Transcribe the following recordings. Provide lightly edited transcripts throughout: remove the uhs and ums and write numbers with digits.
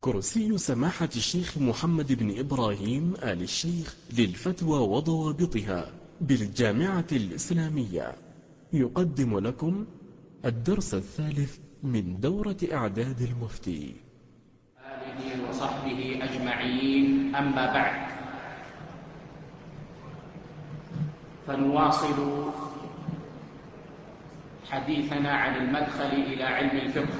كرسي سماحة الشيخ محمد بن إبراهيم آل الشيخ للفتوى وضوابطها بالجامعة الإسلامية يقدم لكم الدرس الثالث من دورة إعداد المفتي. آله وصحبه أجمعين، أما بعد، فنواصل حديثنا عن المدخل إلى علم الفقه.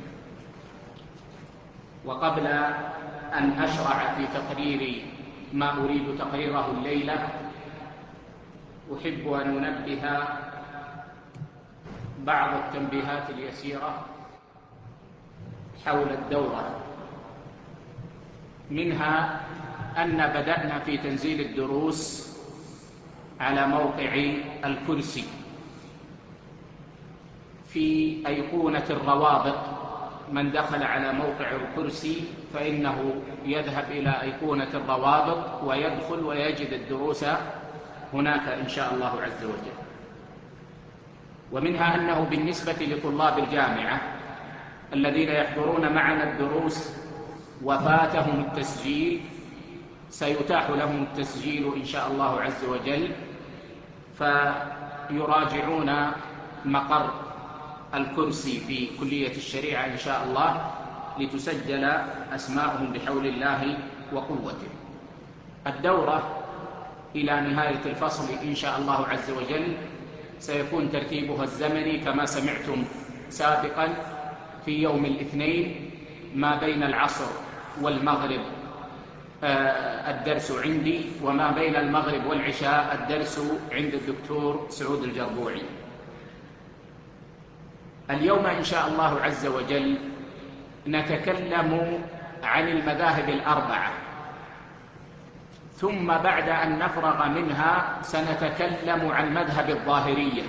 وقبل أن أشرع في تقرير ما أريد تقريره الليلة، أحب أن أنبه بعض التنبيهات اليسيرة حول الدورة. منها أن بدأنا في تنزيل الدروس على موقع الكرسي في أيقونة الروابط. من دخل على موقع الكرسي فإنه يذهب إلى أيقونة الروابط ويدخل ويجد الدروس هناك إن شاء الله عز وجل. ومنها أنه بالنسبة لطلاب الجامعة الذين يحضرون معنا الدروس وفاتهم التسجيل، سيتاح لهم التسجيل إن شاء الله عز وجل، فيراجعون مقر الكرسي في كلية الشريعة إن شاء الله لتسجل أسماءهم بحول الله وقوته. الدورة إلى نهاية الفصل إن شاء الله عز وجل سيكون ترتيبها الزمني كما سمعتم سابقا: في يوم الاثنين ما بين العصر والمغرب الدرس عندي، وما بين المغرب والعشاء الدرس عند الدكتور سعود الجربوعي. اليوم إن شاء الله عز وجل نتكلم عن المذاهب الأربعة، ثم بعد أن نفرغ منها سنتكلم عن مذهب الظاهرية،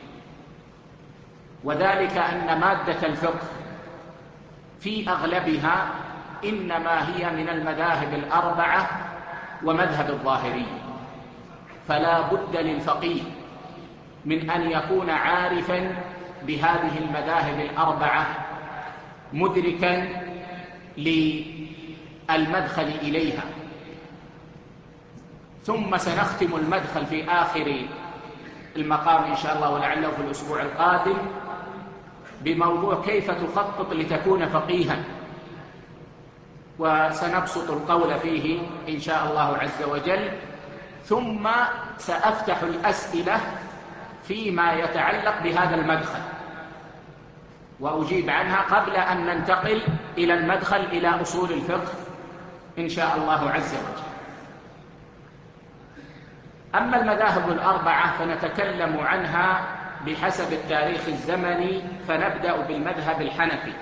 وذلك أن مادة الفقه في أغلبها إنما هي من المذاهب الأربعة ومذهب الظاهرية، فلا بد للفقيه من أن يكون عارفا بهذه المذاهب الأربعة، مدركا للمدخل إليها. ثم سنختم المدخل في آخر المقام إن شاء الله، ولعله في الأسبوع القادم، بموضوع كيف تخطط لتكون فقيها، وسنبسط القول فيه إن شاء الله عز وجل. ثم سأفتح الأسئلة فيما يتعلق بهذا المدخل وأجيب عنها قبل أن ننتقل إلى المدخل إلى أصول الفقه إن شاء الله عز وجل. أما المذاهب الأربعة فنتكلم عنها بحسب التاريخ الزمني، فنبدأ بالمذهب الحنفي.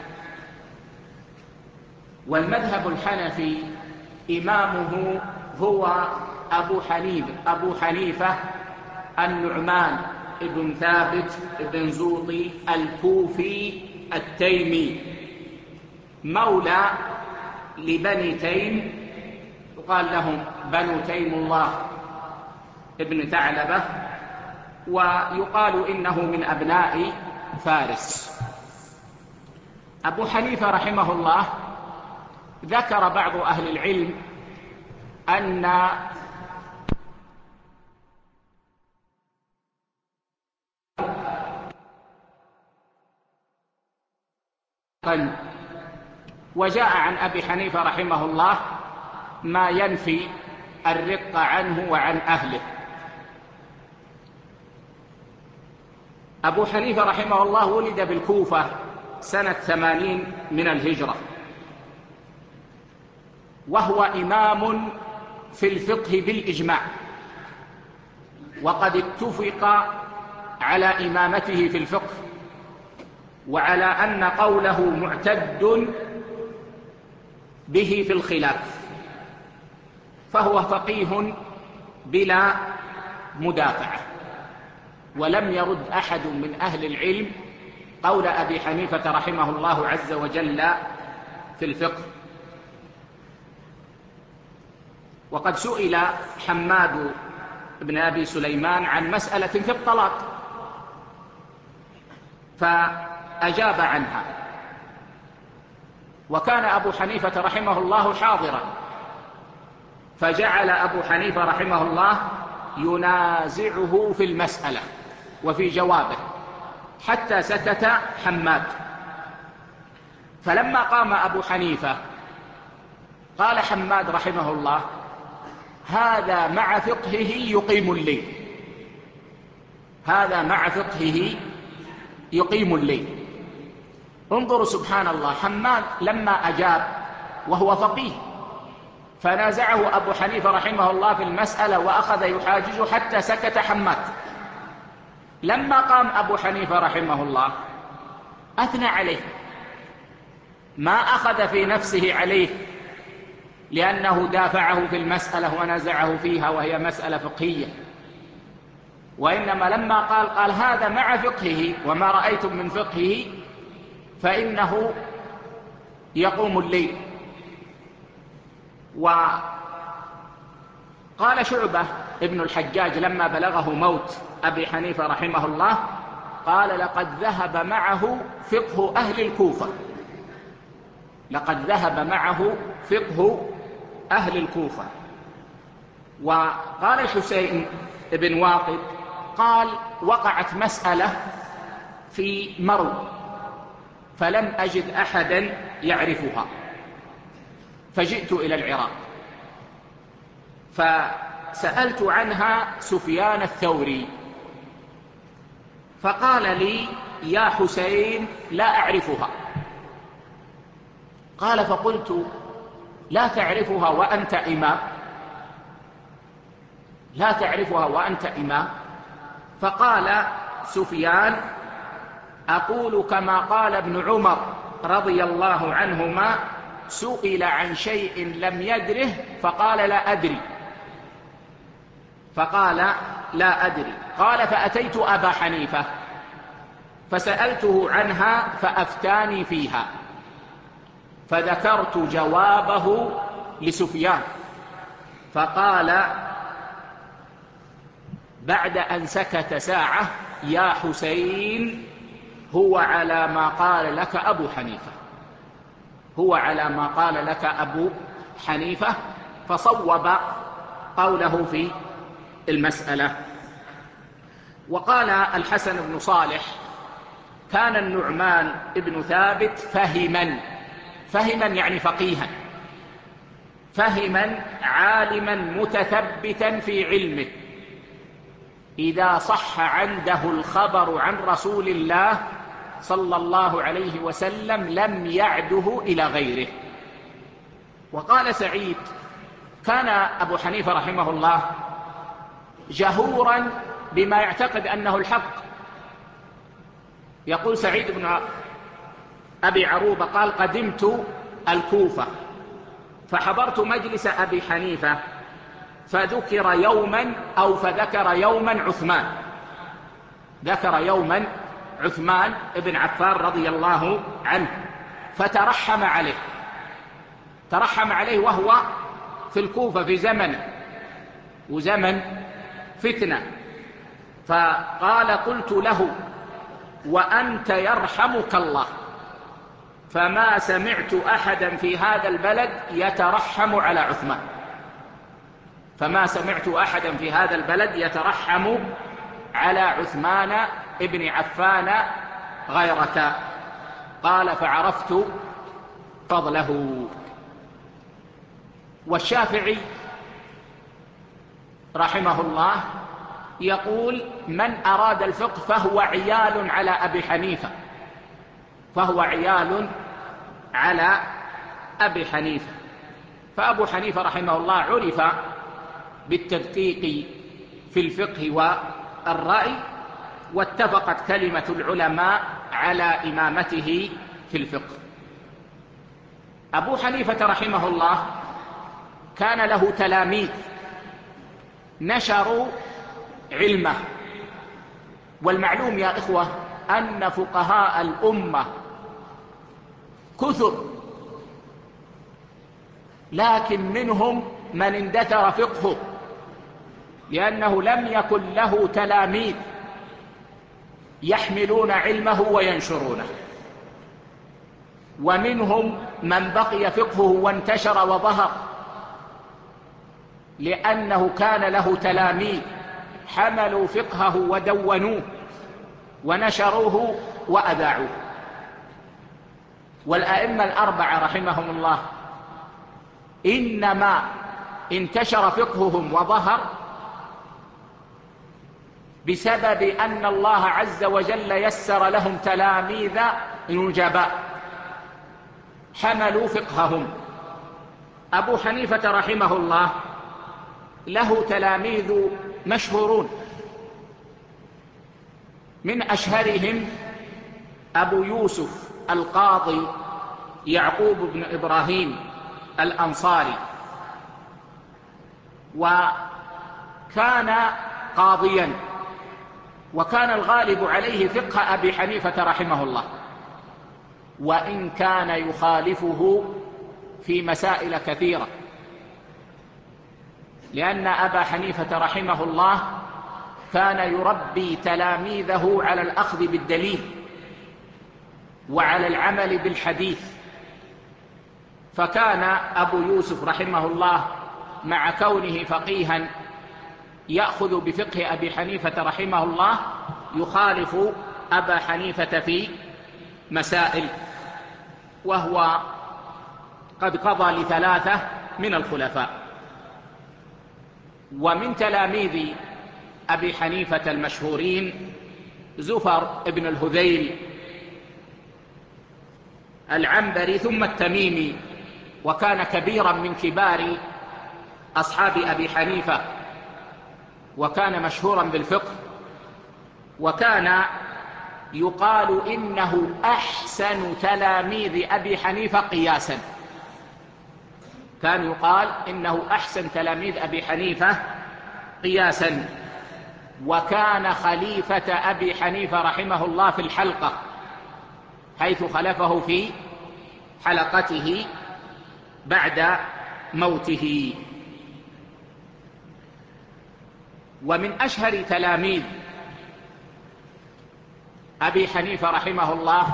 والمذهب الحنفي إمامه هو أبو حنيفة النعمان ابن ثابت ابن زوطي الكوفي التيمي، مولى لبني تيم، يقال لهم بنو تيم الله ابن ثعلبة، ويقال إنه من أبناء فارس. أبو حنيفة رحمه الله ذكر بعض أهل العلم أن وجاء عن أبي حنيفة رحمه الله ما ينفي الرق عنه وعن أهله. أبو حنيفة رحمه الله ولد بالكوفة سنة 80 من الهجرة، وهو إمام في الفقه بالإجماع، وقد اتفق على إمامته في الفقه، وعلى أن قوله معتد به في الخلاف، فهو فقيه بلا مدافعة. ولم يرد أحد من أهل العلم قول أبي حنيفة رحمه الله عز وجل في الفقه. وقد سئل حماد بن أبي سليمان عن مسألة في الطلاق فأجاب عنها، وكان أبو حنيفة رحمه الله حاضرا، فجعل أبو حنيفة رحمه الله ينازعه في المسألة وفي جوابه حتى سكت حماد. فلما قام أبو حنيفة قال حماد رحمه الله: هذا مع فقهه يقيم الليل، هذا مع فقهه يقيم الليل. انظروا سبحان الله، حماد لما أجاب وهو فقيه فنازعه أبو حنيفة رحمه الله في المسألة وأخذ يحاججه حتى سكت حماد. لما قام أبو حنيفة رحمه الله أثنى عليه، ما أخذ في نفسه عليه لأنه دافعه في المسألة ونزعه فيها وهي مسألة فقهية، وإنما لما قال هذا مع فقهه وما رأيتم من فقهه فإنه يقوم الليل. وقال شعبة ابن الحجاج لما بلغه موت أبي حنيفة رحمه الله قال: لقد ذهب معه فقه أهل الكوفة، لقد ذهب معه فقه أهل الكوفة. وقال الحسين بن واقد قال: وقعت مسألة في مرو فلم أجد أحدا يعرفها، فجئت إلى العراق فسألت عنها سفيان الثوري فقال لي: يا حسين لا أعرفها. قال: فقلت: لا تعرفها وأنت إمام؟ لا تعرفها وأنت إمام؟ فقال سفيان: أقول كما قال ابن عمر رضي الله عنهما: سئل عن شيء لم يدره فقال لا أدري، فقال لا أدري. قال: فأتيت أبا حنيفة فسألته عنها فأفتاني فيها، فذكرت جوابه لسفيان فقال بعد أن سكت ساعة: يا حسين، هو على ما قال لك أبو حنيفة، هو على ما قال لك أبو حنيفة، فصوب قوله في المسألة. وقال الحسن بن صالح: كان النعمان ابن ثابت فهما يعني فقيها، فهما عالما متثبتا في علمه، إذا صح عنده الخبر عن رسول الله صلى الله عليه وسلم لم يعده إلى غيره. وقال سعيد: كان أبو حنيفة رحمه الله جهورا بما يعتقد أنه الحق. يقول سعيد بن أبي عروبة قال: قدمت الكوفة فحضرت مجلس أبي حنيفة فذكر يوما عثمان، ذكر يوما عثمان ابن عفان رضي الله عنه، فترحم عليه، ترحم عليه وهو في الكوفة في زمنه وزمن فتنة، فقال: قلت له: وأنت يرحمك الله، فما سمعت أحدا في هذا البلد يترحم على عثمان، فما سمعت أحدا في هذا البلد يترحم على عثمان ابن عفان غيرك. قال: فعرفت فضله. والشافعي رحمه الله يقول: من أراد الفقه فهو عيال على أبي حنيفة، فهو عيال على أبي حنيفة. فأبو حنيفة رحمه الله عرف بالتدقيق في الفقه والرأي، واتفقت كلمة العلماء على إمامته في الفقه. أبو حنيفة رحمه الله كان له تلاميذ نشروا علمه، والمعلوم يا إخوة أن فقهاء الأمة كثر، لكن منهم من اندثر فقهه لأنه لم يكن له تلاميذ يحملون علمه وينشرونه، ومنهم من بقي فقهه وانتشر وظهر، لأنه كان له تلاميذ حملوا فقهه ودونوه ونشروه وأذاعوه. والأئمة الأربعة رحمهم الله إنما انتشر فقههم وظهر بسبب أن الله عز وجل يسر لهم تلاميذ نجباء حملوا فقههم. أبو حنيفة رحمه الله له تلاميذ مشهورون، من أشهرهم أبو يوسف القاضي يعقوب بن إبراهيم الأنصاري، وكان قاضيا، وكان الغالب عليه فقه أبي حنيفة رحمه الله، وإن كان يخالفه في مسائل كثيرة، لأن أبا حنيفة رحمه الله كان يربي تلاميذه على الأخذ بالدليل وعلى العمل بالحديث. فكان أبو يوسف رحمه الله مع كونه فقيها يأخذ بفقه أبي حنيفة رحمه الله يخالف أبا حنيفة في مسائل، وهو قد قضى ل3 من الخلفاء. ومن تلاميذ أبي حنيفة المشهورين زفر ابن الهذيل العنبري ثم التميمي، وكان كبيرا من كبار أصحاب أبي حنيفة، وكان مشهورا بالفقه، وكان يقال إنه أحسن تلاميذ أبي حنيفة قياسا، كان يقال إنه أحسن تلاميذ أبي حنيفة قياسا. وكان خليفة أبي حنيفة رحمه الله في الحلقة، حيث خلفه في حلقته بعد موته. ومن أشهر تلاميذ أبي حنيفة رحمه الله،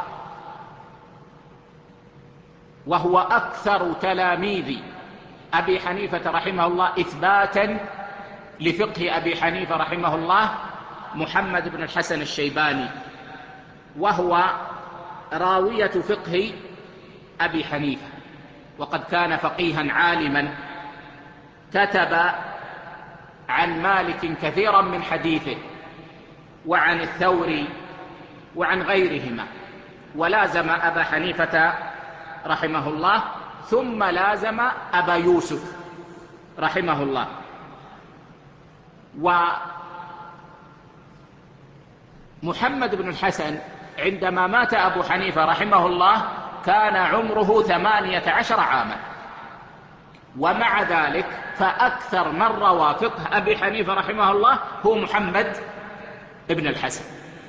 وهو أكثر تلاميذ أبي حنيفة رحمه الله إثباتا لفقه أبي حنيفة رحمه الله، محمد بن الحسن الشيباني، وهو راوية فقه أبي حنيفة، وقد كان فقيها عالما، كتب عن مالك كثيرا من حديثه وعن الثوري وعن غيرهما، ولازم أبا حنيفة رحمه الله، ثم لازم أبا يوسف رحمه الله. ومحمد بن الحسن عندما مات أبو حنيفة رحمه الله كان عمره 18 عاما، ومع ذلك فأكثر من روى فقه أبي حنيفة رحمه الله هو محمد بن الحسن،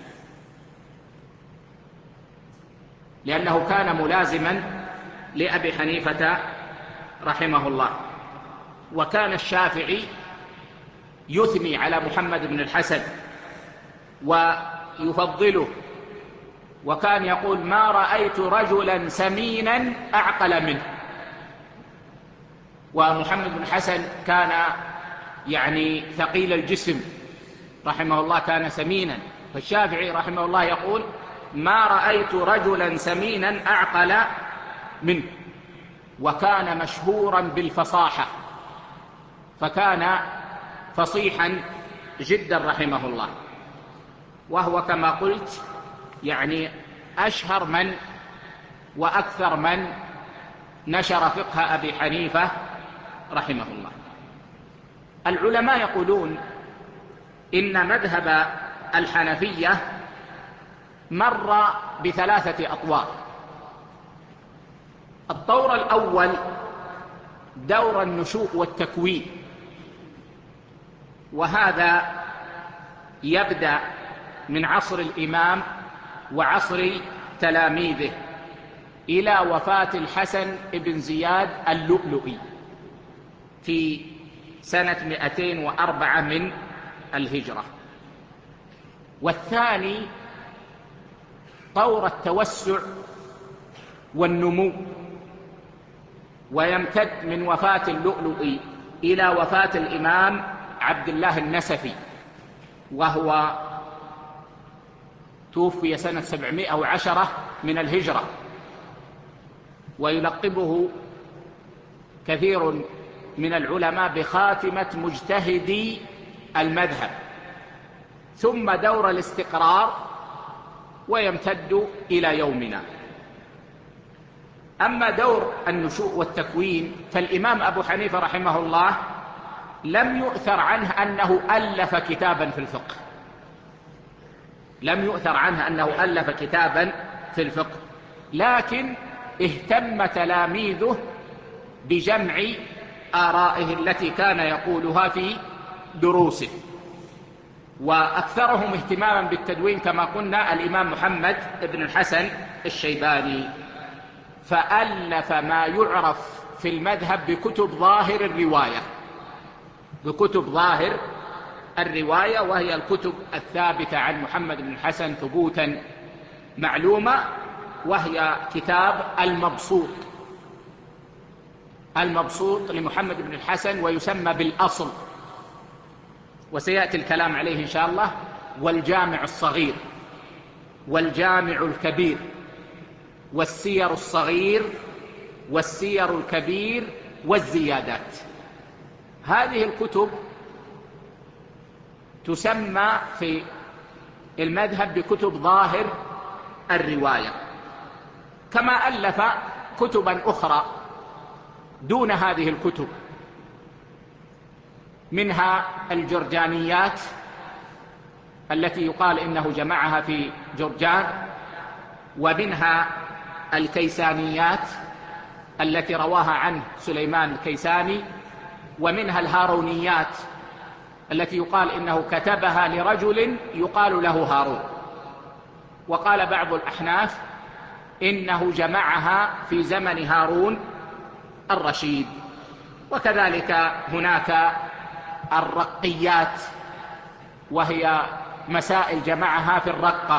لأنه كان ملازما لأبي حنيفة رحمه الله. وكان الشافعي يثني على محمد بن الحسن ويفضله، وكان يقول: ما رأيت رجلا سمينا أعقل منه. ومحمد بن الحسن كان ثقيل الجسم رحمه الله، كان سمينا، فالشافعي رحمه الله يقول: ما رأيت رجلا سمينا أعقل منه. وكان مشهورا بالفصاحة، فكان فصيحا جدا رحمه الله، وهو كما قلت أشهر من وأكثر من نشر فقه أبي حنيفة رحمه الله. العلماء يقولون إن مذهب الحنفية مر ب3 أطوار. الطور الأول دور النشوء والتكوين، وهذا يبدأ من عصر الإمام وعصر تلاميذه إلى وفاة الحسن بن زياد اللؤلؤي في سنة 204 من الهجرة. والثاني طور التوسع والنمو، ويمتد من وفاة اللؤلؤي إلى وفاة الإمام عبد الله النسفي، وهو توفي سنة 710 من الهجرة، ويلقبه كثير من العلماء بخاتمة مجتهدي المذهب، ثم دور الاستقرار ويمتد إلى يومنا. أما دور النشوء والتكوين فالإمام أبو حنيفة رحمه الله لم يؤثر عنه أنه ألف كتابا في الفقه، لم يؤثر عنه أنه ألف كتابا في الفقه، لكن اهتم تلاميذه بجمع آرائه التي كان يقولها في دروسه، وأكثرهم اهتماما بالتدوين كما قلنا الإمام محمد بن الحسن الشيباني، فألف ما يعرف في المذهب بكتب ظاهر الرواية، بكتب ظاهر الرواية، وهي الكتب الثابتة عن محمد بن الحسن ثبوتا معلومة، وهي كتاب المبسوط لمحمد بن الحسن، ويسمى بالأصل، وسيأتي الكلام عليه إن شاء الله، والجامع الصغير، والجامع الكبير، والسير الصغير، والسير الكبير، والزيادات. هذه الكتب تسمى في المذهب بكتب ظاهر الرواية، كما ألف كتبا أخرى دون هذه الكتب، منها الجرجانيات التي يقال إنه جمعها في جرجان، ومنها الكيسانيات التي رواها عنه سليمان الكيساني، ومنها الهارونيات التي يقال إنه كتبها لرجل يقال له هارون، وقال بعض الأحناف إنه جمعها في زمن هارون الرشيد. وكذلك هناك الرقيات، وهي مسائل جمعها في الرقة،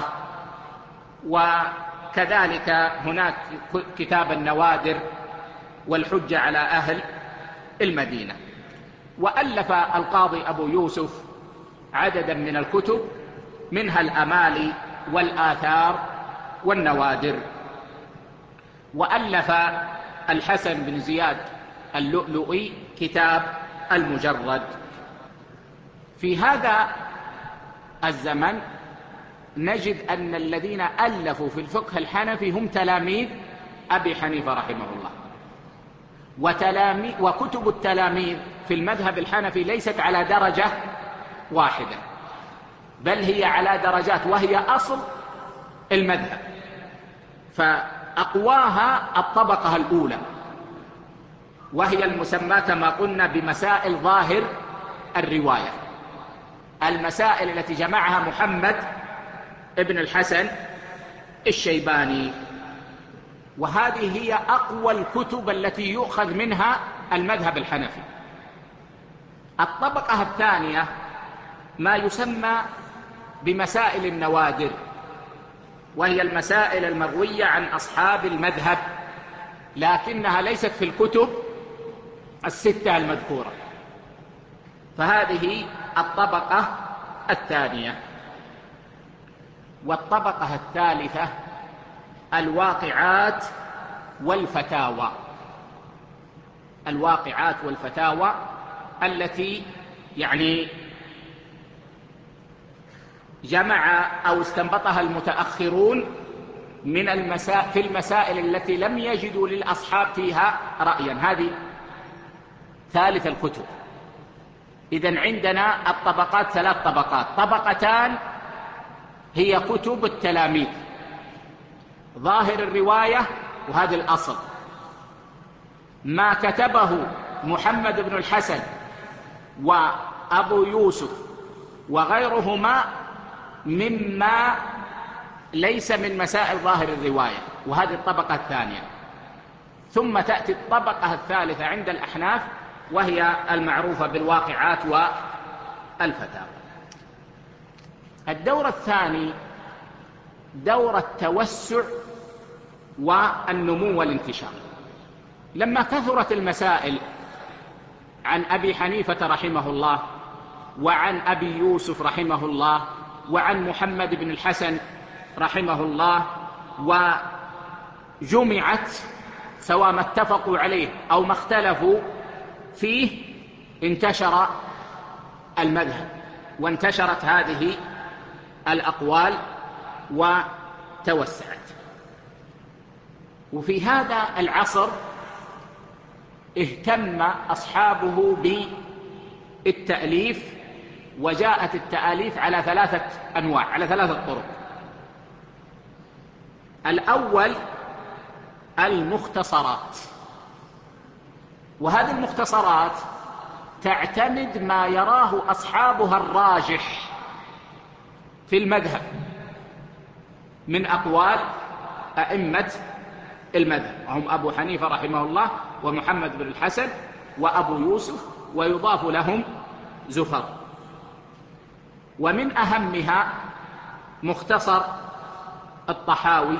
وكذلك هناك كتاب النوادر والحجة على أهل المدينة. وألف القاضي أبو يوسف عددا من الكتب، منها الأمالي والآثار والنوادر. وألف الحسن بن زياد اللؤلؤي كتاب المجرد. في هذا الزمن نجد أن الذين ألفوا في الفقه الحنفي هم تلاميذ أبي حنيفة رحمه الله، وكتب التلاميذ في المذهب الحنفي ليست على درجة واحدة، بل هي على درجات، وهي أصل المذهب. فأقواها الطبقة الأولى، وهي المسمى كما قلنا بمسائل ظاهر الرواية، المسائل التي جمعها محمد ابن الحسن الشيباني، وهذه هي أقوى الكتب التي يؤخذ منها المذهب الحنفي. الطبقة الثانية ما يسمى بمسائل النوادر، وهي المسائل المروية عن أصحاب المذهب، لكنها ليست في الكتب الستة المذكورة، فهذه الطبقة الثانية. والطبقة الثالثة الواقعات والفتاوى، الواقعات والفتاوى التي يعني جمع أو استنبطها المتأخرون من في المسائل التي لم يجدوا للأصحاب فيها رأيا. هذه ثالث الكتب. إذن عندنا الطبقات ثلاث طبقات: طبقتان هي كتب التلاميذ ظاهر الرواية، وهذا الأصل، ما كتبه محمد بن الحسن وأبو يوسف وغيرهما مما ليس من مسائل ظاهر الرواية، وهذه الطبقة الثانية. ثم تأتي الطبقة الثالثة عند الأحناف، وهي المعروفة بالواقعات والفتاوى. الدور الثاني دور التوسع والنمو والانتشار، لما كثرت المسائل عن أبي حنيفة رحمه الله وعن أبي يوسف رحمه الله وعن محمد بن الحسن رحمه الله، وجمعت سواء ما اتفقوا عليه أو ما اختلفوا فيه، انتشر المذهب وانتشرت هذه الأقوال وتوسعت. وفي هذا العصر اهتم أصحابه بالتأليف، وجاءت التأليف على 3 أنواع، على 3 طرق. الأول المختصرات، وهذه المختصرات تعتمد ما يراه أصحابها الراجح في المذهب من أقوال أئمة المذهب، وهم أبو حنيفة رحمه الله ومحمد بن الحسن وأبو يوسف، ويضاف لهم زفر. ومن أهمها مختصر الطحاوي،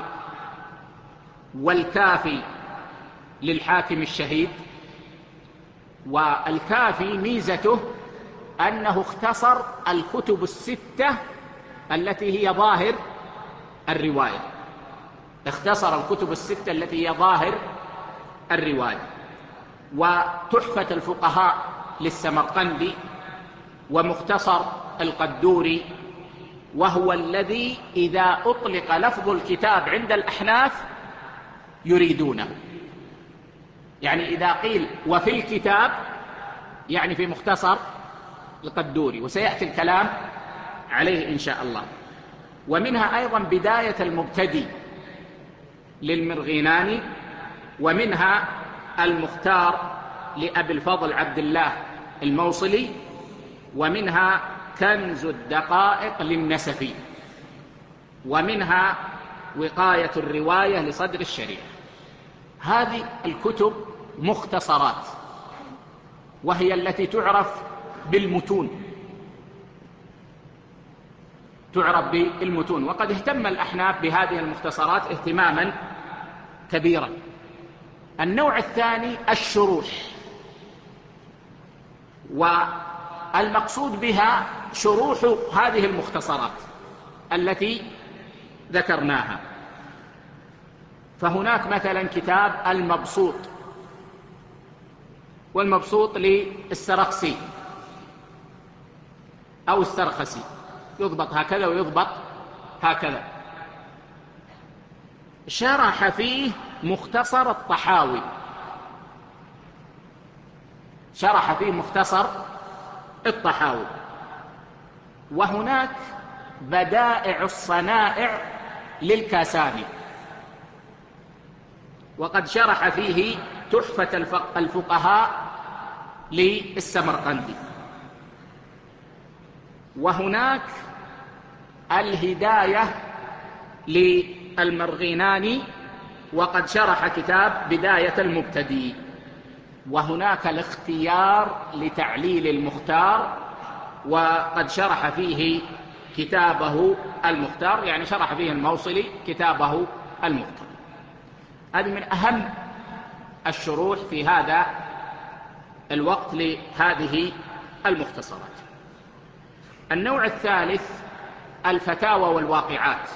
والكافي للحاكم الشهيد. والكافي ميزته أنه اختصر الكتب ال6 التي هي ظاهر الرواية، اختصر الكتب ال6 التي هي ظاهر الرواية. وتحفة الفقهاء للسمرقندي، ومختصر القدوري، وهو الذي إذا أطلق لفظ الكتاب عند الأحناف يريدونه، يعني إذا قيل وفي الكتاب يعني في مختصر القدوري، وسيأتي الكلام عليه إن شاء الله. ومنها أيضا بداية المبتدي للمرغيناني، ومنها المختار لأبي الفضل عبد الله الموصلي، ومنها كنز الدقائق للنسفي، ومنها وقاية الرواية لصدر الشريعة. هذه الكتب مختصرات، وهي التي تعرف بالمتون، تعرف بالمتون. وقد اهتم الأحناف بهذه المختصرات اهتماما كبيرا. النوع الثاني الشروح، والمقصود بها شروح هذه المختصرات التي ذكرناها. فهناك مثلا كتاب المبسوط، والمبسوط للسرخسي أو السرخسي، يضبط هكذا ويضبط هكذا. شرح فيه مختصر الطحاوي، شرح فيه مختصر الطحاوي. وهناك بدائع الصنائع للكاساني، وقد شرح فيه تحفة الفقهاء للسمرقندي. وهناك الهداية للمرغيناني، وقد شرح كتاب بداية المبتدي. وهناك الاختيار لتعليل المختار، وقد شرح فيه كتابه المختار، يعني شرح فيه الموصلي كتابه المختار. هذه من أهم الشروح في هذا الوقت لهذه المختصرات. النوع الثالث الفتاوى والواقعات،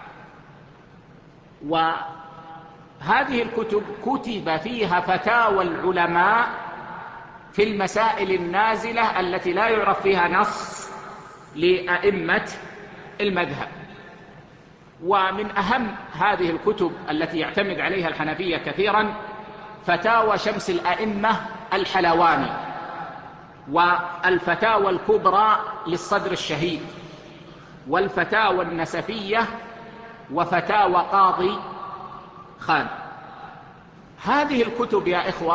وهذه الكتب كتب فيها فتاوى العلماء في المسائل النازلة التي لا يعرف فيها نص لأئمة المذهب. ومن أهم هذه الكتب التي يعتمد عليها الحنفية كثيرا فتاوى شمس الأئمة الحلواني، والفتاوى الكبرى للصدر الشهيد، والفتاوى النسفية، وفتاوى قاضي خان. هذه الكتب يا إخوة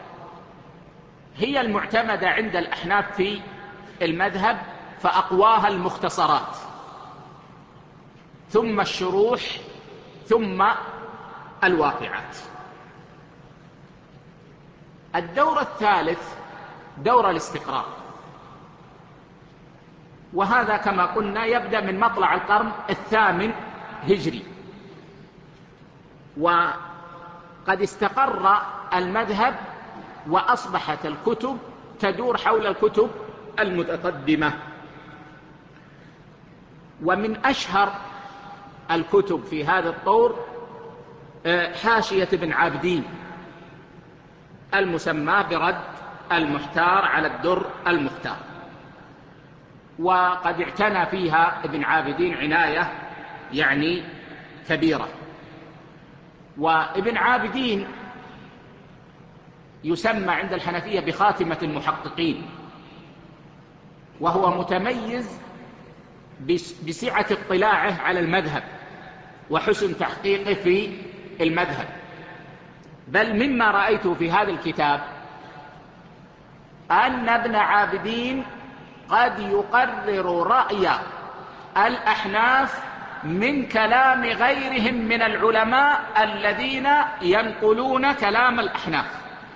هي المعتمدة عند الأحناف في المذهب، فأقواها المختصرات، ثم الشروح، ثم الواقعات. الدور الثالث دور الاستقراء، وهذا كما قلنا يبدأ من مطلع القرن 8 هجري. وقد استقر المذهب، وأصبحت الكتب تدور حول الكتب المتقدمة. ومن أشهر الكتب في هذا الطور حاشية ابن عابدين المسمى برد المحتار على الدر المختار، وقد اعتنى فيها ابن عابدين عناية يعني كبيرة. وابن عابدين يسمى عند الحنفية بخاتمة المحققين، وهو متميز بسعة اطلاعه على المذهب وحسن تحقيقه في المذهب. بل مما رأيته في هذا الكتاب أن ابن عابدين قد يقرر رأي الأحناف من كلام غيرهم من العلماء الذين ينقلون كلام الأحناف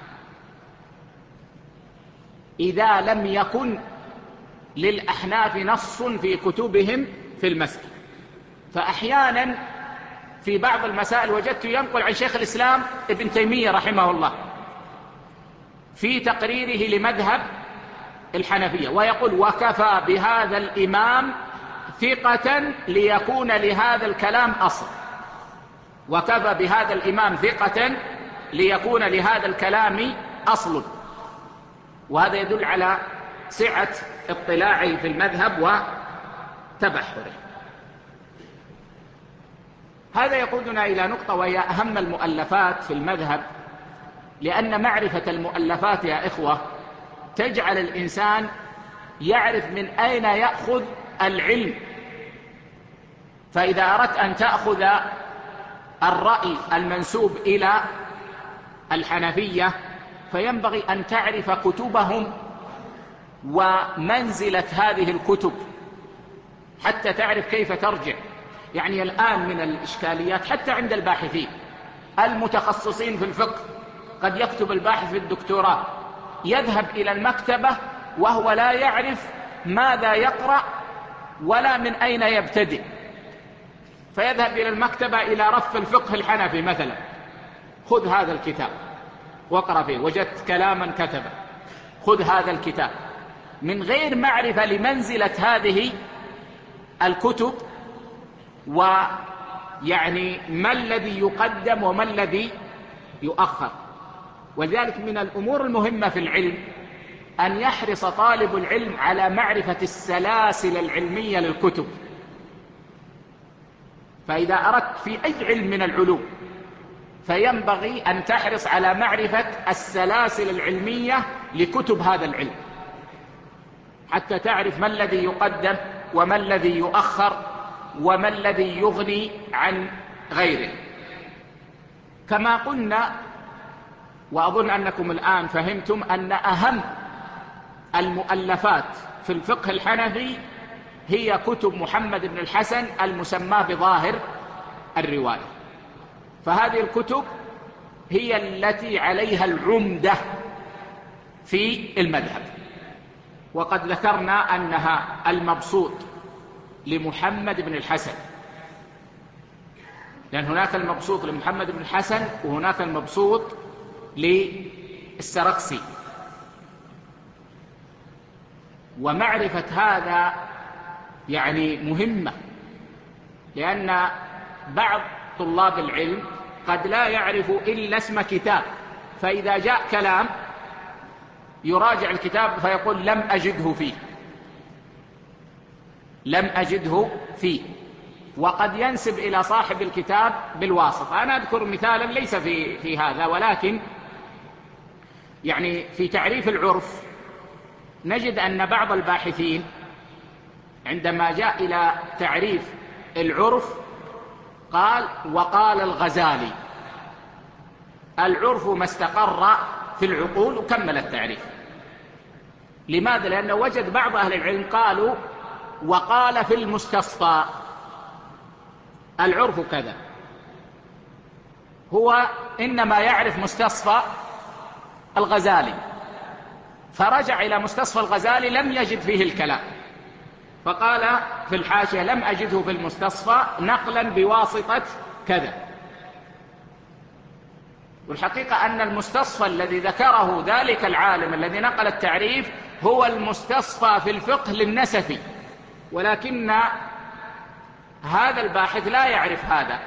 إذا لم يكن للأحناف نص في كتبهم في المسألة. فأحيانا في بعض المسائل وجدت ينقل عن شيخ الإسلام ابن تيمية رحمه الله في تقريره لمذهب الحنفية، ويقول: وكفى بهذا الإمام ثقة ليكون لهذا الكلام أصل. وكفى بهذا الإمام ثقة ليكون لهذا الكلام أصل. وهذا يدل على سعة اطلاعه في المذهب وتبحره. هذا يقودنا إلى نقطة وهي أهم المؤلفات في المذهب، لأن معرفة المؤلفات يا إخوة تجعل الإنسان يعرف من أين يأخذ العلم. فإذا أردت أن تأخذ الرأي المنسوب إلى الحنفية فينبغي أن تعرف كتبهم ومنزلة هذه الكتب حتى تعرف كيف ترجع. يعني الآن من الإشكاليات حتى عند الباحثين المتخصصين في الفقه، قد يكتب الباحث في الدكتوراه يذهب إلى المكتبة وهو لا يعرف ماذا يقرأ ولا من أين يبتدئ، فيذهب إلى المكتبة إلى رف الفقه الحنفي مثلا: خذ هذا الكتاب واقرأ فيه، وجدت كلاما كتبه، خذ هذا الكتاب، من غير معرفة لمنزلة هذه الكتب ويعني ما الذي يقدم وما الذي يؤخر. ولذلك من الأمور المهمة في العلم أن يحرص طالب العلم على معرفة السلاسل العلمية للكتب. فإذا أردت في أي علم من العلوم فينبغي أن تحرص على معرفة السلاسل العلمية لكتب هذا العلم حتى تعرف ما الذي يقدم وما الذي يؤخر وما الذي يغني عن غيره. كما قلنا، وأظن أنكم الآن فهمتم، أن أهم المؤلفات في الفقه الحنفي هي كتب محمد بن الحسن المسمى بظاهر الرواية. فهذه الكتب هي التي عليها العمدة في المذهب. وقد ذكرنا أنها المبسوط لمحمد بن الحسن، لأن هناك المبسوط لمحمد بن الحسن وهناك المبسوط للسرقسي. ومعرفة هذا يعني مهمة، لأن بعض طلاب العلم قد لا يعرف إلا اسم كتاب، فإذا جاء كلام يراجع الكتاب فيقول: لم أجده فيه، لم أجده فيه. وقد ينسب إلى صاحب الكتاب بالواسطة. أنا أذكر مثالا ليس في هذا، ولكن يعني في تعريف العرف نجد أن بعض الباحثين عندما جاء إلى تعريف العرف قال: وقال الغزالي العرف ما استقر في العقول، وكمل التعريف. لماذا؟ لأنه وجد بعض أهل العلم قالوا: وقال في المستصفى العرف كذا. هو إنما يعرف مستصفى الغزالي، فرجع إلى مستصفى الغزالي لم يجد فيه الكلام، فقال في الحاشية: لم أجده في المستصفى نقلا بواسطة كذا. والحقيقة أن المستصفى الذي ذكره ذلك العالم الذي نقل التعريف هو المستصفى في الفقه للنسفي، ولكن هذا الباحث لا يعرف هذا،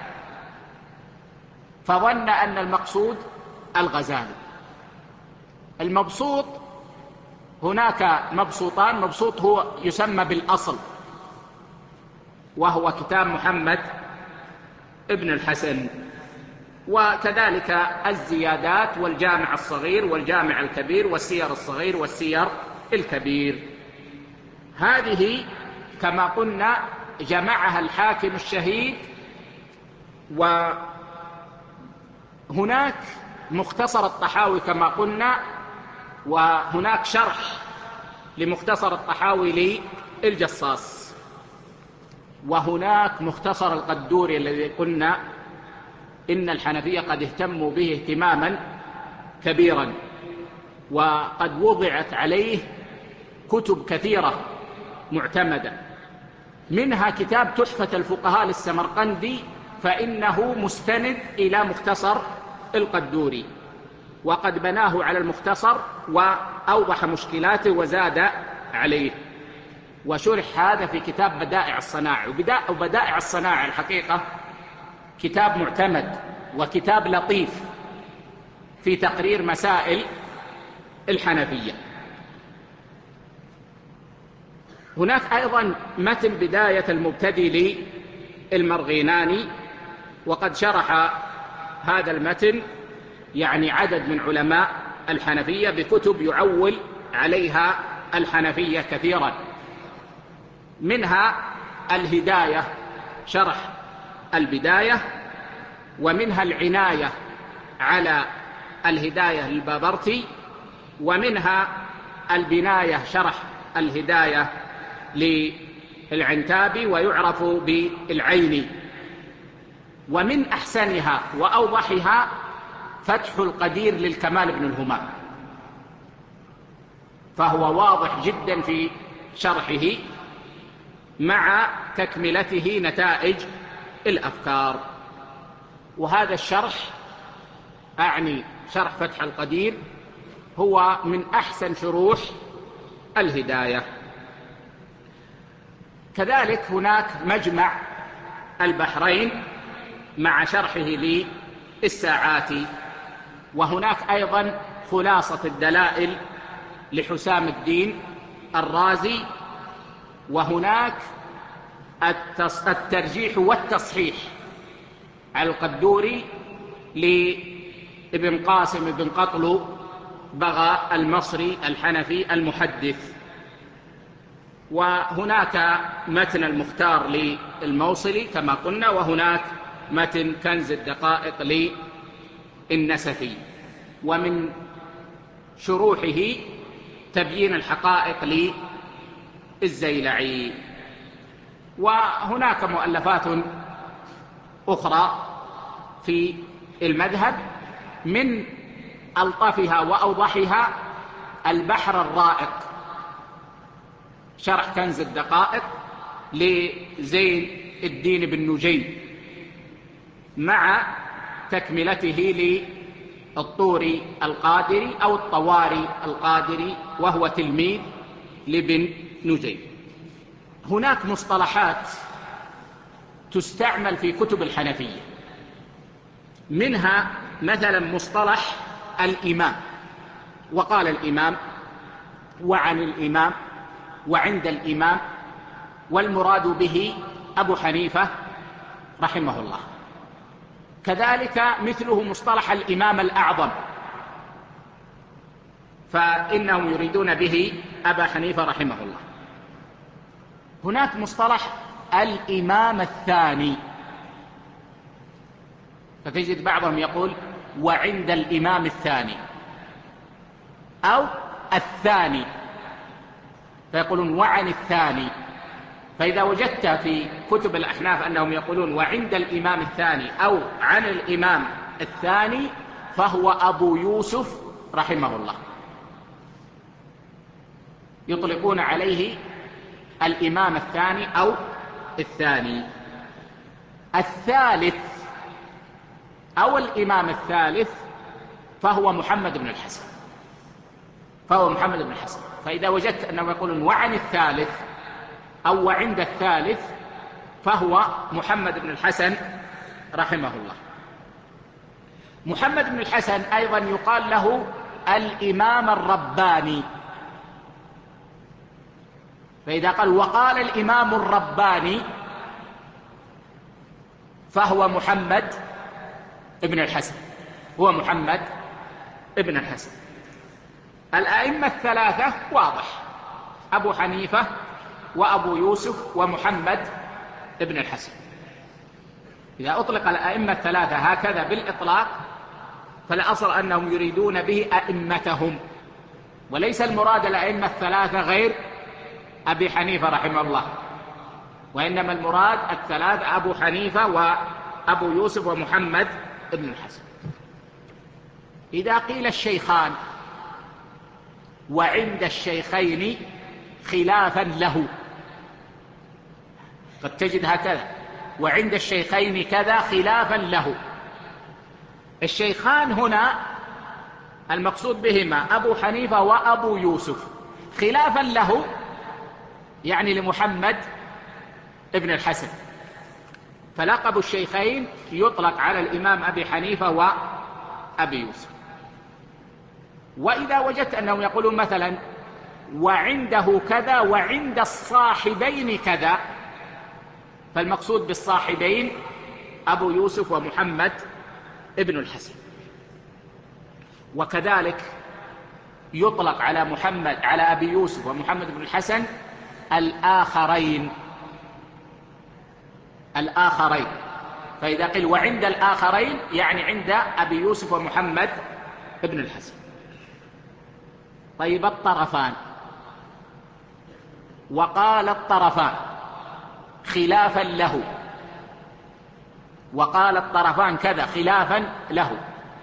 فظن أن المقصود الغزالي. المبسوط هناك مبسوطان، مبسوط هو يسمى بالأصل وهو كتاب محمد ابن الحسن، وكذلك الزيادات والجامع الصغير والجامع الكبير والسير الصغير والسير الكبير. هذه كما قلنا جمعها الحاكم الشهيد. وهناك مختصر الطحاوي كما قلنا، وهناك شرح لمختصر الطحاوي للجصاص، وهناك مختصر القدوري الذي قلنا إن الحنفية قد اهتموا به اهتماما كبيرا، وقد وضعت عليه كتب كثيرة معتمدة، منها كتاب تحفة الفقهاء للسمرقندي، فإنه مستند إلى مختصر القدوري، وقد بناه على المختصر وأوضح مشكلاته وزاد عليه. وشرح هذا في كتاب بدائع الصناعع. وبدائع الصناعع الحقيقة كتاب معتمد وكتاب لطيف في تقرير مسائل الحنفية. هناك أيضا متن بداية المبتدئ للمرغيناني، وقد شرح هذا المتن عدد من علماء الحنفية بكتب يعول عليها الحنفية كثيرا، منها الهداية شرح البداية، ومنها العناية على الهداية للبابرتي، ومنها البناية شرح الهداية للعنتابي ويعرف بالعيني. ومن أحسنها وأوضحها فتح القدير للكمال بن الهمام، فهو واضح جدا في شرحه مع تكملته نتائج الأفكار. وهذا الشرح أعني شرح فتح القدير هو من أحسن شروح الهداية. كذلك هناك مجمع البحرين مع شرحه للساعات، وهناك أيضا خلاصة الدلائل لحسام الدين الرازي، وهناك الترجيح والتصحيح على القدوري لابن قاسم بن قطلو بغى المصري الحنفي المحدث. وهناك متن المختار للموصلي كما قلنا، وهناك متن كنز الدقائق للنسفي، ومن شروحه تبيين الحقائق للزيلعي. وهناك مؤلفات أخرى في المذهب، من ألطفها وأوضحها البحر الرائق شرح كنز الدقائق لزين الدين بن نجيب مع تكملته للطوري القادري أو الطواري القادري وهو تلميذ لابن نجيب. هناك مصطلحات تستعمل في كتب الحنفية، منها مثلا مصطلح الإمام، وقال الإمام وعن الإمام وعند الإمام، والمراد به أبو حنيفة رحمه الله. كذلك مثله مصطلح الإمام الأعظم، فإنهم يريدون به أبا حنيفة رحمه الله. هناك مصطلح الإمام الثاني، فتجد بعضهم يقول وعند الإمام الثاني أو الثاني، فيقولون وعن الثاني. فإذا وجدت في كتب الأحناف أنهم يقولون وعند الإمام الثاني أو عن الإمام الثاني، فهو أبو يوسف رحمه الله، يطلقون عليه الإمام الثاني أو الثاني. الثالث أو الإمام الثالث فهو محمد بن الحسن، فهو محمد بن الحسن. فإذا وجدت أنهم يقولون وعن الثالث أو وعند الثالث فهو محمد بن الحسن رحمه الله. محمد بن الحسن أيضا يقال له الإمام الرباني، فإذا قال وقال الإمام الرباني فهو محمد بن الحسن، هو محمد بن الحسن. الأئمة الثلاثة واضح، أبو حنيفة وأبو يوسف ومحمد بن الحسن. إذا أطلق الأئمة الثلاثة هكذا بالإطلاق فالأصل أنهم يريدون به أئمتهم، وليس المراد الأئمة الثلاثة غير أبي حنيفة رحمه الله، وإنما المراد الثلاثة أبو حنيفة وأبو يوسف ومحمد بن الحسن. إذا قيل الشيخان وعند الشيخين خلافا له، قد تجد هكذا وعند الشيخين كذا خلافا له. الشيخان هنا المقصود بهما أبو حنيفة وأبو يوسف، خلافا له يعني لمحمد ابن الحسن، فلقب الشيخين يطلق على الإمام أبي حنيفة وأبي يوسف. وإذا وجدت أنهم يقولون مثلا وعنده كذا وعند الصاحبين كذا، فالمقصود بالصاحبين أبو يوسف ومحمد ابن الحسن. وكذلك يطلق على محمد على أبي يوسف ومحمد بن الحسن الآخرين، الآخرين. فإذا قيل وعند الآخرين يعني عند أبي يوسف ومحمد بن الحسن. طيب الطرفان، وقال الطرفان خلافا له، وقال الطرفان كذا خلافا له.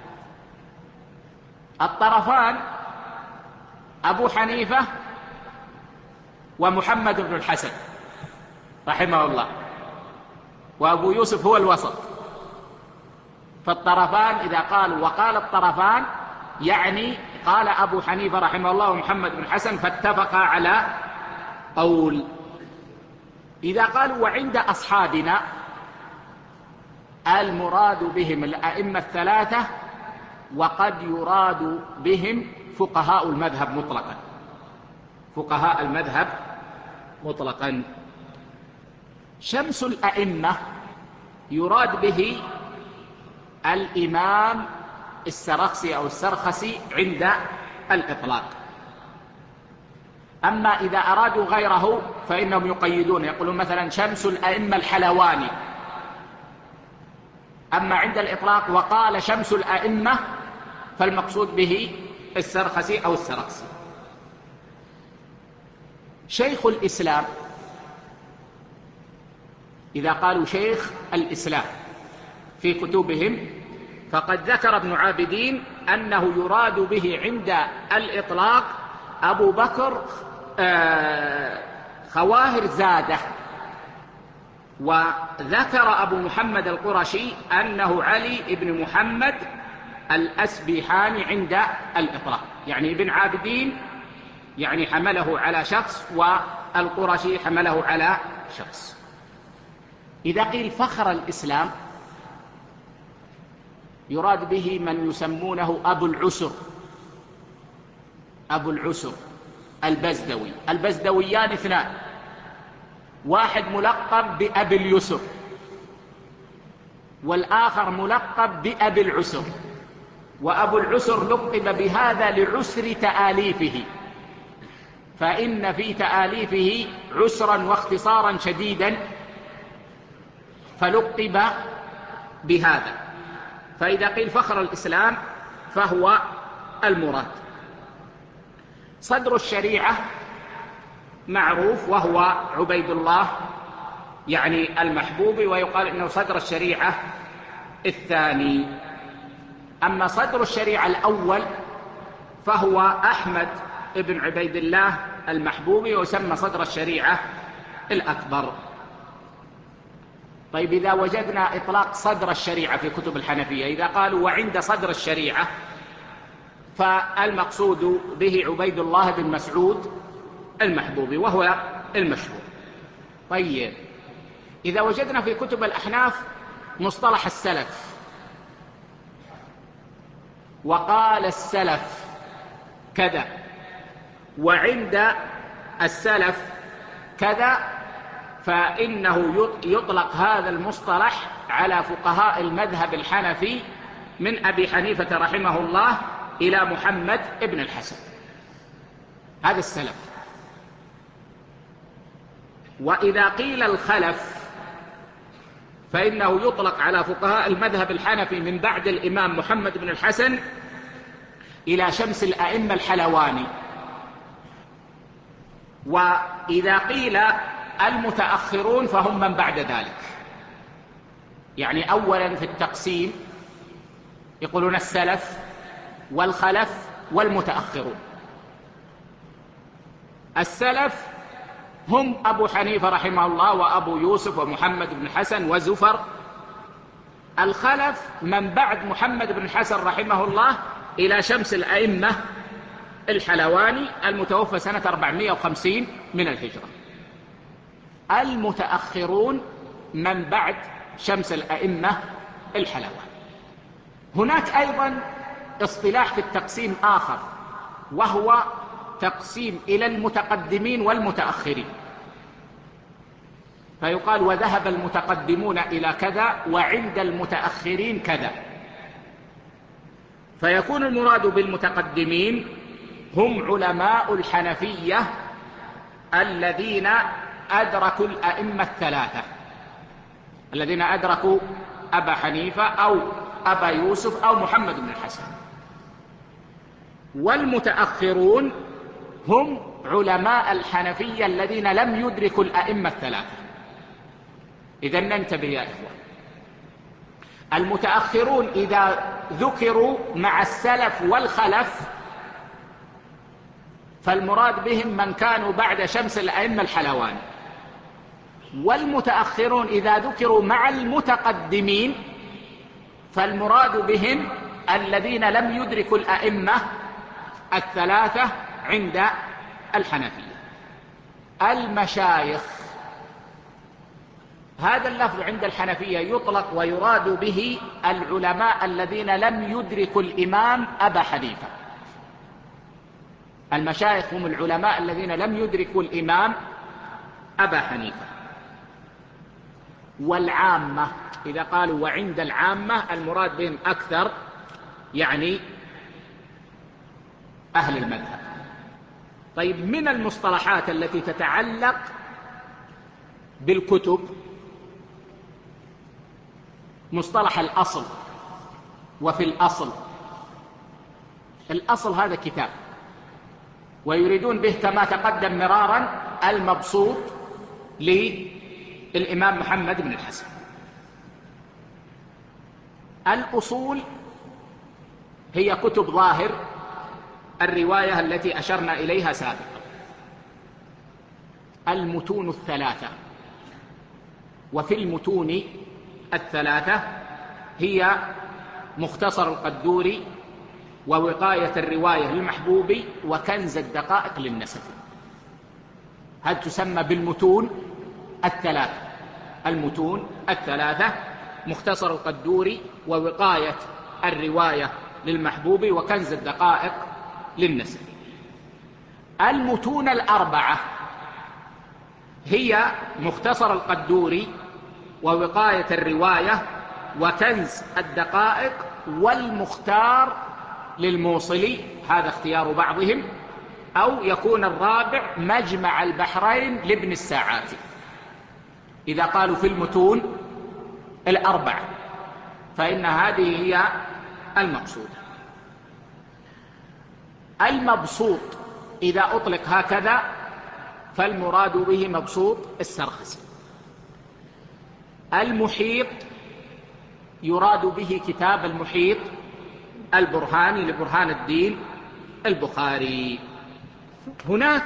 الطرفان أبو حنيفة ومحمد بن الحسن رحمه الله، وأبو يوسف هو الوسط. فالطرفان إذا قالوا وقال الطرفان يعني قال أبو حنيفة رحمه الله ومحمد بن الحسن فاتفقا على قول. إذا قالوا وعند أصحابنا المراد بهم الأئمة الثلاثة، وقد يراد بهم فقهاء المذهب مطلقا، فقهاء المذهب مطلقا. شمس الأئمة يراد به الإمام السرخسي أو السرخسي عند الإطلاق. أما إذا أرادوا غيره فإنهم يقيدون، يقولون مثلا شمس الأئمة الحلواني. أما عند الإطلاق وقال شمس الأئمة فالمقصود به السرخسي أو السرخسي. شيخ الإسلام إذا قالوا شيخ الإسلام في كتبهم فقد ذكر ابن عابدين أنه يراد به عند الإطلاق أبو بكر خواهر زاده، وذكر أبو محمد القرشي أنه علي بن محمد الأسبحاني عند الإطلاق. يعني ابن عابدين يعني حمله على شخص، والقرشي حمله على شخص. إذا قيل فخر الإسلام يراد به من يسمونه أبو العسر، أبو العسر البزدوي. البزدويان اثنان، واحد ملقب بأبي اليسر والآخر ملقب بأبي العسر. وأبو العسر لقب بهذا لعسر تآليفه، فإن في تآليفه عسرا واختصارا شديدا فلقب بهذا. فإذا قيل فخر الإسلام فهو المراد. صدر الشريعة معروف وهو عبيد الله يعني المحبوب، ويقال إنه صدر الشريعة الثاني. أما صدر الشريعة الأول فهو أحمد بن عبيد الله المحبوبي، ويسمى صدر الشريعة الأكبر. طيب إذا وجدنا إطلاق صدر الشريعة في كتب الحنفية، إذا قالوا وعند صدر الشريعة فالمقصود به عبيد الله بن مسعود المحبوبي وهو المشهور. طيب، إذا وجدنا في كتب الأحناف مصطلح السلف وقال السلف كذا وعند السلف كذا، فإنه يطلق هذا المصطلح على فقهاء المذهب الحنفي من أبي حنيفة رحمه الله إلى محمد ابن الحسن، هذا السلف. وإذا قيل الخلف فإنه يطلق على فقهاء المذهب الحنفي من بعد الإمام محمد بن الحسن إلى شمس الأئمة الحلواني. وإذا قيل المتأخرون فهم من بعد ذلك، يعني أولا في التقسيم يقولون السلف والخلف والمتأخرون. السلف هم أبو حنيفة رحمه الله وأبو يوسف ومحمد بن الحسن وزفر. الخلف من بعد محمد بن الحسن رحمه الله إلى شمس الأئمة الحلواني المتوفى سنة 450 من الهجرة. المتأخرون من بعد شمس الأئمة الحلواني. هناك أيضا اصطلاح في التقسيم آخر، وهو تقسيم إلى المتقدمين والمتأخرين، فيقال وذهب المتقدمون إلى كذا وعند المتأخرين كذا، فيكون المراد بالمتقدمين هم علماء الحنفية الذين أدركوا الأئمة الثلاثة، الذين أدركوا أبا حنيفة أو أبا يوسف أو محمد بن الحسن. والمتأخرون هم علماء الحنفية الذين لم يدركوا الأئمة الثلاثة. إذن ننتبه يا إخوة، المتأخرون إذا ذكروا مع السلف والخلف فالمراد بهم من كانوا بعد شمس الأئمة الحلواني. والمتأخرون إذا ذكروا مع المتقدمين فالمراد بهم الذين لم يدركوا الأئمة الثلاثة عند الحنفية. المشايخ، هذا اللفظ عند الحنفية يطلق ويراد به العلماء الذين لم يدركوا الإمام أبا حنيفة. المشايخ هم العلماء الذين لم يدركوا الإمام أبا حنيفة. والعامة، إذا قالوا وعند العامة المراد بهم أكثر، يعني أهل المذهب. طيب، من المصطلحات التي تتعلق بالكتب مصطلح الأصل. وفي الأصل هذا كتاب، ويريدون به كما تقدم مرارا المبسوط للإمام محمد بن الحسن. الأصول هي كتب ظاهر الرواية التي أشرنا إليها سابقا. المتون الثلاثة، وفي المتون الثلاثة هي مختصر القدوري ووقاية الرواية للمحبوبي وكنز الدقائق للنسفي. هذه تسمى بالمتون الثلاثة. المتون الثلاثة مختصر القدوري ووقاية الرواية للمحبوبي وكنز الدقائق للنسفي. المتون الأربعة هي مختصر القدوري ووقاية الرواية وكنز الدقائق والمختار للموصلي، هذا اختيار بعضهم، أو يكون الرابع مجمع البحرين لابن الساعاتي إذا قالوا في المتون الأربعة، فإن هذه هي المقصودة. المبسوط إذا أطلق هكذا فالمراد به مبسوط السرخسي. المحيط يراد به كتاب المحيط البرهاني لبرهان الدين البخاري. هناك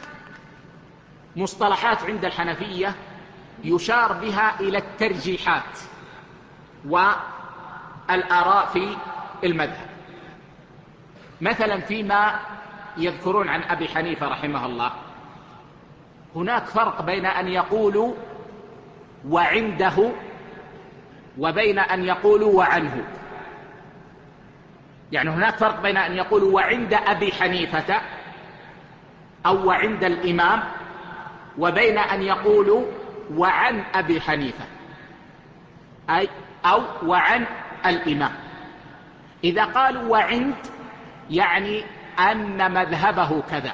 مصطلحات عند الحنفية يشار بها إلى الترجيحات والآراء في المذهب. مثلا فيما يذكرون عن أبي حنيفة رحمه الله، هناك فرق بين أن يقولوا وعنده وبين أن يقولوا وعنه. يعني هناك فرق بين أن يقولوا وعند أبي حنيفة أو وعند الإمام، وبين أن يقولوا وعن أبي حنيفة أو وعن الإمام. إذا قالوا وعند يعني أن مذهبه كذا،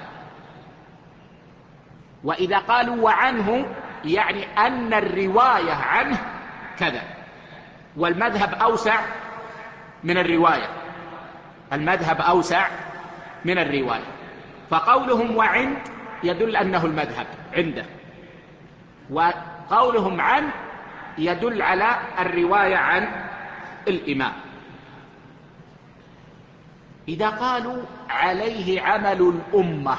وإذا قالوا وعنه يعني أن الرواية عنه كذا، والمذهب أوسع من الرواية، المذهب أوسع من الرواية. فقولهم وعند يدل أنه المذهب عنده، وقولهم عن يدل على الرواية عن الإمام. إذا قالوا عليه عمل الأمة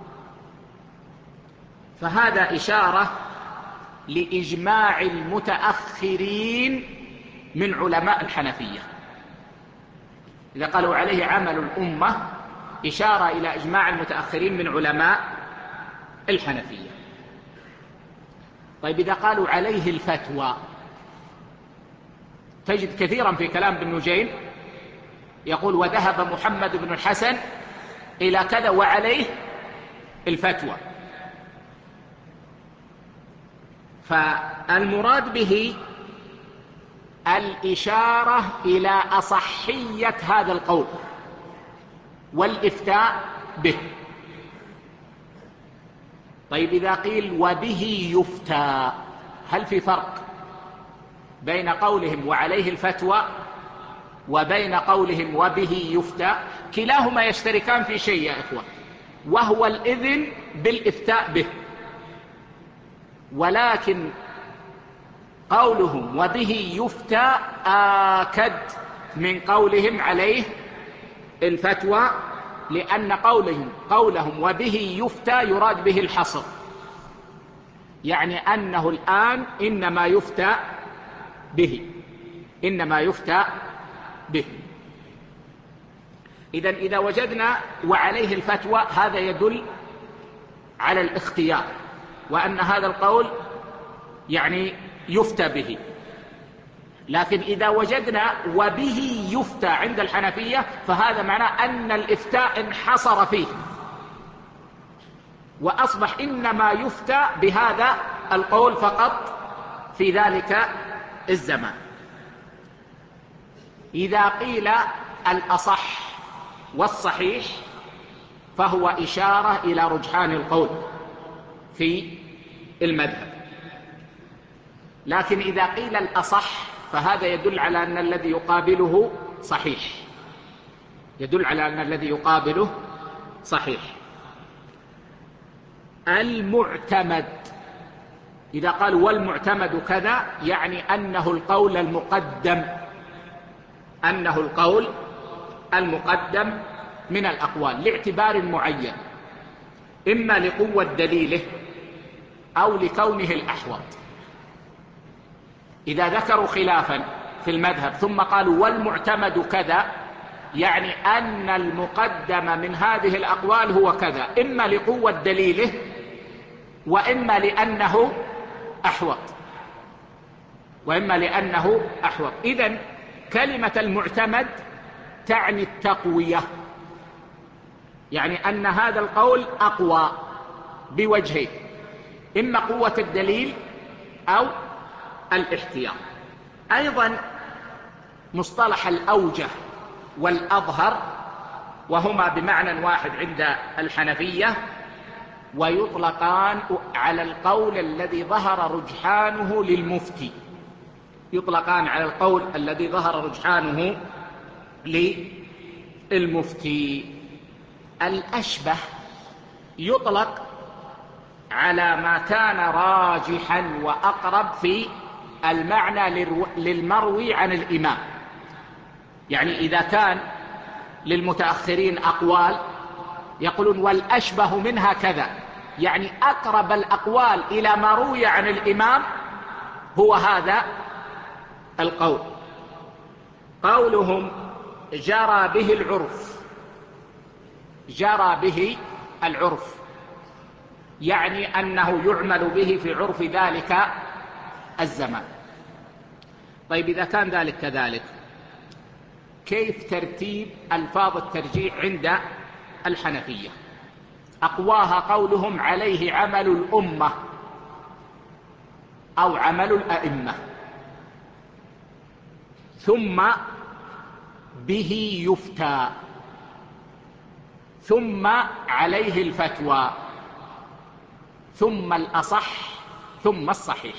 فهذا إشارة لإجماع المتأخرين من علماء الحنفية. إذا قالوا عليه عمل الأمة إشارة إلى إجماع المتأخرين من علماء الحنفية. طيب إذا قالوا عليه الفتوى، تجد كثيرا في كلام ابن نجيم يقول وذهب محمد بن الحسن إلى كذا وعليه الفتوى. فالمراد به الإشارة إلى أصحية هذا القول والإفتاء به. طيب إذا قيل وبه يفتى، هل في فرق بين قولهم وعليه الفتوى وبين قولهم وبه يفتى؟ كلاهما يشتركان في شيء يا إخوة، وهو الإذن بالإفتاء به، ولكن قولهم وبه يفتى آكد من قولهم عليه الفتوى، لأن قولهم وبه يفتى يراد به الحصر، يعني أنه الآن إنما يفتى به. إذا وجدنا وعليه الفتوى هذا يدل على الاختيار، وأن هذا القول يعني يفتى به. لكن إذا وجدنا وبه يفتى عند الحنفية فهذا معناه أن الإفتاء انحصر فيه، وأصبح إنما يفتى بهذا القول فقط في ذلك الزمان. إذا قيل الأصح والصحيح فهو إشارة إلى رجحان القول في المذهب. لكن إذا قيل الأصح فهذا يدل على أن الذي يقابله صحيح، يدل على أن الذي يقابله صحيح. المعتمد، إذا قالوا والمعتمد كذا يعني أنه القول المقدم من الأقوال لاعتبار معين، إما لقوة دليله أو لكونه الأحوط. إذا ذكروا خلافا في المذهب ثم قالوا والمعتمد كذا يعني أن المقدم من هذه الأقوال هو كذا، إما لقوة دليله وإما لأنه أحوط. إذن كلمة المعتمد تعني التقوية، يعني أن هذا القول أقوى بوجهين، إما قوة الدليل أو الاحتياط. أيضا مصطلح الأوجه والأظهر وهما بمعنى واحد عند الحنفية، ويطلقان على القول الذي ظهر رجحانه للمفتي، يطلقان على القول الذي ظهر رجحانه للمفتي. الأشبه يطلق على ما كان راجحا وأقرب في المعنى للمروي عن الإمام. يعني إذا كان للمتأخرين أقوال يقولون والأشبه منها كذا، يعني أقرب الأقوال إلى ما روي عن الإمام هو هذا القول. قولهم جرى به العرف جرى به العرف، يعني أنه يعمل به في عرف ذلك الزمان. طيب إذا كان ذلك كذلك، كيف ترتيب ألفاظ الترجيح عند الحنفية؟ أقواها قولهم عليه عمل الأمة أو عمل الأئمة، ثم به يفتى، ثم عليه الفتوى، ثم الأصح، ثم الصحيح.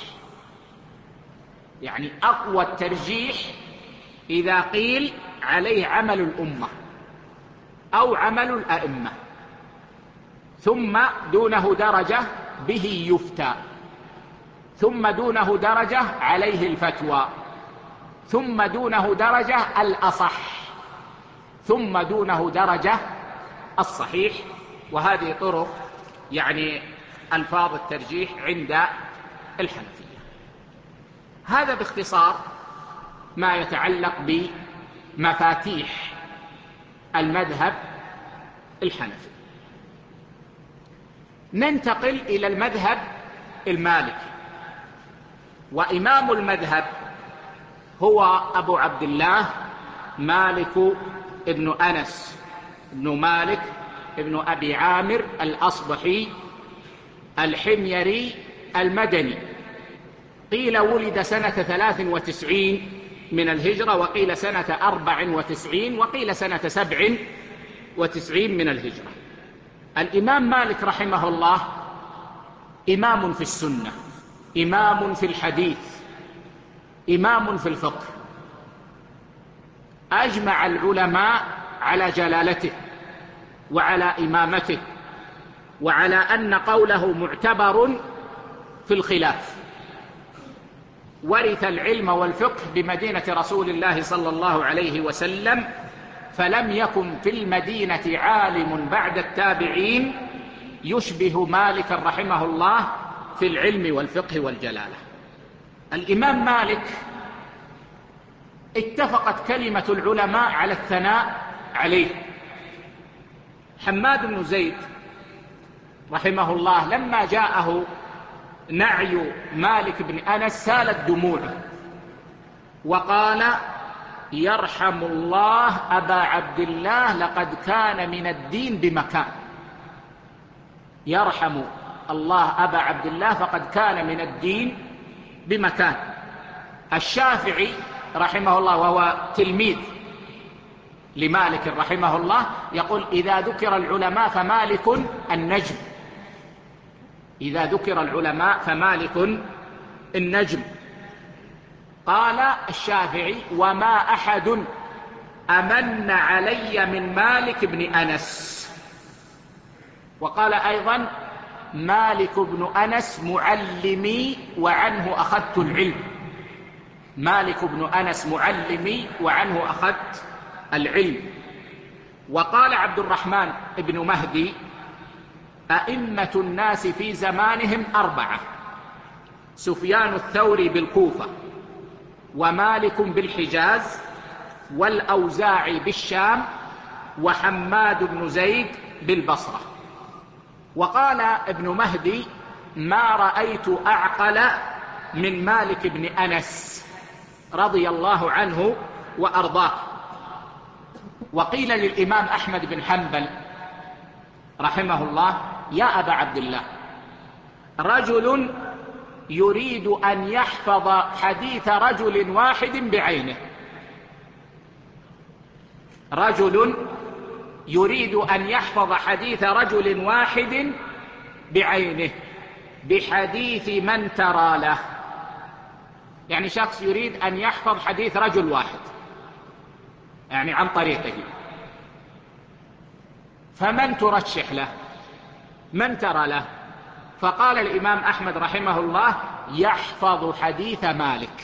يعني أقوى الترجيح إذا قيل عليه عمل الأمة أو عمل الأئمة، ثم دونه درجة به يفتى، ثم دونه درجة عليه الفتوى، ثم دونه درجة الأصح، ثم دونه درجة الصحيح. وهذه طرق يعني ألفاظ الترجيح عند الحنفية. هذا باختصار ما يتعلق بمفاتيح المذهب الحنفي. ننتقل إلى المذهب المالكي، وإمام المذهب هو أبو عبد الله مالك ابن أنس ابن مالك ابن أبي عامر الأصبحي الحميري المدني. قيل ولد سنة 93 من الهجرة، وقيل سنة 94، وقيل سنة 97 من الهجرة. الإمام مالك رحمه الله إمام في السنة، إمام في الحديث، إمام في الفقه. أجمع العلماء على جلالته وعلى إمامته، وعلى أن قوله معتبر في الخلاف. ورث العلم والفقه بمدينة رسول الله صلى الله عليه وسلم، فلم يكن في المدينة عالم بعد التابعين يشبه مالك رحمه الله في العلم والفقه والجلالة. الإمام مالك اتفقت كلمة العلماء على الثناء عليه. حماد بن زيد رحمه الله لما جاءه نعي مالك بن أنس سالت دموعه، وقال: يرحم الله أبا عبد الله، لقد كان من الدين بمكان. يرحم الله أبا عبد الله فقد كان من الدين بمكان. الشافعي رحمه الله وهو تلميذ لمالك رحمه الله يقول: إذا ذكر العلماء فمالك النجم. إذا ذكر العلماء فمالك النجم. قال الشافعي: وما أحد أمن علي من مالك بن أنس. وقال أيضا: مالك بن أنس معلمي وعنه أخذت العلم. مالك بن أنس معلمي وعنه أخذت العلم. وقال عبد الرحمن بن مهدي: أئمة الناس في زمانهم 4: سفيان الثوري بالكوفة، ومالك بالحجاز، والأوزاعي بالشام، وحماد بن زيد بالبصرة. وقال ابن مهدي: ما رأيت أعقل من مالك بن أنس رضي الله عنه وأرضاه. وقيل للإمام أحمد بن حنبل رحمه الله: يا أبا عبد الله، رجل يريد أن يحفظ حديث رجل واحد بعينه. رجل يريد أن يحفظ حديث رجل واحد بعينه بحديث من ترى له. يعني شخص يريد أن يحفظ حديث رجل واحد، يعني عن طريقه، فمن ترشح له؟ من ترى له؟ فقال الإمام أحمد رحمه الله: يحفظ حديث مالك.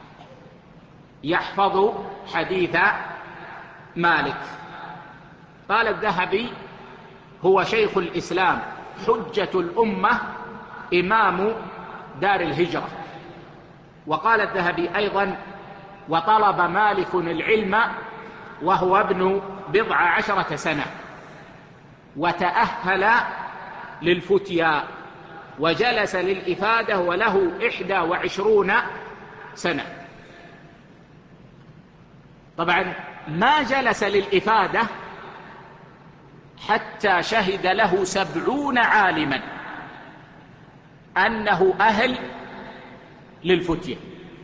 يحفظ حديث مالك. قال الذهبي: هو شيخ الإسلام، حجة الأمة، إمام دار الهجرة. وقال الذهبي أيضا: وطلب مالك العلم وهو ابن 17 سنة، وتأهل للفتيا وجلس للإفادة وله 21 سنة. طبعا ما جلس للإفادة حتى شهد له 70 عالما أنه أهل للفتية.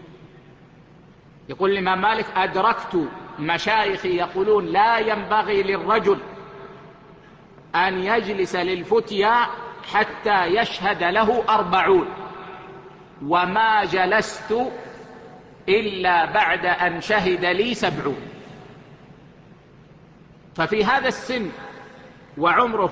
يقول الإمام مالك: أدركت مشايخي يقولون لا ينبغي للرجل أن يجلس للفتيا حتى يشهد له 40، وما جلست إلا بعد أن شهد لي 70. ففي هذا السن وعمره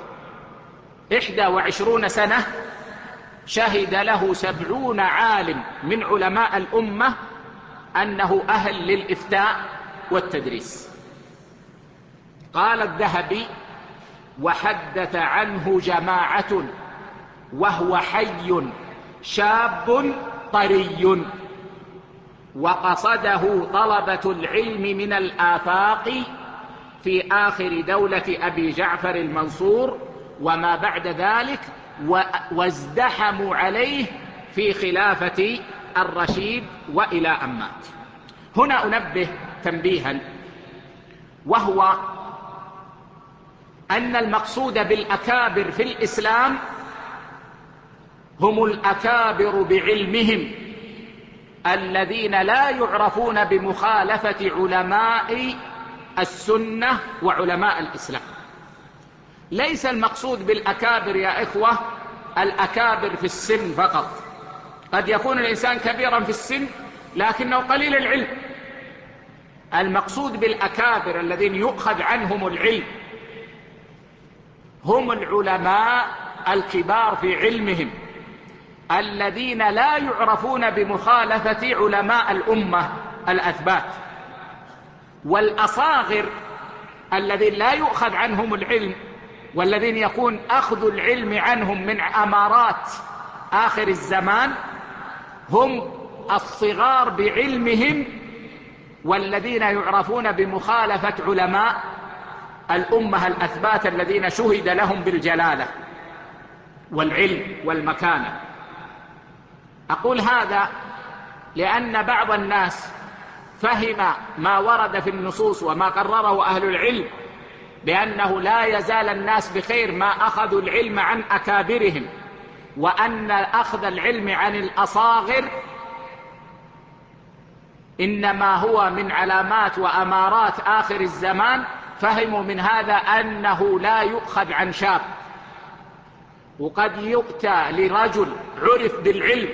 21 سنة شهد له 70 عالم من علماء الأمة أنه أهل للإفتاء والتدريس. قال الذهبي: وحدث عنه جماعة وهو حي شاب طري، وقصده طلبة العلم من الآفاق في آخر دولة أبي جعفر المنصور وما بعد ذلك، وازدحموا عليه في خلافة الرشيد وإلى أن مات. هنا أنبه تنبيها، وهو أن المقصود بالأكابر في الإسلام هم الأكابر بعلمهم الذين لا يعرفون بمخالفة علماء السنة وعلماء الإسلام. ليس المقصود بالأكابر يا إخوة الأكابر في السن فقط. قد يكون الإنسان كبيرا في السن لكنه قليل العلم. المقصود بالأكابر الذين يؤخذ عنهم العلم هم العلماء الكبار في علمهم الذين لا يعرفون بمخالفة علماء الأمة الأثبات. والأصاغر الذين لا يؤخذ عنهم العلم والذين يكون أخذ العلم عنهم من أمارات آخر الزمان هم الصغار بعلمهم والذين يعرفون بمخالفة علماء الأمة الأثبات الذين شهد لهم بالجلالة والعلم والمكانة. أقول هذا لأن بعض الناس فهم ما ورد في النصوص وما قرره أهل العلم بأنه لا يزال الناس بخير ما أخذوا العلم عن أكابرهم، وأن أخذ العلم عن الأصاغر إنما هو من علامات وأمارات آخر الزمان. فهموا من هذا أنه لا يؤخذ عن شاب. وقد يؤتى لرجل عرف بالعلم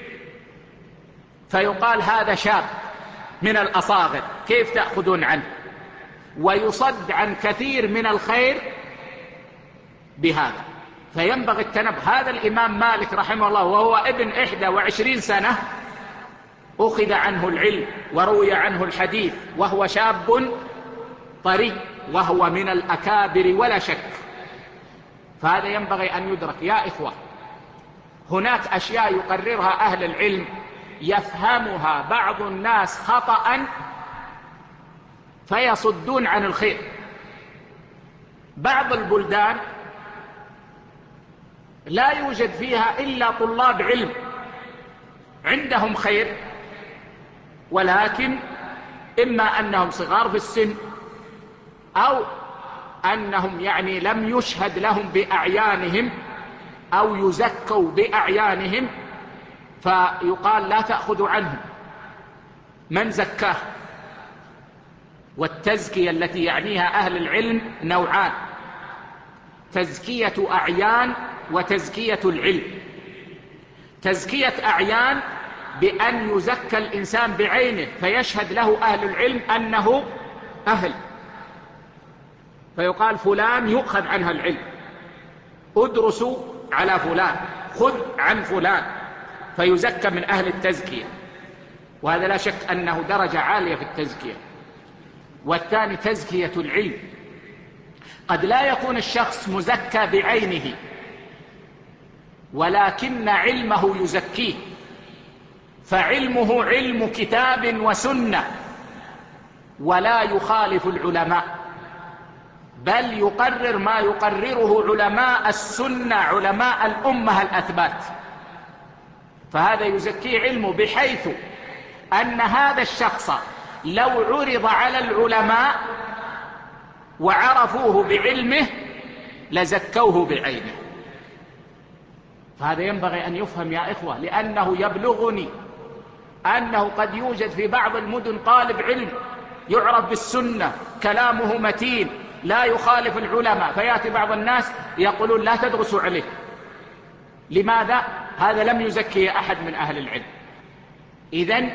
فيقال هذا شاب من الأصاغر، كيف تأخذون عنه؟ ويصد عن كثير من الخير بهذا. فينبغي التنبه. هذا الإمام مالك رحمه الله وهو ابن 21 سنة أخذ عنه العلم وروي عنه الحديث وهو شاب طري، وهو من الأكابر ولا شك. فهذا ينبغي أن يدرك يا إخوة. هناك أشياء يقررها أهل العلم يفهمها بعض الناس خطأ فيصدون عن الخير. بعض البلدان لا يوجد فيها إلا طلاب علم عندهم خير، ولكن إما أنهم صغار في السن أو أنهم لم يشهد لهم بأعيانهم أو يزكوا بأعيانهم، فيقال لا تأخذوا عنهم. من زكاه؟ والتزكية التي يعنيها أهل العلم نوعان: تزكية أعيان وتزكية العلم. تزكية أعيان بأن يزكى الإنسان بعينه فيشهد له أهل العلم أنه أهل، فيقال فلان يؤخذ عنها العلم، ادرسوا على فلان، خذ عن فلان، فيزكى من أهل التزكية. وهذا لا شك أنه درجة عالية في التزكية. والثاني تزكية العلم. قد لا يكون الشخص مزكى بعينه ولكن علمه يزكيه، فعلمه علم كتاب وسنة ولا يخالف العلماء، بل يقرر ما يقرره علماء السنة، علماء الأمة الأثبات. فهذا يزكيه علمه، بحيث أن هذا الشخص لو عرض على العلماء وعرفوه بعلمه لزكوه بعينه. فهذا ينبغي أن يفهم يا إخوة، لأنه يبلغني أنه قد يوجد في بعض المدن طالب علم يعرف بالسنة، كلامه متين لا يخالف العلماء، فيأتي بعض الناس يقولون لا تدرسوا عليه. لماذا؟ هذا لم يزكي أحد من أهل العلم. إذن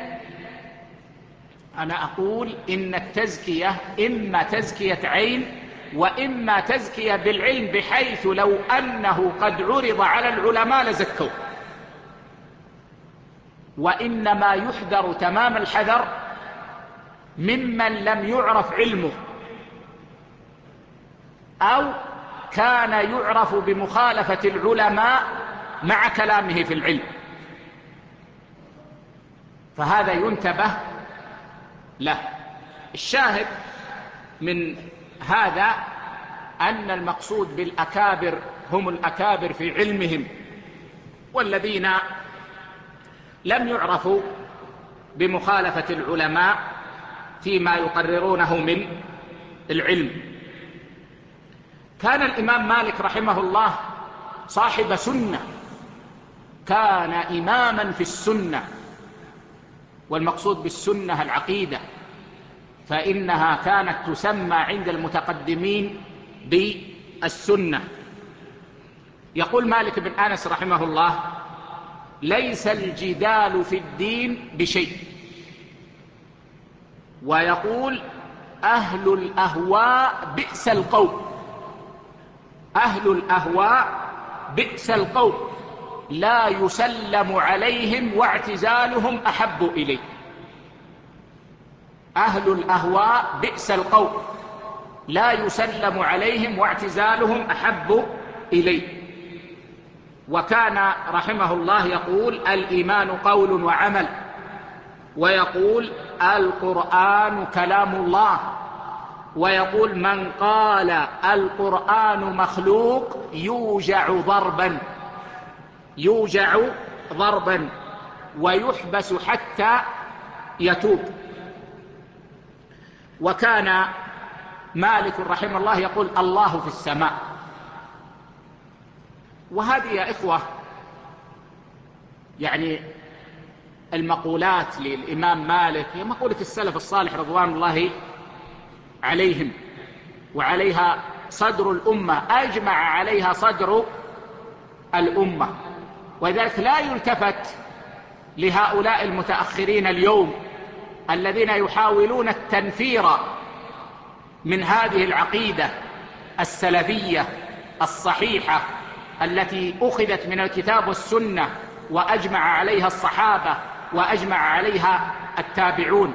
أنا أقول إن التزكية إما تزكية عين وإما تزكية بالعلم، بحيث لو أنه قد عرض على العلماء لزكوه. وإنما يحذر تمام الحذر ممن لم يعرف علمه أو كان يعرف بمخالفة العلماء مع كلامه في العلم، فهذا ينتبه له. الشاهد من هذا أن المقصود بالأكابر هم الأكابر في علمهم، والذين لم يعرفوا بمخالفة العلماء فيما يقررونه من العلم. كان الإمام مالك رحمه الله صاحب سنة، كان إماما في السنة، والمقصود بالسنة العقيدة، فإنها كانت تسمى عند المتقدمين بالسنة. يقول مالك بن أنس رحمه الله: ليس الجدال في الدين بشيء. ويقول: أهل الأهواء بئس القوم، أهل الأهواء بئس القوم لا يسلم عليهم واعتزالهم أحب إليه. أهل الأهواء بئس القوم لا يسلم عليهم واعتزالهم أحب إليه. وكان رحمه الله يقول: الإيمان قول وعمل، ويقول: القرآن كلام الله، ويقول: من قال القرآن مخلوق يوجع ضربا، يوجع ضربا ويحبس حتى يتوب. وكان مالك رحمه الله يقول: الله في السماء. وهذه يا إخوة يعني المقولات للإمام مالك هي مقولة السلف الصالح رضوان الله عليهم، وعليها صدر الأمة، أجمع عليها صدر الأمة. وذلك لا يلتفت لهؤلاء المتأخرين اليوم الذين يحاولون التنفير من هذه العقيدة السلفية الصحيحة التي أخذت من الكتاب والسنة وأجمع عليها الصحابة وأجمع عليها التابعون،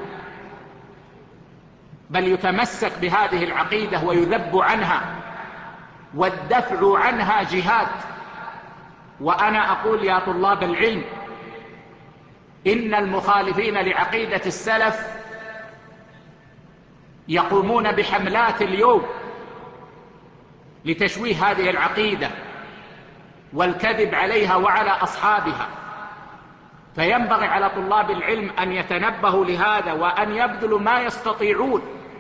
بل يتمسك بهذه العقيدة ويذب عنها، والدفع عنها جهاد. وأنا أقول يا طلاب العلم: إن المخالفين لعقيدة السلف يقومون بحملات اليوم لتشويه هذه العقيدة والكذب عليها وعلى أصحابها، فينبغي على طلاب العلم أن يتنبهوا لهذا وأن يبذلوا ما يستطيعون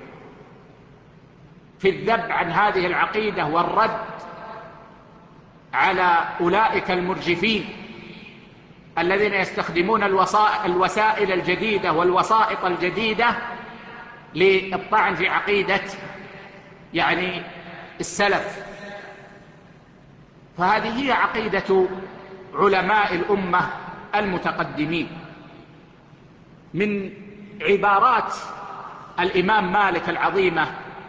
في الذب عن هذه العقيدة والرد على أولئك المرجفين الذين يستخدمون الوسائل الجديدة والوسائط الجديدة للطعن في عقيدة يعني السلف. فهذه هي عقيدة علماء الأمة المتقدمين. من عبارات الإمام مالك العظيمة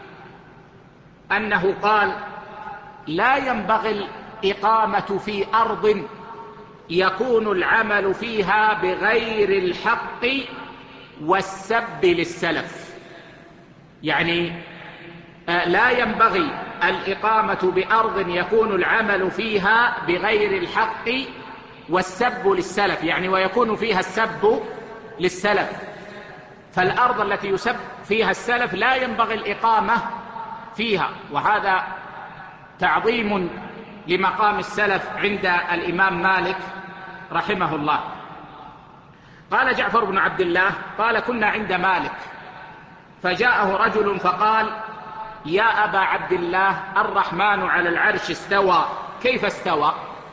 أنه قال: لا ينبغي الإقامة في أرض يكون العمل فيها بغير الحق والسب للسلف. يعني لا ينبغي الإقامة بأرض يكون العمل فيها بغير الحق والسب للسلف، يعني ويكون فيها السب للسلف. فالأرض التي يسب فيها السلف لا ينبغي الإقامة فيها، وهذا تعظيم لمقام السلف عند الإمام مالك رحمه الله. قال جعفر بن عبد الله قال: كنا عند مالك فجاءه رجل فقال: يا أبا عبد الله، الرحمن على العرش استوى، كيف استوى؟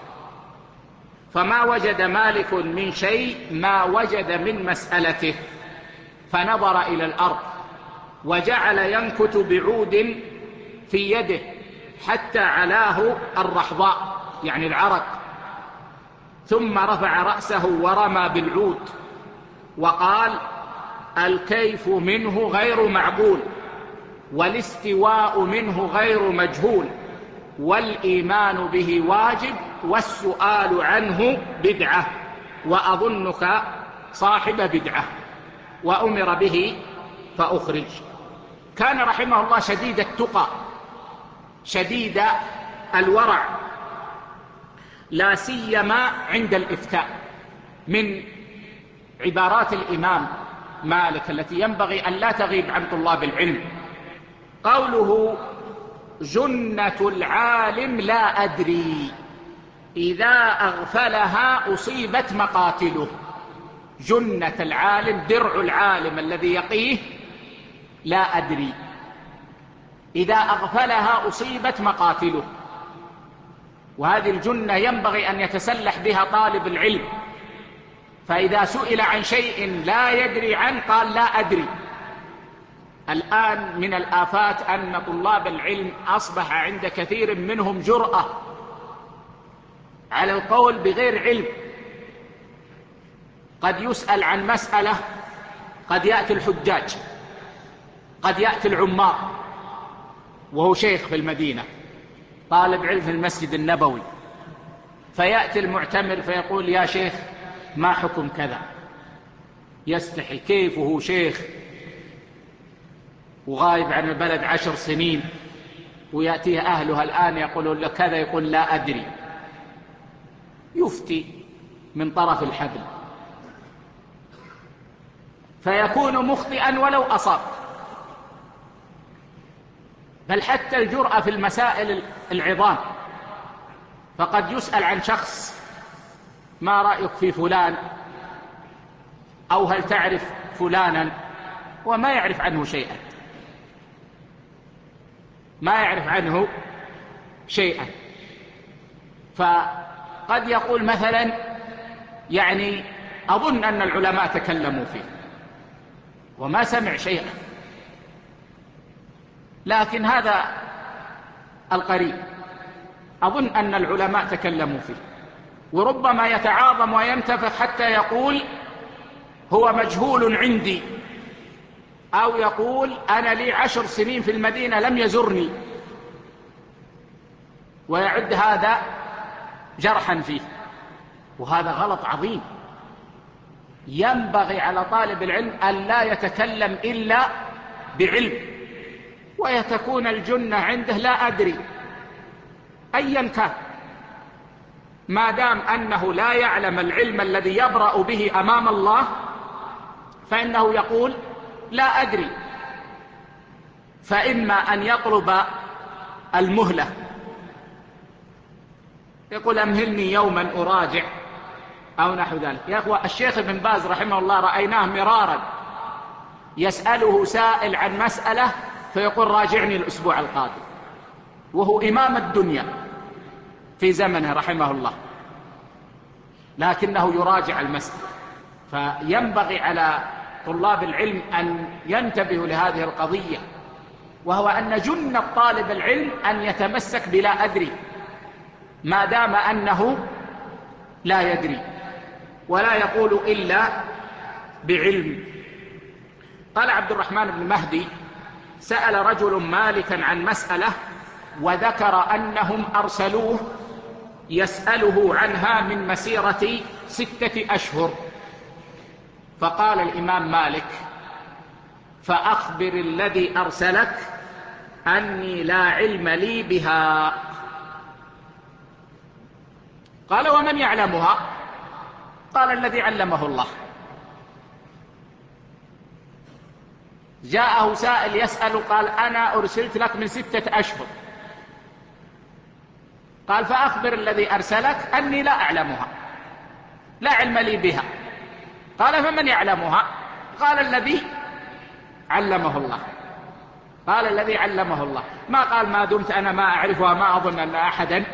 فما وجد مالك من شيء ما وجد من مسألته، فنظر إلى الأرض وجعل ينكت بعود في يده حتى علاه الرحضاء، يعني العرق، ثم رفع رأسه ورمى بالعود وقال: الكيف منه غير معقول، والاستواء منه غير مجهول، والإيمان به واجب، والسؤال عنه بدعة، وأظنك صاحب بدعة. وأمر به فأخرج. كان رحمه الله شديد التقى شديد الورع، لا سيما عند الإفتاء. من عبارات الإمام مالك التي ينبغي أن لا تغيب عن طلاب العلم قوله: جنة العالم لا أدري، إذا أغفلها أصيبت مقاتله. جنة العالم، درع العالم الذي يقيه، لا أدري، إذا أغفلها أصيبت مقاتله. وهذه الجنة ينبغي أن يتسلح بها طالب العلم، فإذا سئل عن شيء لا يدري عنه قال: لا أدري. الآن من الآفات أن طلاب العلم أصبح عند كثير منهم جرأة على القول بغير علم. قد يسأل عن مسألة، قد يأتي الحجاج، قد يأتي العمار وهو شيخ في المدينة، طالب علم في المسجد النبوي، فيأتي المعتمر فيقول: يا شيخ ما حكم كذا؟ يستحي، كيف وهو شيخ وغايب عن البلد 10 سنين، ويأتيه أهلها الآن يقولون له كذا، يقول: لا أدري. يفتي من طرف الحبل، فيكون مخطئا ولو أصاب. بل حتى الجرأة في المسائل العظام، فقد يسأل عن شخص: ما رأيك في فلان؟ أو هل تعرف فلانا؟ وما يعرف عنه شيئا، ما يعرف عنه شيئا. فقد يقول مثلا: يعني أظن أن العلماء تكلموا فيه، وما سمع شيئا، لكن هذا القريب أظن أن العلماء تكلموا فيه. وربما يتعاظم وينتفخ حتى يقول: هو مجهول عندي، أو يقول: أنا لي 10 سنين في المدينة لم يزرني، ويعد هذا جرحا فيه. وهذا غلط عظيم. ينبغي على طالب العلم أن لا يتكلم إلا بعلم، ويتكون الجنة عنده لا أدري أيا كان، ما دام أنه لا يعلم العلم الذي يبرأ به أمام الله، فإنه يقول: لا أدري. فإما أن يطلب المهلة، يقول: أمهلني يوما أراجع، أو نحو ذلك. يا أخوة، الشيخ ابن باز رحمه الله رأيناه مرارا يسأله سائل عن مسألة فيقول: راجعني الأسبوع القادم، وهو إمام الدنيا في زمنه رحمه الله، لكنه يراجع المسألة. فينبغي على طلاب العلم أن ينتبهوا لهذه القضية، وهو أن جنة طالب العلم أن يتمسك بلا أدري ما دام أنه لا يدري، ولا يقول إلا بعلم. قال عبد الرحمن بن مهدي: سأل رجل مالكا عن مسألة، وذكر أنهم أرسلوه يسأله عنها من مسيرة 6 أشهر. فقال الإمام مالك: فأخبر الذي أرسلك أني لا علم لي بها. قال: ومن يعلمها؟ قال: الذي علمه الله. جاءه سائل يسأل قال أنا أرسلت لك من 6 أشهر، قال فأخبر الذي أرسلك أني لا أعلمها، لا علم لي بها. قال فمن يعلمها؟ قال الذي علمه الله. قال الذي علمه الله، ما قال ما دمت أنا ما أعرفها ما أظن أن أحدا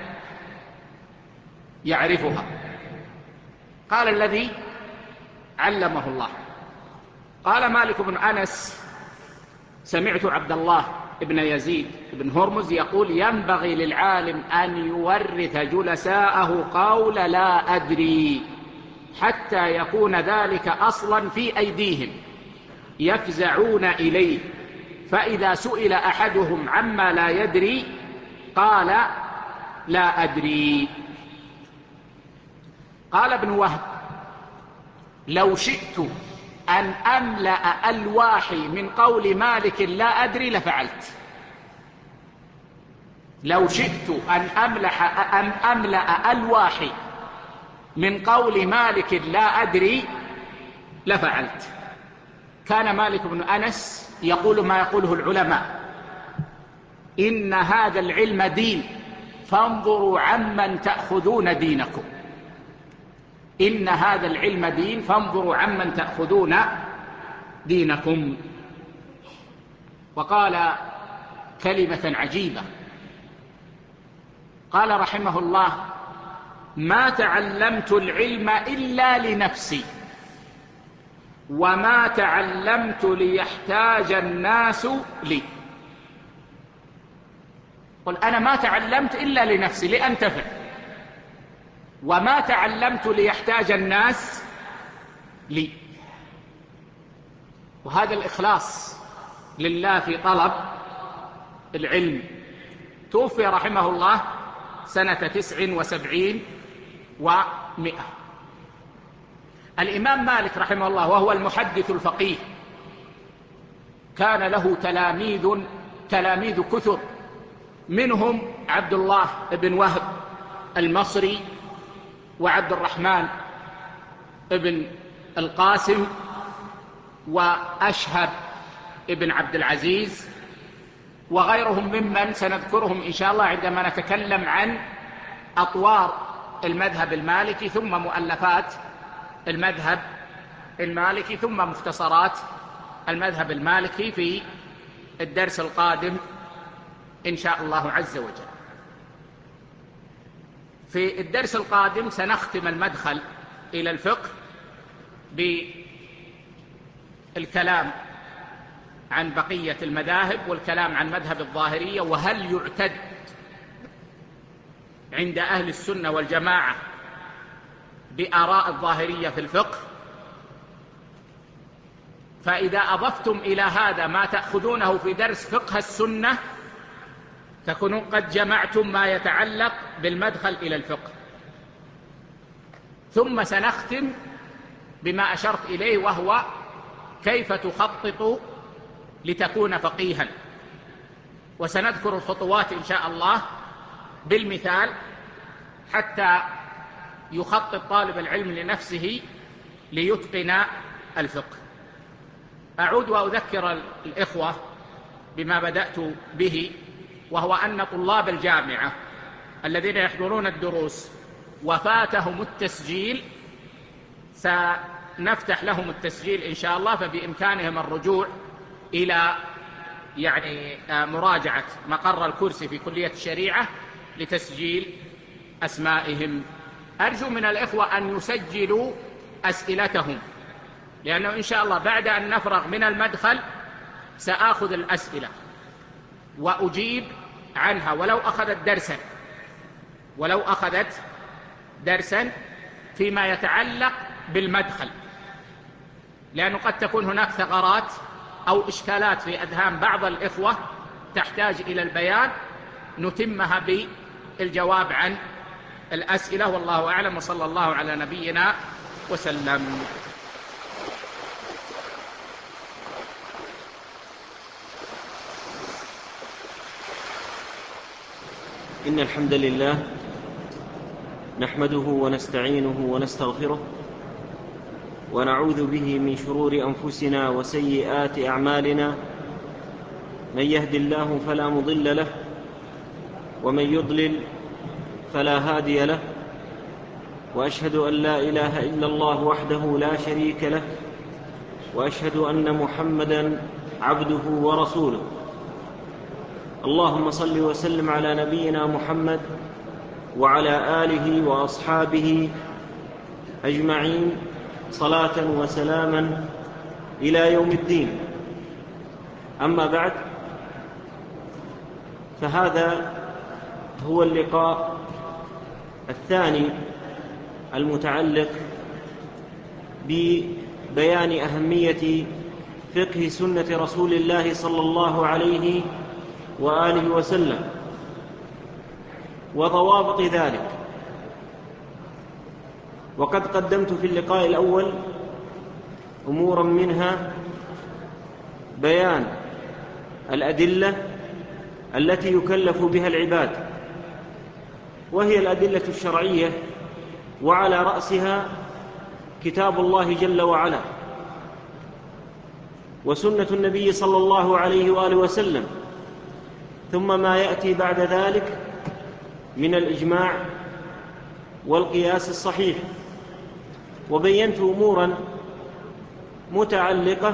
يعرفها، قال الذي علمه الله. قال مالك بن أنس سمعت عبد الله ابن يزيد بن هرمز يقول ينبغي للعالم أن يورث جلساءه قول لا أدري حتى يكون ذلك أصلا في أيديهم يفزعون إليه، فإذا سئل أحدهم عما لا يدري قال لا أدري. قال ابن وهب لو شئت أن أملأ ألواحي من قول مالك لا أدري لفعلت. لو شئت أن أملأ ألواحي من قول مالك لا أدري لفعلت. كان مالك بن أنس يقول ما يقوله العلماء: إن هذا العلم دين فانظروا عمن تأخذون دينكم. إن هذا العلم دين فانظروا عمن تأخذون دينكم. وقال كلمة عجيبة، قال رحمه الله: ما تعلمت العلم إلا لنفسي وما تعلمت ليحتاج الناس لي. قل أنا ما تعلمت إلا لنفسي لأنتفع، وما تعلمت ليحتاج الناس لي. وهذا الإخلاص لله في طلب العلم. توفي رحمه الله سنة 79 و100. الإمام مالك رحمه الله وهو المحدث الفقيه كان له تلاميذ كثر، منهم عبد الله بن وهب المصري، وعبد الرحمن بن القاسم، وأشهب بن عبد العزيز، وغيرهم ممن سنذكرهم إن شاء الله عندما نتكلم عن أطوار المذهب المالكي ثم مؤلفات المذهب المالكي ثم مختصرات المذهب المالكي في الدرس القادم إن شاء الله عز وجل. في الدرس القادم سنختم المدخل إلى الفقه بالكلام عن بقية المذاهب والكلام عن مذهب الظاهرية، وهل يعتد عند أهل السنة والجماعة بآراء الظاهرية في الفقه. فإذا أضفتم إلى هذا ما تأخذونه في درس فقه السنة تكونوا قد جمعتم ما يتعلق بالمدخل إلى الفقه. ثم سنختم بما أشرت إليه، وهو كيف تخطط لتكون فقيها، وسنذكر الخطوات إن شاء الله بالمثال حتى يخطط طالب العلم لنفسه ليتقن الفقه. أعود وأذكر الإخوة بما بدأت به، وهو أن طلاب الجامعة الذين يحضرون الدروس وفاتهم التسجيل سنفتح لهم التسجيل إن شاء الله، فبإمكانهم الرجوع إلى مراجعة مقر الكرسي في كلية الشريعة لتسجيل أسمائهم. أرجو من الإخوة أن يسجلوا أسئلتهم، لأنه إن شاء الله بعد أن نفرغ من المدخل سآخذ الأسئلة وأجيب عنها ولو أخذت درسا فيما يتعلق بالمدخل، لأنه قد تكون هناك ثغرات أو إشكالات في أذهان بعض الإخوة تحتاج إلى البيان نتمها بالجواب عن الأسئلة. والله أعلم، وصلى الله على نبينا وسلم. إن الحمد لله نحمده ونستعينه ونستغفره ونعوذ به من شرور أنفسنا وسيئات أعمالنا. من يهد الله فلا مضل له، ومن يضلل فلا هادي له، وأشهد أن لا إله إلا الله وحده لا شريك له، وأشهد أن محمدًا عبده ورسوله. اللهم صل وسلم على نبينا محمد وعلى آله وأصحابه أجمعين صلاة وسلاما إلى يوم الدين. أما بعد، فهذا هو اللقاء الثاني المتعلق ببيان أهمية فقه سنة رسول الله صلى الله عليه وآله وسلم وضوابط ذلك. وقد قدمت في اللقاء الأول أمورا منها بيان الأدلة التي يكلف بها العباد، وهي الأدلة الشرعية، وعلى رأسها كتاب الله جل وعلا وسنة النبي صلى الله عليه وآله وسلم، ثم ما يأتي بعد ذلك من الإجماع والقياس الصحيح. وبينت أمورا متعلقة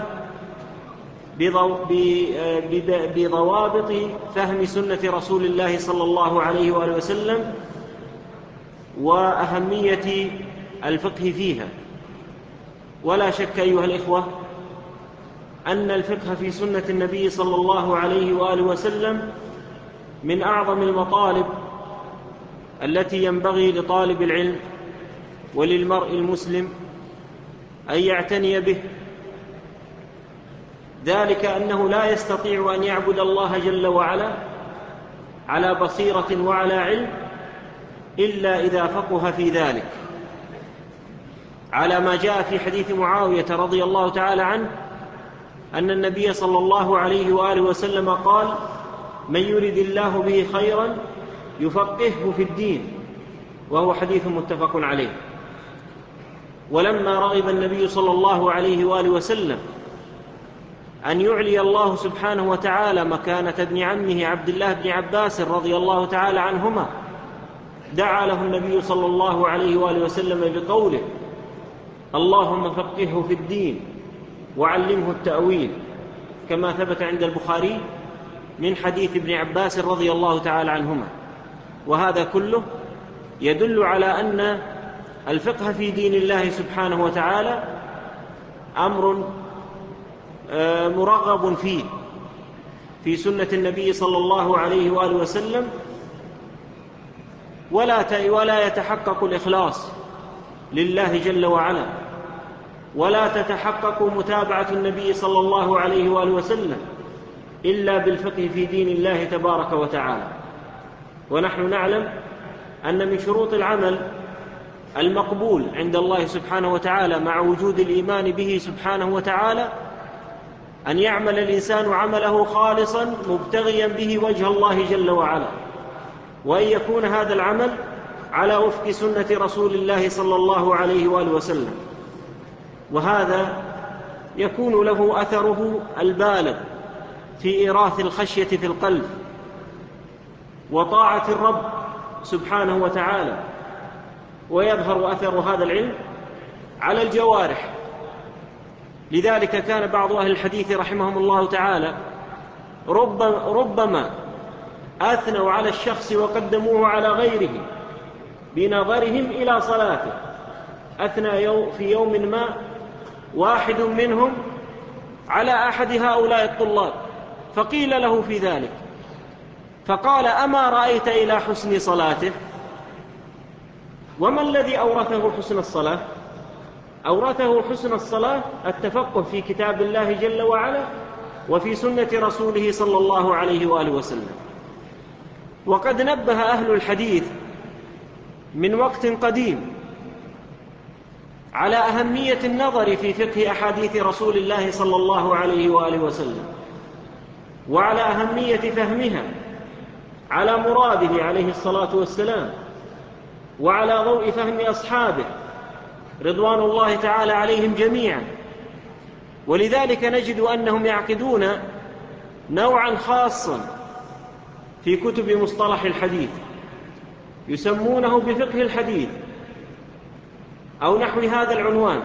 بضوابط فهم سنة رسول الله صلى الله عليه وآله وسلم وأهمية الفقه فيها. ولا شك أيها الإخوة أن الفقه في سنة النبي صلى الله عليه وآله وسلم من أعظم المطالب التي ينبغي لطالب العلم وللمرء المسلم أن يعتني به، ذلك أنه لا يستطيع أن يعبد الله جل وعلا على بصيرة وعلى علم إلا إذا فقه في ذلك، على ما جاء في حديث معاوية رضي الله تعالى عنه أن النبي صلى الله عليه وآله وسلم قال: من يرد الله به خيرا يفقهه في الدين، وهو حديث متفق عليه. ولما رغب النبي صلى الله عليه وآله وسلم أن يعلي الله سبحانه وتعالى مكانة ابن عمه عبد الله بن عباس رضي الله تعالى عنهما، دعا له النبي صلى الله عليه وآله وسلم بقوله: اللهم فقهه في الدين وعلمه التأويل، كما ثبت عند البخاري من حديث ابن عباس رضي الله تعالى عنهما. وهذا كله يدل على أن الفقه في دين الله سبحانه وتعالى أمر مرغب فيه في سنة النبي صلى الله عليه وآله وسلم، ولا يتحقق الإخلاص لله جل وعلا، ولا تتحقق متابعة النبي صلى الله عليه وآله وسلم إلا بالفقه في دين الله تبارك وتعالى. ونحن نعلم أن من شروط العمل المقبول عند الله سبحانه وتعالى مع وجود الإيمان به سبحانه وتعالى أن يعمل الإنسان عمله خالصا مبتغيا به وجه الله جل وعلا، وأن يكون هذا العمل على وفق سنة رسول الله صلى الله عليه وآله وسلم. وهذا يكون له أثره البالغ في إيراث الخشية في القلب وطاعة الرب سبحانه وتعالى، ويظهر أثر هذا العلم على الجوارح. لذلك كان بعض أهل الحديث رحمهم الله تعالى ربما أثنوا على الشخص وقدموه على غيره بنظرهم إلى صلاته. أثنى في يوم ما واحد منهم على أحد هؤلاء الطلاب، فقيل له في ذلك، فقال: أما رأيت إلى حسن صلاته؟ وما الذي أورثه حسن الصلاة؟ أورثه حسن الصلاة التفقه في كتاب الله جل وعلا وفي سنة رسوله صلى الله عليه وآله وسلم. وقد نبه أهل الحديث من وقت قديم على أهمية النظر في فقه أحاديث رسول الله صلى الله عليه وآله وسلم، وعلى أهمية فهمها على مراده عليه الصلاة والسلام، وعلى ضوء فهم أصحابه رضوان الله تعالى عليهم جميعا. ولذلك نجد أنهم يعقدون نوعا خاصا في كتب مصطلح الحديث يسمونه بفقه الحديث أو نحو هذا العنوان.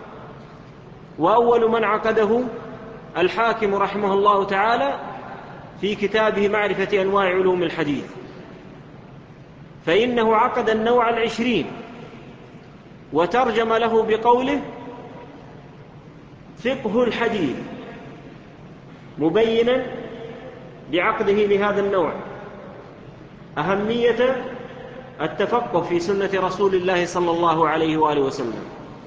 وأول من عقده الحاكم رحمه الله تعالى في كتابه معرفة أنواع علوم الحديث، فإنه عقد النوع 20 وترجم له بقوله فقه الحديث، مبينا بعقده لهذا النوع أهمية التفقه في سنة رسول الله صلى الله عليه وآله وسلم،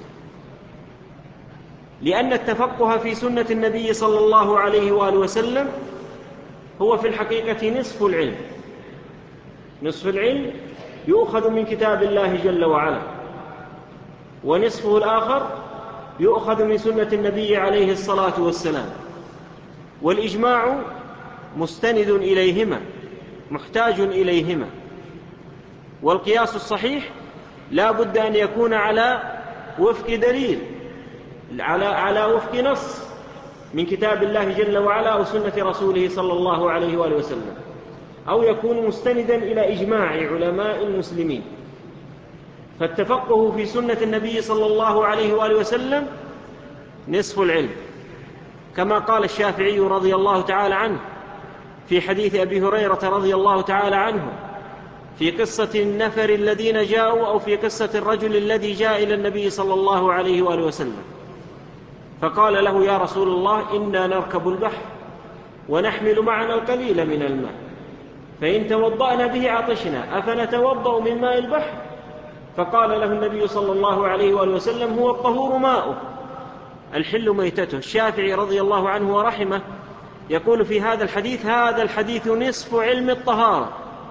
لأن التفقه في سنة النبي صلى الله عليه وآله وسلم هو في الحقيقة نصف العلم. نصف العلم يؤخذ من كتاب الله جل وعلا، ونصفه الآخر يؤخذ من سنة النبي عليه الصلاة والسلام. والإجماع مستند إليهما، محتاج إليهما. والقياس الصحيح لا بد أن يكون على وفق دليل، على وفق نص من كتاب الله جل وعلا أو سنة رسوله صلى الله عليه وآله وسلم، أو يكون مستندا إلى إجماع علماء المسلمين. فالتفقه في سنة النبي صلى الله عليه وآله وسلم نصف العلم، كما قال الشافعي رضي الله تعالى عنه في حديث أبي هريرة رضي الله تعالى عنه في قصة النفر الذين جاءوا، أو في قصة الرجل الذي جاء إلى النبي صلى الله عليه وآله وسلم فقال له يا رسول الله إنا نركب البحر ونحمل معنا القليل من الماء، فإن توضأنا به عطشنا أفنتوضأ من ماء البحر؟ فقال له النبي صلى الله عليه وآله وسلم هو الطهور ماؤه الحل ميتته. الشافعي رضي الله عنه ورحمه يقول في هذا الحديث: هذا الحديث نصف علم الطهارة،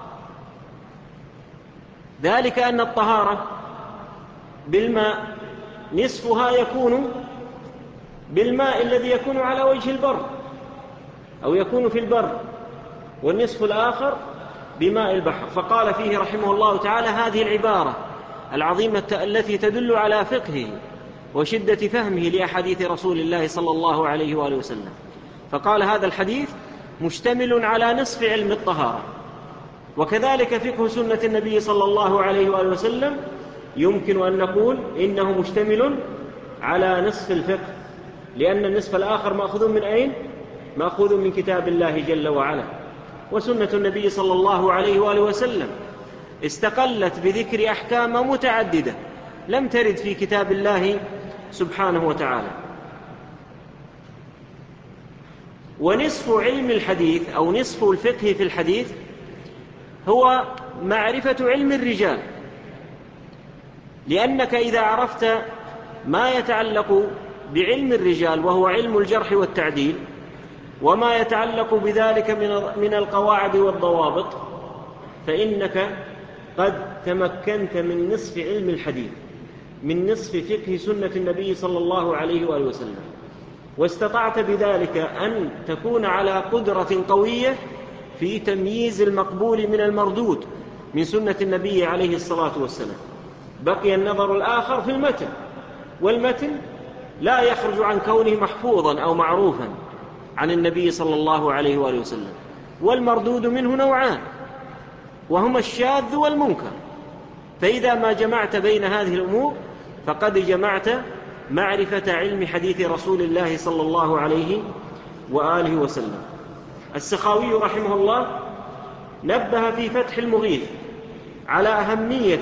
ذلك أن الطهارة بالماء نصفها يكون بالماء الذي يكون على وجه البر أو يكون في البر، والنصف الآخر بماء البحر. فقال فيه رحمه الله تعالى هذه العبارة العظيمة التي تدل على فقهه وشدة فهمه لأحاديث رسول الله صلى الله عليه وآله وسلم. فقال هذا الحديث مشتمل على نصف علم الطهارة. وكذلك فقه سنة النبي صلى الله عليه وآله وسلم يمكن أن نقول إنه مشتمل على نصف الفقه، لأن النصف الآخر مأخوذ من أين؟ مأخوذ من كتاب الله جل وعلا. وسنة النبي صلى الله عليه وآله وسلم استقلت بذكر أحكام متعددة لم ترد في كتاب الله سبحانه وتعالى. ونصف علم الحديث أو نصف الفقه في الحديث هو معرفة علم الرجال، لأنك إذا عرفت ما يتعلق بعلم الرجال وهو علم الجرح والتعديل وما يتعلق بذلك من القواعد والضوابط، فإنك قد تمكنت من نصف علم الحديث، من نصف فقه سنة النبي صلى الله عليه وآله وسلم، واستطعت بذلك أن تكون على قدرة قوية في تمييز المقبول من المردود من سنة النبي عليه الصلاة والسلام. بقي النظر الآخر في المتن، والمتن لا يخرج عن كونه محفوظا أو معروفا عن النبي صلى الله عليه وآله وسلم. والمردود منه نوعان، وهما الشاذ والمنكر. فإذا ما جمعت بين هذه الأمور فقد جمعت معرفة علم حديث رسول الله صلى الله عليه وآله وسلم. السخاوي رحمه الله نبه في فتح المغيث على أهمية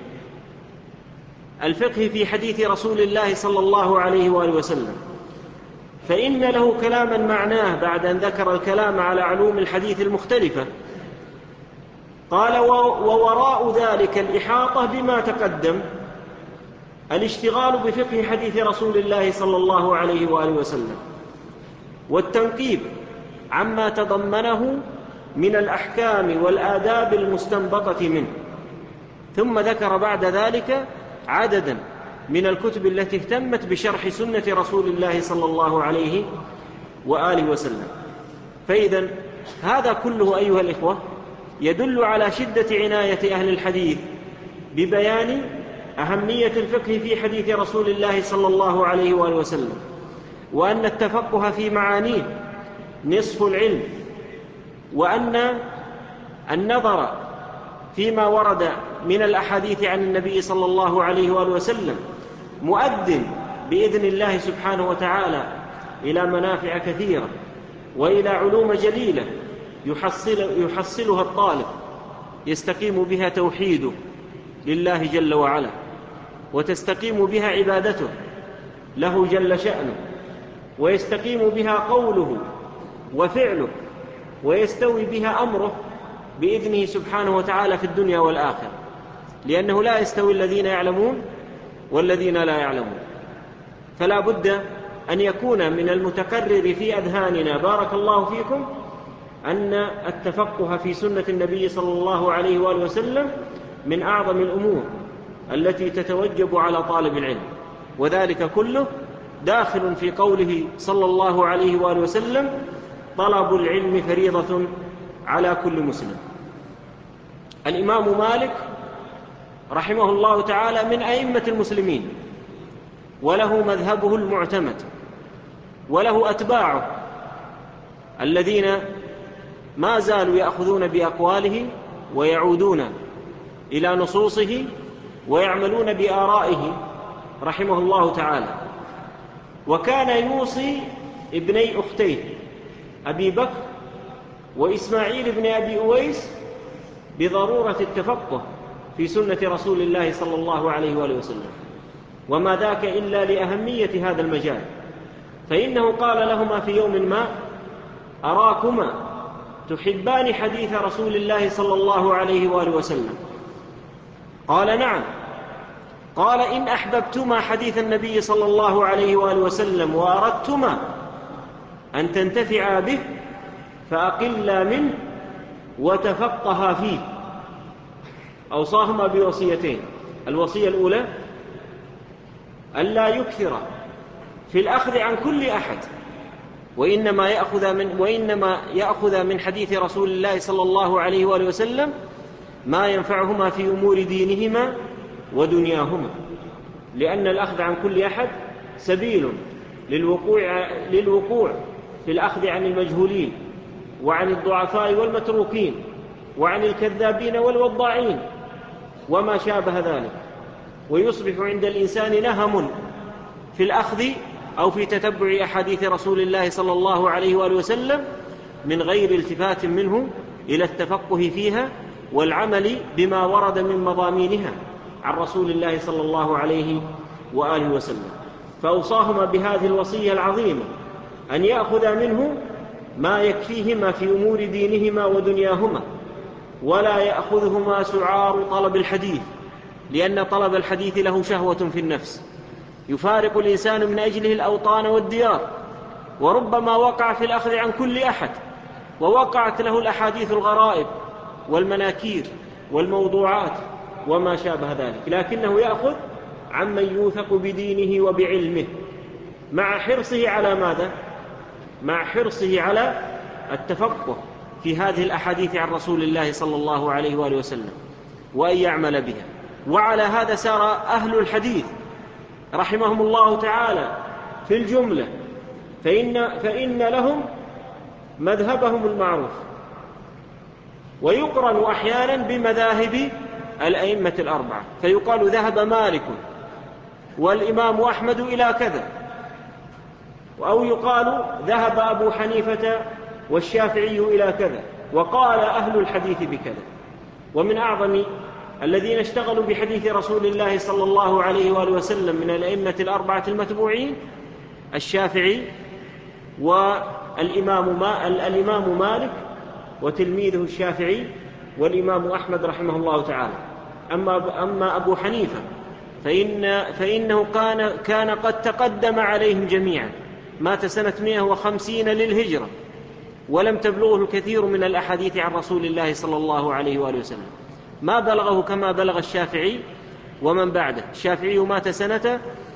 الفقه في حديث رسول الله صلى الله عليه وآله وسلم، فإن له كلاما معناه بعد أن ذكر الكلام على علوم الحديث المختلفة. قال: ووراء ذلك الإحاطة بما تقدم، الاشتغال بفقه حديث رسول الله صلى الله عليه وآله وسلم، والتنقيب عما تضمنه من الأحكام والآداب المستنبطة منه. ثم ذكر بعد ذلك عددا من الكتب التي اهتمت بشرح سنة رسول الله صلى الله عليه وآله وسلم. فإذا هذا كله أيها الإخوة يدل على شدة عناية أهل الحديث ببيان أهمية الفقه في حديث رسول الله صلى الله عليه وآله وسلم، وأن التفقه في معانيه نصف العلم، وأن النظر فيما ورد من الأحاديث عن النبي صلى الله عليه وآله وسلم مؤد بإذن الله سبحانه وتعالى إلى منافع كثيرة وإلى علوم جليلة يحصلها الطالب يستقيم بها توحيده لله جل وعلا، وتستقيم بها عبادته له جل شأنه، ويستقيم بها قوله وفعله، ويستوي بها أمره بإذنه سبحانه وتعالى في الدنيا والآخرة، لأنه لا يستوي الذين يعلمون والذين لا يعلمون. فلا بد أن يكون من المتقرر في أذهاننا بارك الله فيكم أن التفقه في سنة النبي صلى الله عليه وآله وسلم من أعظم الأمور التي تتوجب على طالب العلم، وذلك كله داخل في قوله صلى الله عليه وآله وسلم: طلب العلم فريضة على كل مسلم. الإمام مالك رحمه الله تعالى من أئمة المسلمين، وله مذهبه المعتمد، وله أتباعه الذين ما زالوا يأخذون بأقواله ويعودون إلى نصوصه ويعملون بآرائه رحمه الله تعالى. وكان يوصي ابني أختيه أبي بكر وإسماعيل بن أبي أويس بضرورة التفقه في سنة رسول الله صلى الله عليه وآله وسلم، وما ذاك إلا لأهمية هذا المجال، فإنه قال لهما في يوم ما: أراكما تحبان حديث رسول الله صلى الله عليه وآله وسلم؟ قال: نعم. قال: إن أحببتما حديث النبي صلى الله عليه وآله وسلم وأردتما أن تنتفعا به فأقلا منه وتفقها فيه. أوصاهما بوصيتين: الوصية الأولى ألا يكثر في الأخذ عن كل أحد، وإنما يأخذ من حديث رسول الله صلى الله عليه وآله وسلم ما ينفعهما في أمور دينهما ودنياهما، لأن الأخذ عن كل أحد سبيل للوقوع في الأخذ عن المجهولين وعن الضعفاء والمتروكين وعن الكذابين والوضاعين وما شابه ذلك، ويصبح عند الإنسان نهم في الأخذ أو في تتبع أحاديث رسول الله صلى الله عليه وآله وسلم من غير التفات منه إلى التفقه فيها والعمل بما ورد من مضامينها عن رسول الله صلى الله عليه وآله وسلم. فأوصاهما بهذه الوصية العظيمة أن يأخذا منه ما يكفيهما في أمور دينهما ودنياهما، ولا يأخذهما سعار طلب الحديث، لأن طلب الحديث له شهوة في النفس يفارق الإنسان من أجله الأوطان والديار، وربما وقع في الأخذ عن كل أحد ووقعت له الأحاديث الغرائب والمناكير والموضوعات وما شابه ذلك، لكنه يأخذ عمن يوثق بدينه وبعلمه، مع حرصه على ماذا؟ مع حرصه على التفقه في هذه الأحاديث عن رسول الله صلى الله عليه وآله وسلم وأن يعمل بها. وعلى هذا سار أهل الحديث رحمهم الله تعالى في الجملة، فإن لهم مذهبهم المعروف، ويقرن أحيانا بمذاهب الأئمة الأربعة، فيقال ذهب مالك والإمام أحمد إلى كذا، أو يقال ذهب أبو حنيفة والشافعي إلى كذا، وقال أهل الحديث بكذا. ومن أعظم الذين اشتغلوا بحديث رسول الله صلى الله عليه وآله وسلم من الأئمة الأربعة المتبوعين الشافعي والإمام مالك وتلميذه الشافعي والإمام أحمد رحمه الله تعالى. أما أبو حنيفة فإنه كان قد تقدم عليهم جميعا، مات سنة 150 للهجرة، ولم تبلغه الكثير من الأحاديث عن رسول الله صلى الله عليه وآله وسلم، ما بلغه كما بلغ الشافعي ومن بعده. الشافعي مات سنة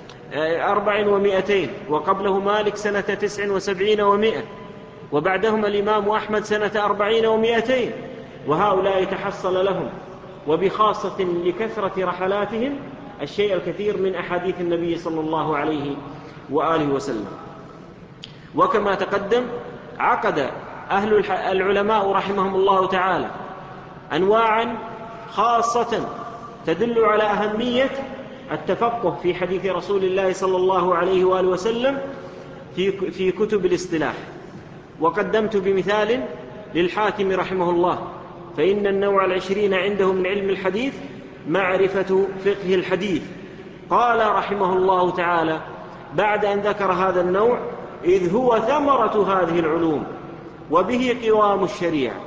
400 وقبله مالك سنة 79 و100، وبعدهم الإمام أحمد سنة 40 و200، وهؤلاء تحصل لهم، وبخاصة لكثرة رحلاتهم الشيء الكثير من أحاديث النبي صلى الله عليه وآله وسلم. وكما تقدم عقد العلماء رحمهم الله تعالى أنواعا خاصة تدل على أهمية التفقه في حديث رسول الله صلى الله عليه وآله وسلم في كتب الاصطلاح. وقدمت بمثال للحاكم رحمه الله، فإن النوع 20 عنده من علم الحديث معرفة فقه الحديث. قال رحمه الله تعالى بعد أن ذكر هذا النوع: إذ هو ثمرة هذه العلوم وبه قوام الشريعة.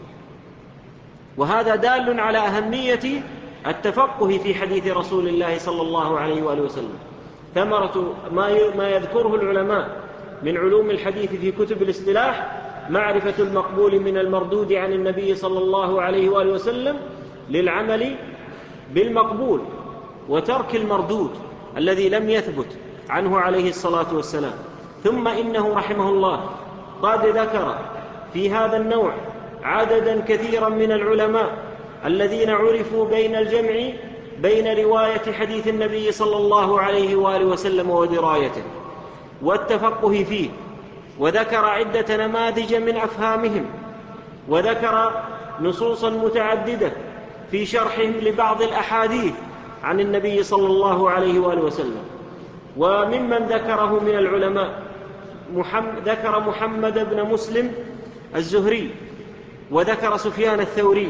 وهذا دال على أهمية التفقه في حديث رسول الله صلى الله عليه وآله وسلم. ثمرة ما يذكره العلماء من علوم الحديث في كتب الاصطلاح معرفة المقبول من المردود عن النبي صلى الله عليه وآله وسلم للعمل بالمقبول، وترك المردود الذي لم يثبت عنه عليه الصلاة والسلام. ثم إنه رحمه الله قد ذكر في هذا النوع عددا كثيرا من العلماء الذين عرفوا بين الجمع بين رواية حديث النبي صلى الله عليه وآله وسلم ودرايته والتفقه فيه، وذكر عدة نماذج من أفهامهم، وذكر نصوصا متعددة في شرحهم لبعض الأحاديث عن النبي صلى الله عليه وآله وسلم. وممن ذكره من العلماء ذكر محمد بن مسلم الزهري، وذكر سفيان الثوري،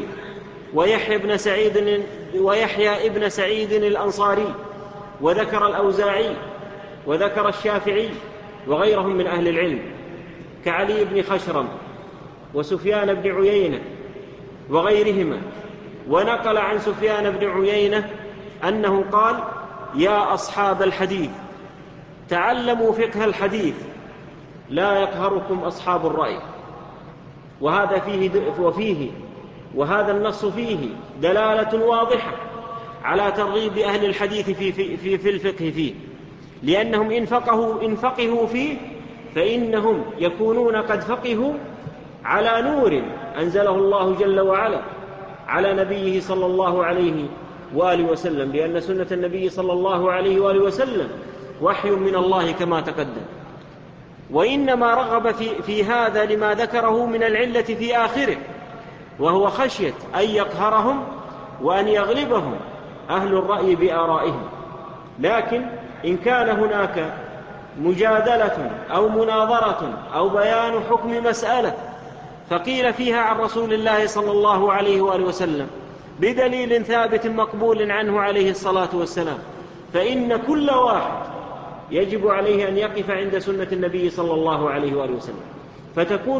ويحيى ابن سعيد الأنصاري، وذكر الأوزاعي، وذكر الشافعي، وغيرهم من أهل العلم كعلي بن خشرم وسفيان بن عيينة وغيرهما. ونقل عن سفيان بن عيينة أنه قال: يا أصحاب الحديث تعلموا فقه الحديث لا يقهركم أصحاب الرأي. وهذا النص فيه دلالة واضحة على ترغيب أهل الحديث في الفقه فيه، لأنهم إن فقهوا فيه فإنهم يكونون قد فقهوا على نور أنزله الله جل وعلا على نبيه صلى الله عليه وآله وسلم، لأن سنة النبي صلى الله عليه وآله وسلم وحي من الله كما تقدم. وإنما رغب في هذا لما ذكره من العلة في آخره، وهو خشية أن يقهرهم وأن يغلبهم أهل الرأي بآرائهم. لكن إن كان هناك مجادلة أو مناظرة أو بيان حكم مسألة فقيل فيها عن رسول الله صلى الله عليه وآله وسلم بدليل ثابت مقبول عنه عليه الصلاة والسلام، فإن كل واحد يجب عليه أن يقف عند سنة النبي صلى الله عليه وآله وسلم. فتكون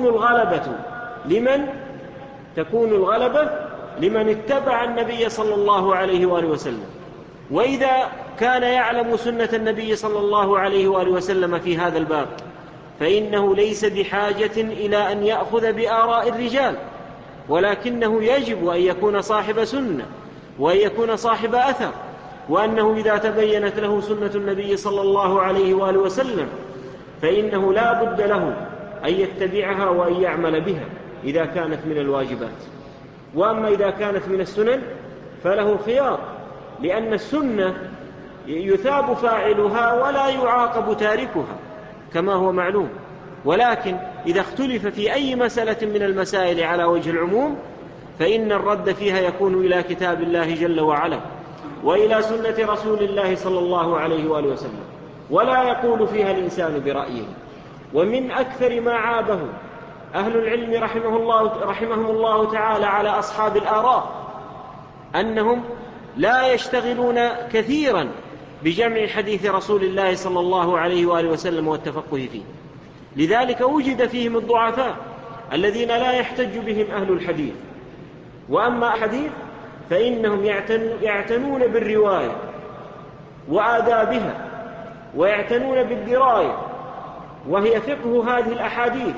الغلبة لمن اتبع النبي صلى الله عليه وآله وسلم. وإذا كان يعلم سنة النبي صلى الله عليه وآله وسلم في هذا الباب فإنه ليس بحاجة إلى أن يأخذ بآراء الرجال، ولكنه يجب أن يكون صاحب سنة وأن يكون صاحب أثر، وأنه إذا تبينت له سنة النبي صلى الله عليه وآله وسلم فإنه لا بد له أن يتبعها وأن يعمل بها إذا كانت من الواجبات. وأما إذا كانت من السنن فله خيار، لأن السنة يثاب فاعلها ولا يعاقب تاركها كما هو معلوم. ولكن إذا اختلف في أي مسألة من المسائل على وجه العموم فإن الرد فيها يكون إلى كتاب الله جل وعلا وإلى سنة رسول الله صلى الله عليه وآله وسلم، ولا يقول فيها الإنسان برأيه. ومن أكثر ما عابه أهل العلم رحمهم الله تعالى على أصحاب الآراء أنهم لا يشتغلون كثيرا بجمع حديث رسول الله صلى الله عليه وآله وسلم والتفقه فيه، لذلك وجد فيهم الضعفاء الذين لا يحتج بهم أهل الحديث. وأما الحديث فإنهم يعتنون بالرواية وآدابها، ويعتنون بالدراية، وهي فقه هذه الأحاديث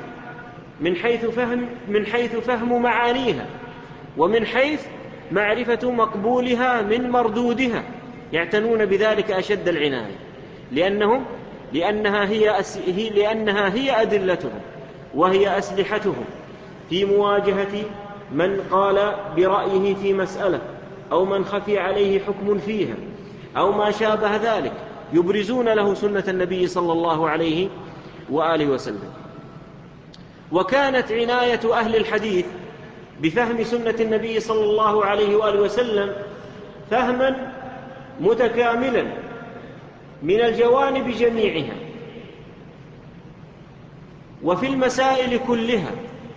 من حيث فهم معانيها، ومن حيث معرفة مقبولها من مردودها، يعتنون بذلك أشد العناية، لأنها هي أدلتهم وهي أسلحتهم في مواجهة من قال برأيه في مسألة، أو من خفي عليه حكم فيها، أو ما شابه ذلك، يبرزون له سنة النبي صلى الله عليه وآله وسلم. وكانت عناية أهل الحديث بفهم سنة النبي صلى الله عليه وآله وسلم فهما متكاملا من الجوانب جميعها، وفي المسائل كلها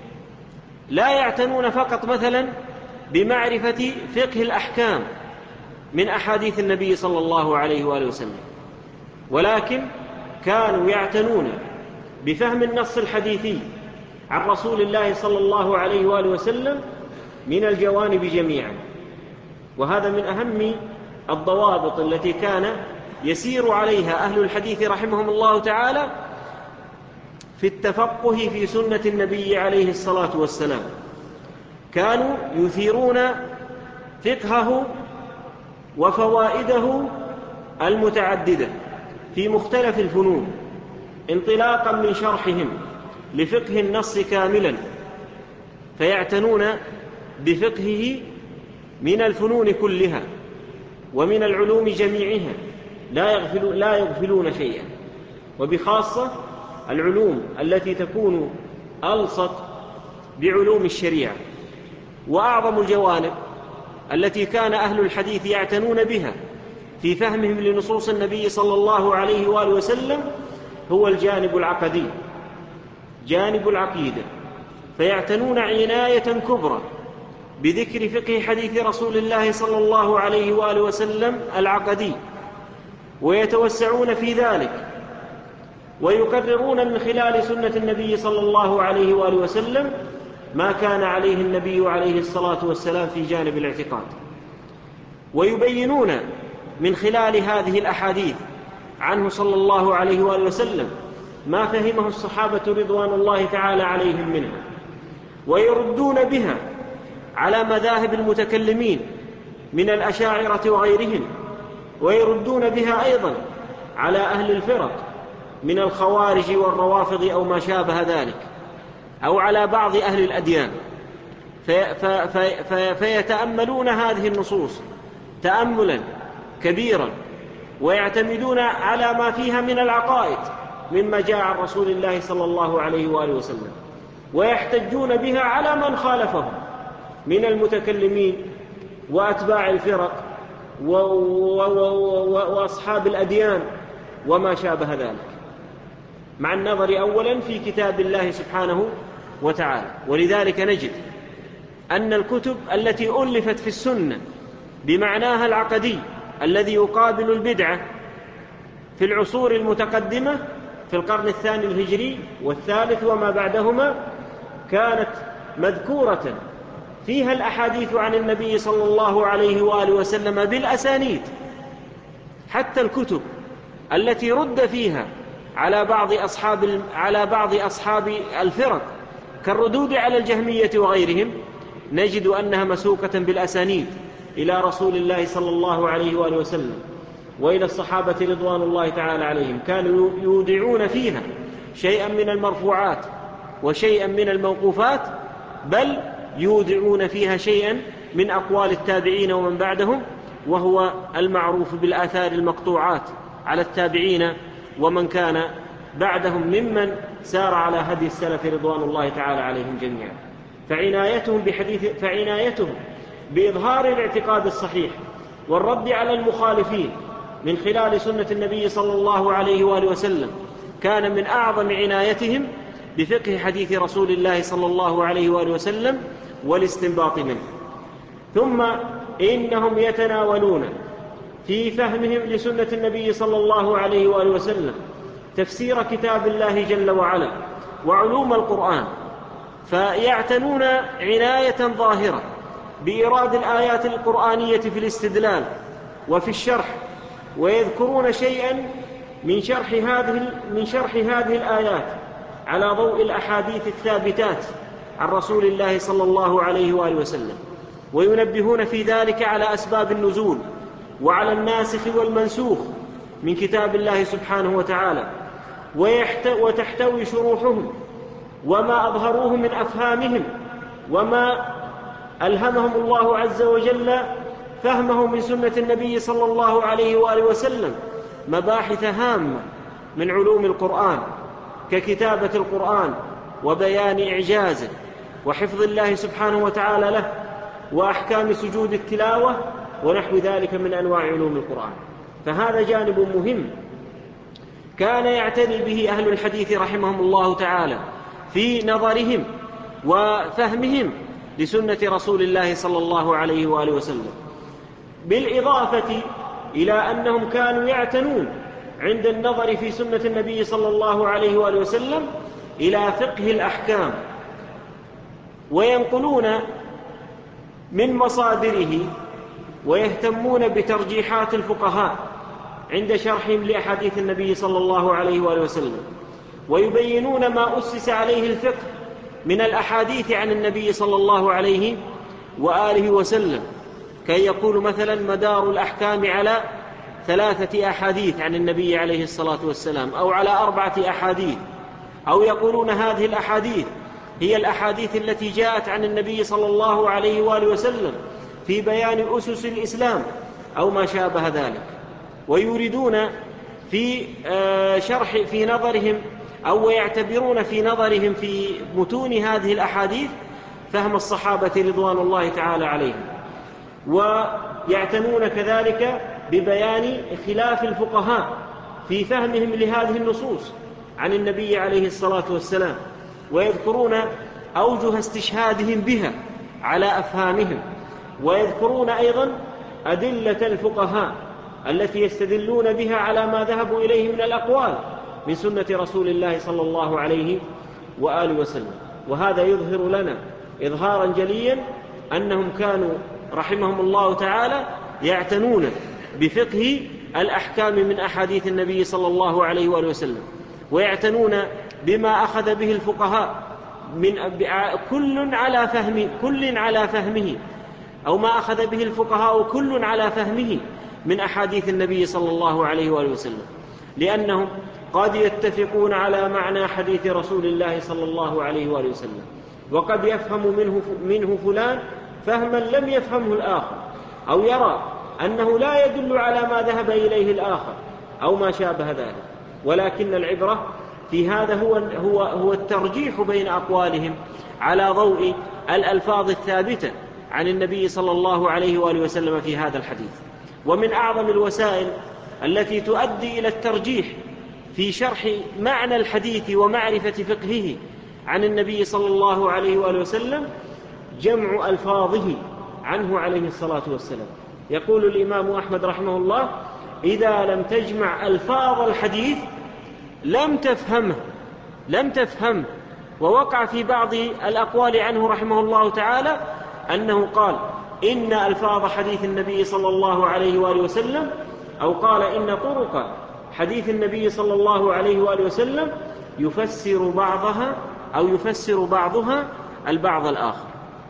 لا يعتنون فقط مثلا بمعرفة فقه الأحكام من أحاديث النبي صلى الله عليه وآله وسلم، ولكن كانوا يعتنون بفهم النص الحديثي عن رسول الله صلى الله عليه وآله وسلم من الجوانب جميعا. وهذا من أهم الضوابط التي كان يسير عليها أهل الحديث رحمهم الله تعالى في التفقه في سنة النبي عليه الصلاة والسلام. كانوا يثيرون فقهه وفوائده المتعددة في مختلف الفنون انطلاقا من شرحهم لفقه النص كاملا، فيعتنون بفقهه من الفنون كلها ومن العلوم جميعها، لا يغفلون شيئا، وبخاصة العلوم التي تكون ألصق بعلوم الشريعة. وأعظم الجوانب التي كان أهل الحديث يعتنون بها في فهمهم لنصوص النبي صلى الله عليه وآله وسلم هو الجانب العقدي، جانب العقيدة، فيعتنون عناية كبرى بذكر فقه حديث رسول الله صلى الله عليه وآله وسلم العقدي، ويتوسعون في ذلك، ويقررون من خلال سنة النبي صلى الله عليه وآله وسلم ما كان عليه النبي عليه الصلاة والسلام في جانب الاعتقاد، ويبينون من خلال هذه الأحاديث عنه صلى الله عليه وآله وسلم ما فهمه الصحابة رضوان الله تعالى عليهم منها، ويردون بها على مذاهب المتكلمين من الأشاعرة وغيرهم، ويردون بها أيضا على أهل الفرق من الخوارج والروافض أو ما شابه ذلك، أو على بعض أهل الأديان، فيتأملون هذه النصوص تأملا كبيرا، ويعتمدون على ما فيها من العقائد مما جاء عن رسول الله صلى الله عليه وآله وسلم، ويحتجون بها على من خالفهم من المتكلمين وأتباع الفرق وأصحاب الأديان وما شابه ذلك، مع النظر أولا في كتاب الله سبحانه وتعالى. ولذلك نجد أن الكتب التي ألفت في السنة بمعناها العقدي الذي يقابل البدعة في العصور المتقدمة في القرن الثاني الهجري والثالث وما بعدهما كانت مذكورة فيها الأحاديث عن النبي صلى الله عليه وآله وسلم بالأسانيد. حتى الكتب التي رد فيها على بعض أصحاب الفرق كالردود على الجهمية وغيرهم نجد أنها مسوقة بالأسانيد إلى رسول الله صلى الله عليه وآله وسلم وإلى الصحابة رضوان الله تعالى عليهم، كانوا يودعون فيها شيئا من المرفوعات وشيئا من الموقوفات، بل يودعون فيها شيئا من أقوال التابعين ومن بعدهم، وهو المعروف بالآثار المقطوعات على التابعين ومن كان بعدهم ممن سار على هدي السلف رضوان الله تعالى عليهم جميعا. فعنايتهم بإظهار الاعتقاد الصحيح والرد على المخالفين من خلال سنة النبي صلى الله عليه وآله وسلم كان من أعظم عنايتهم بفقه حديث رسول الله صلى الله عليه وآله وسلم والاستنباط منه. ثم إنهم يتناولون في فهمهم لسنة النبي صلى الله عليه وآله وسلم تفسير كتاب الله جل وعلا وعلوم القرآن، فيعتنون عناية ظاهرة بإيراد الآيات القرآنية في الاستدلال وفي الشرح، ويذكرون شيئا من شرح هذه الآيات على ضوء الأحاديث الثابتات عن رسول الله صلى الله عليه وآله وسلم، وينبهون في ذلك على أسباب النزول وعلى الناسخ والمنسوخ من كتاب الله سبحانه وتعالى، وتحتوي شروحهم وما أظهروه من أفهامهم وما ألهمهم الله عز وجل فهمه من سنة النبي صلى الله عليه وآله وسلم مباحث هامة من علوم القرآن، ككتابة القرآن وبيان إعجازه وحفظ الله سبحانه وتعالى له وأحكام سجود التلاوة ونحو ذلك من أنواع علوم القرآن. فهذا جانب مهم كان يعتني به أهل الحديث رحمهم الله تعالى في نظرهم وفهمهم لسنة رسول الله صلى الله عليه وآله وسلم، بالإضافة إلى أنهم كانوا يعتنون عند النظر في سنة النبي صلى الله عليه وآله وسلم إلى فقه الأحكام، وينقلون من مصادره ويهتمون بترجيحات الفقهاء عند شرحهم لأحاديث النبي صلى الله عليه وآله وسلم، ويبينون ما أسس عليه الفقه من الأحاديث عن النبي صلى الله عليه وآله وسلم، كي يقول مثلا مدار الأحكام على 3 أحاديث عن النبي عليه الصلاة والسلام أو على 4 أحاديث، أو يقولون هذه الأحاديث هي الأحاديث التي جاءت عن النبي صلى الله عليه وآله وسلم في بيان أسس الإسلام أو ما شابه ذلك. ويريدون في شرح في نظرهم أو يعتبرون في نظرهم في متون هذه الأحاديث فهم الصحابة رضوان الله تعالى عليهم، ويعتنون كذلك ببيان خلاف الفقهاء في فهمهم لهذه النصوص عن النبي عليه الصلاة والسلام، ويذكرون أوجه استشهادهم بها على أفهامهم، ويذكرون أيضا أدلة الفقهاء التي يستدلون بها على ما ذهبوا إليه من الأقوال من سنة رسول الله صلى الله عليه وآله وسلم. وهذا يظهر لنا إظهارا جليا أنهم كانوا رحمهم الله تعالى يعتنون بفقه الأحكام من أحاديث النبي صلى الله عليه وآله وسلم، ويعتنون بما أخذ به الفقهاء من كل على فهمه أو ما أخذ به الفقهاء كل على فهمه من أحاديث النبي صلى الله عليه وآله وسلم، لأنهم قد يتفقون على معنى حديث رسول الله صلى الله عليه وآله وسلم، وقد يفهم منه فلان فهما لم يفهمه الآخر، أو يرى أنه لا يدل على ما ذهب إليه الآخر أو ما شابه ذلك. ولكن العبرة في هذا هو الترجيح بين أقوالهم على ضوء الألفاظ الثابتة عن النبي صلى الله عليه وآله وسلم في هذا الحديث. ومن أعظم الوسائل التي تؤدي إلى الترجيح في شرح معنى الحديث ومعرفة فقهه عن النبي صلى الله عليه وآله وسلم جمع ألفاظه عنه عليه الصلاة والسلام. يقول الإمام أحمد رحمه الله: إذا لم تجمع ألفاظ الحديث لم تفهمه. ووقع في بعض الأقوال عنه رحمه الله تعالى أنه قال: إن ألفاظ حديث النبي صلى الله عليه وآله وسلم، أو قال: إن طرق حديث النبي صلى الله عليه وآله وسلم يفسر بعضها البعض الآخر.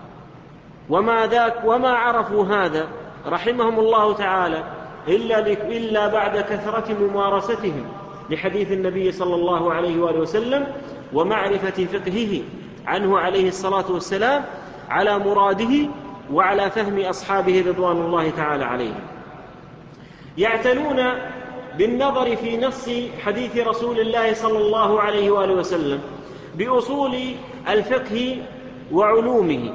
وما عرفوا هذا رحمهم الله تعالى إلا بعد كثرة ممارستهم لحديث النبي صلى الله عليه وآله وسلم ومعرفة فقهه عنه عليه الصلاة والسلام على مراده وعلى فهم أصحابه رضوان الله تعالى عليهم. يعتنون بالنظر في نص حديث رسول الله صلى الله عليه وآله وسلم بأصول الفقه وعلومه،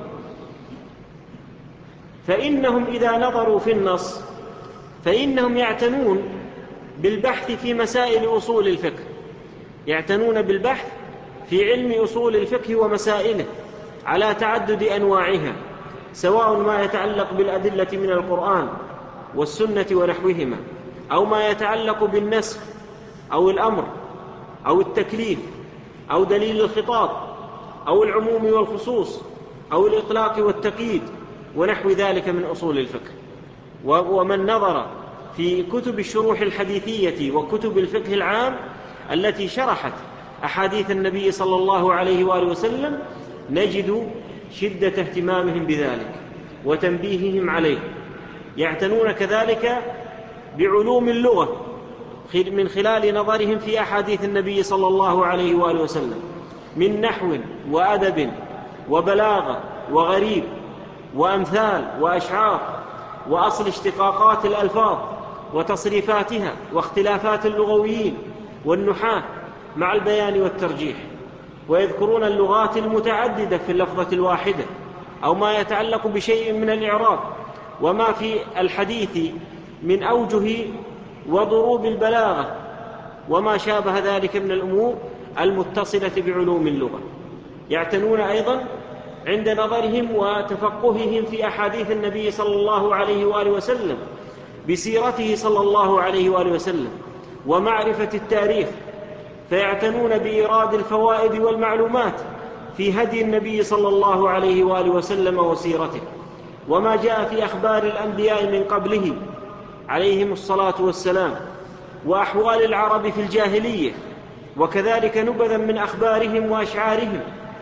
فإنهم إذا نظروا في النص فإنهم يعتنون بالبحث في مسائل أصول الفقه، يعتنون بالبحث في علم أصول الفقه ومسائله على تعدد أنواعها، سواء ما يتعلق بالأدلة من القرآن والسنة ونحوهما، أو ما يتعلق بالنسخ أو الأمر أو التكليف أو دليل الخطاب أو العموم والخصوص أو الإطلاق والتقييد ونحو ذلك من أصول الفقه. ومن نظر في كتب الشروح الحديثية وكتب الفقه العام التي شرحت أحاديث النبي صلى الله عليه وآله وسلم نجد شدة اهتمامهم بذلك وتنبيههم عليه. يعتنون كذلك بعلوم اللغة من خلال نظرهم في أحاديث النبي صلى الله عليه وآله وسلم من نحو وأدب وبلاغة وغريب وأمثال وأشعار وأصل اشتقاقات الألفاظ وتصريفاتها واختلافات اللغويين والنحاة مع البيان والترجيح، ويذكرون اللغات المتعددة في اللفظة الواحدة أو ما يتعلق بشيء من الإعراب وما في الحديث من أوجه وضروب البلاغة وما شابه ذلك من الأمور المتصلة بعلوم اللغة. يعتنون أيضا عند نظرهم وتفقههم في أحاديث النبي صلى الله عليه وآله وسلم بسيرته صلى الله عليه وآله وسلم ومعرفة التاريخ، فيعتنون بإيراد الفوائد والمعلومات في هدي النبي صلى الله عليه وآله وسلم وسيرته وما جاء في أخبار الأنبياء من قبله عليهم الصلاة والسلام وأحوال العرب في الجاهلية، وكذلك نبذا من أخبارهم وأشعارهم،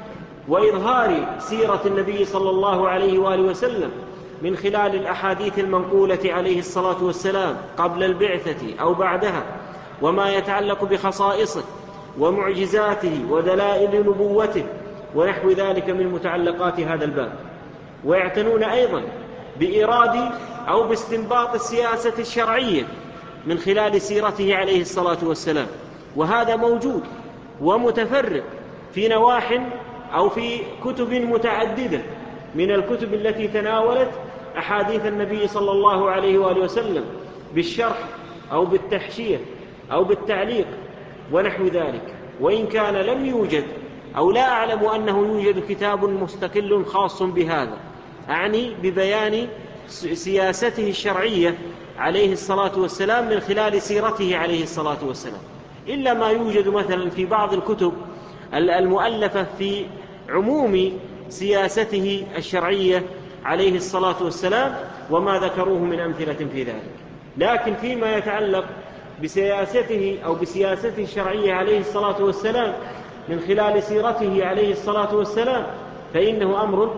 وإظهار سيرة النبي صلى الله عليه وآله وسلم من خلال الأحاديث المنقولة عليه الصلاة والسلام قبل البعثة أو بعدها، وما يتعلق بخصائصه ومعجزاته ودلائل نبوته ونحو ذلك من متعلقات هذا الباب. ويعتنون أيضا بإيراد أو باستنباط السياسة الشرعية من خلال سيرته عليه الصلاة والسلام، وهذا موجود ومتفرق في نواح أو في كتب متعددة من الكتب التي تناولت أحاديث النبي صلى الله عليه وآله وسلم بالشرح أو بالتحشية أو بالتعليق ونحو ذلك. وإن كان لم يوجد أو لا أعلم أنه يوجد كتاب مستقل خاص بهذا، أعني ببيان سياسته الشرعية عليه الصلاة والسلام من خلال سيرته عليه الصلاة والسلام، إلا ما يوجد مثلا في بعض الكتب المؤلفة في عموم سياسته الشرعية عليه الصلاة والسلام وما ذكروه من أمثلة في ذلك. لكن فيما يتعلق بسياسته أو بسياسته الشرعية عليه الصلاة والسلام من خلال سيرته عليه الصلاة والسلام فإنه أمر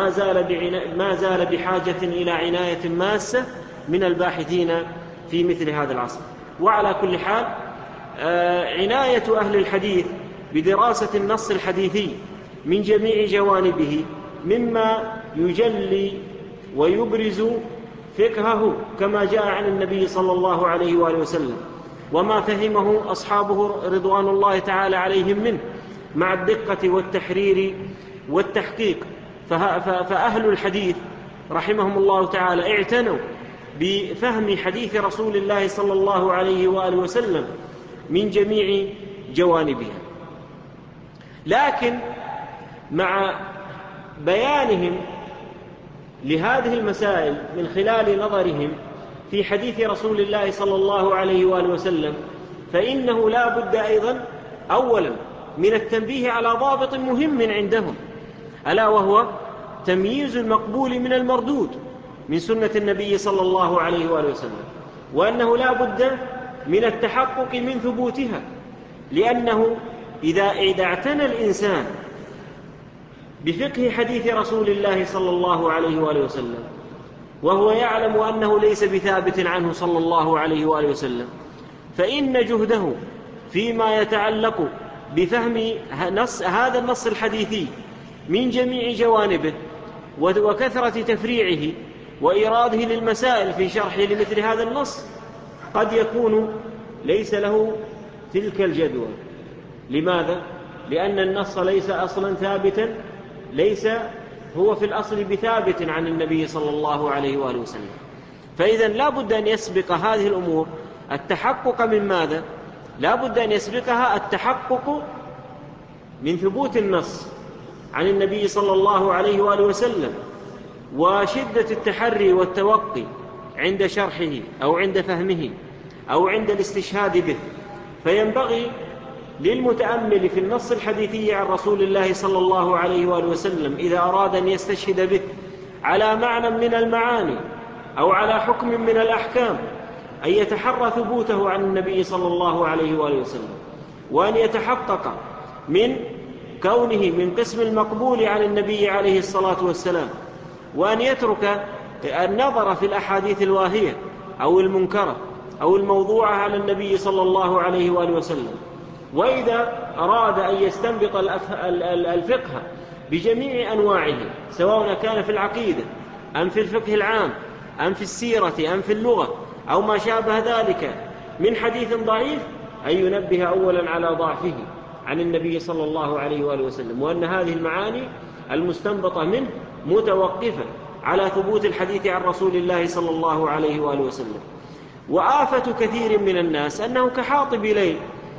ما زال بحاجة إلى عناية ماسة من الباحثين في مثل هذا العصر. وعلى كل حال عناية أهل الحديث بدراسة النص الحديثي من جميع جوانبه مما يجلي ويبرز فقهه كما جاء عن النبي صلى الله عليه وآله وسلم وما فهمه أصحابه رضوان الله تعالى عليهم منه مع الدقة والتحرير والتحقيق. فأهل الحديث رحمهم الله تعالى اعتنوا بفهم حديث رسول الله صلى الله عليه وآله وسلم من جميع جوانبها. لكن مع بيانهم لهذه المسائل من خلال نظرهم في حديث رسول الله صلى الله عليه وآله وسلم فإنه لا بد أيضا أولا من التنبيه على ضابط مهم عندهم، ألا وهو تمييز المقبول من المردود من سنة النبي صلى الله عليه وآله وسلم، وأنه لا بد من التحقق من ثبوتها، لأنه إذا اعتنى الإنسان بفقه حديث رسول الله صلى الله عليه وآله وسلم وهو يعلم أنه ليس بثابت عنه صلى الله عليه وآله وسلم، فإن جهده فيما يتعلق بفهم هذا النص الحديثي من جميع جوانبه وكثرة تفريعه وإيراده للمسائل في شرحه لمثل هذا النص قد يكون ليس له تلك الجدوى. لماذا؟ لأن النص ليس أصلا ثابتا، ليس هو في الأصل بثابت عن النبي صلى الله عليه وآله وسلم. فإذا لا بد أن يسبق هذه الأمور التحقق من ماذا؟ لا بد أن يسبقها التحقق من ثبوت النص عن النبي صلى الله عليه وآله وسلم وشدة التحري والتوقي عند شرحه أو عند فهمه أو عند الاستشهاد به. فينبغي للمتأمل في النص الحديثي عن رسول الله صلى الله عليه وآله وسلم إذا أراد أن يستشهد به على معنى من المعاني أو على حكم من الأحكام أن يتحرى ثبوته عن النبي صلى الله عليه وآله وسلم، وأن يتحقق من كونه من قسم المقبول عن النبي عليه الصلاة والسلام، وأن يترك النظر في الأحاديث الواهية أو المنكرة أو الموضوعة على النبي صلى الله عليه وآله وسلم. وإذا أراد أن يستنبط الفقه بجميع أنواعه سواء كان في العقيدة أم في الفقه العام أم في السيرة أم في اللغة أو ما شابه ذلك من حديث ضعيف أن ينبه أولا على ضعفه عن النبي صلى الله عليه وآله وسلم، وأن هذه المعاني المستنبطة منه متوقفة على ثبوت الحديث عن رسول الله صلى الله عليه وآله وسلم. وآفة كثير من الناس أنه كحاطب ليل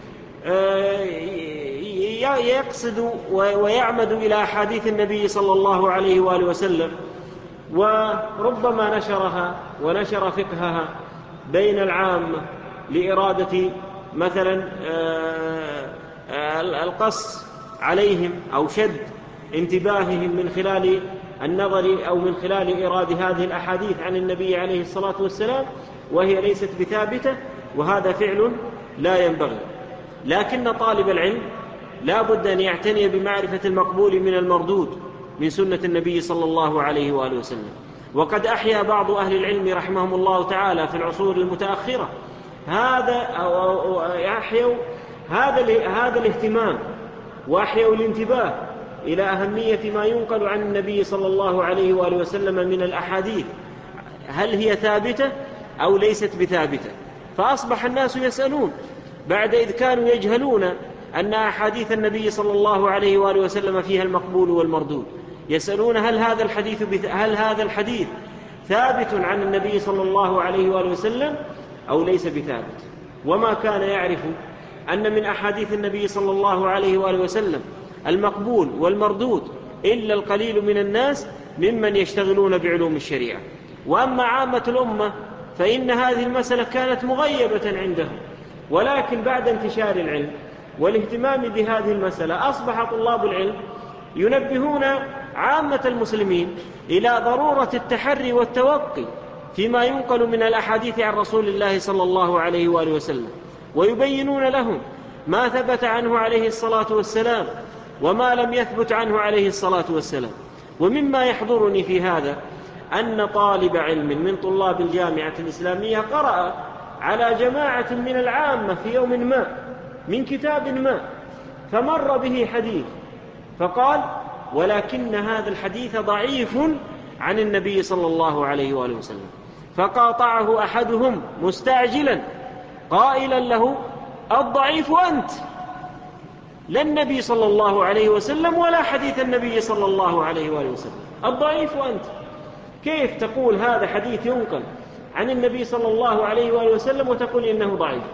يقصد ويعمد إلى أحاديث النبي صلى الله عليه وآله وسلم، وربما نشرها ونشر فقهها بين العامة لإرادة مثلا القص عليهم أو شد انتباههم من خلال النظر أو من خلال إيراد هذه الأحاديث عن النبي عليه الصلاة والسلام، وهي ليست بثابتة، وهذا فعل لا ينبغي. لكن طالب العلم لا بد أن يعتني بمعرفة المقبول من المردود من سنة النبي صلى الله عليه وآله وسلم. وقد أحيا بعض أهل العلم رحمهم الله تعالى في العصور المتأخرة هذا الاهتمام، وأحيوا الانتباه إلى أهمية ما ينقل عن النبي صلى الله عليه وآله وسلم من الأحاديث، هل هي ثابتة أو ليست بثابتة. فأصبح الناس يسألون بعد إذ كانوا يجهلون أن أحاديث النبي صلى الله عليه وآله وسلم فيها المقبول والمردود، يسألون هل هذا الحديث ثابت عن النبي صلى الله عليه وآله وسلم أو ليس بثابت. وما كان يعرف أن من أحاديث النبي صلى الله عليه وآله وسلم المقبول والمردود إلا القليل من الناس ممن يشتغلون بعلوم الشريعة. وأما عامة الأمة فإن هذه المسألة كانت مغيبة عندهم، ولكن بعد انتشار العلم والاهتمام بهذه المسألة أصبح طلاب العلم ينبهون عامة المسلمين إلى ضرورة التحري والتوقي فيما ينقل من الأحاديث عن رسول الله صلى الله عليه وآله وسلم، ويبينون لهم ما ثبت عنه عليه الصلاة والسلام وما لم يثبت عنه عليه الصلاة والسلام. ومما يحضرني في هذا أن طالب علم من طلاب الجامعة الإسلامية قرأ على جماعة من العامة في يوم ما من كتاب ما، فمر به حديث فقال: ولكن هذا الحديث ضعيف عن النبي صلى الله عليه وآله وسلم. فقاطعه أحدهم مستعجلا قائلا له: الضعيف أنت، لا النبي صلى الله عليه وسلم ولا حديث النبي صلى الله عليه وآله وسلم، الضعيف أنت. كيف تقول هذا حديث ينقل عن النبي صلى الله عليه وآله وسلم وتقول إنه ضعيف؟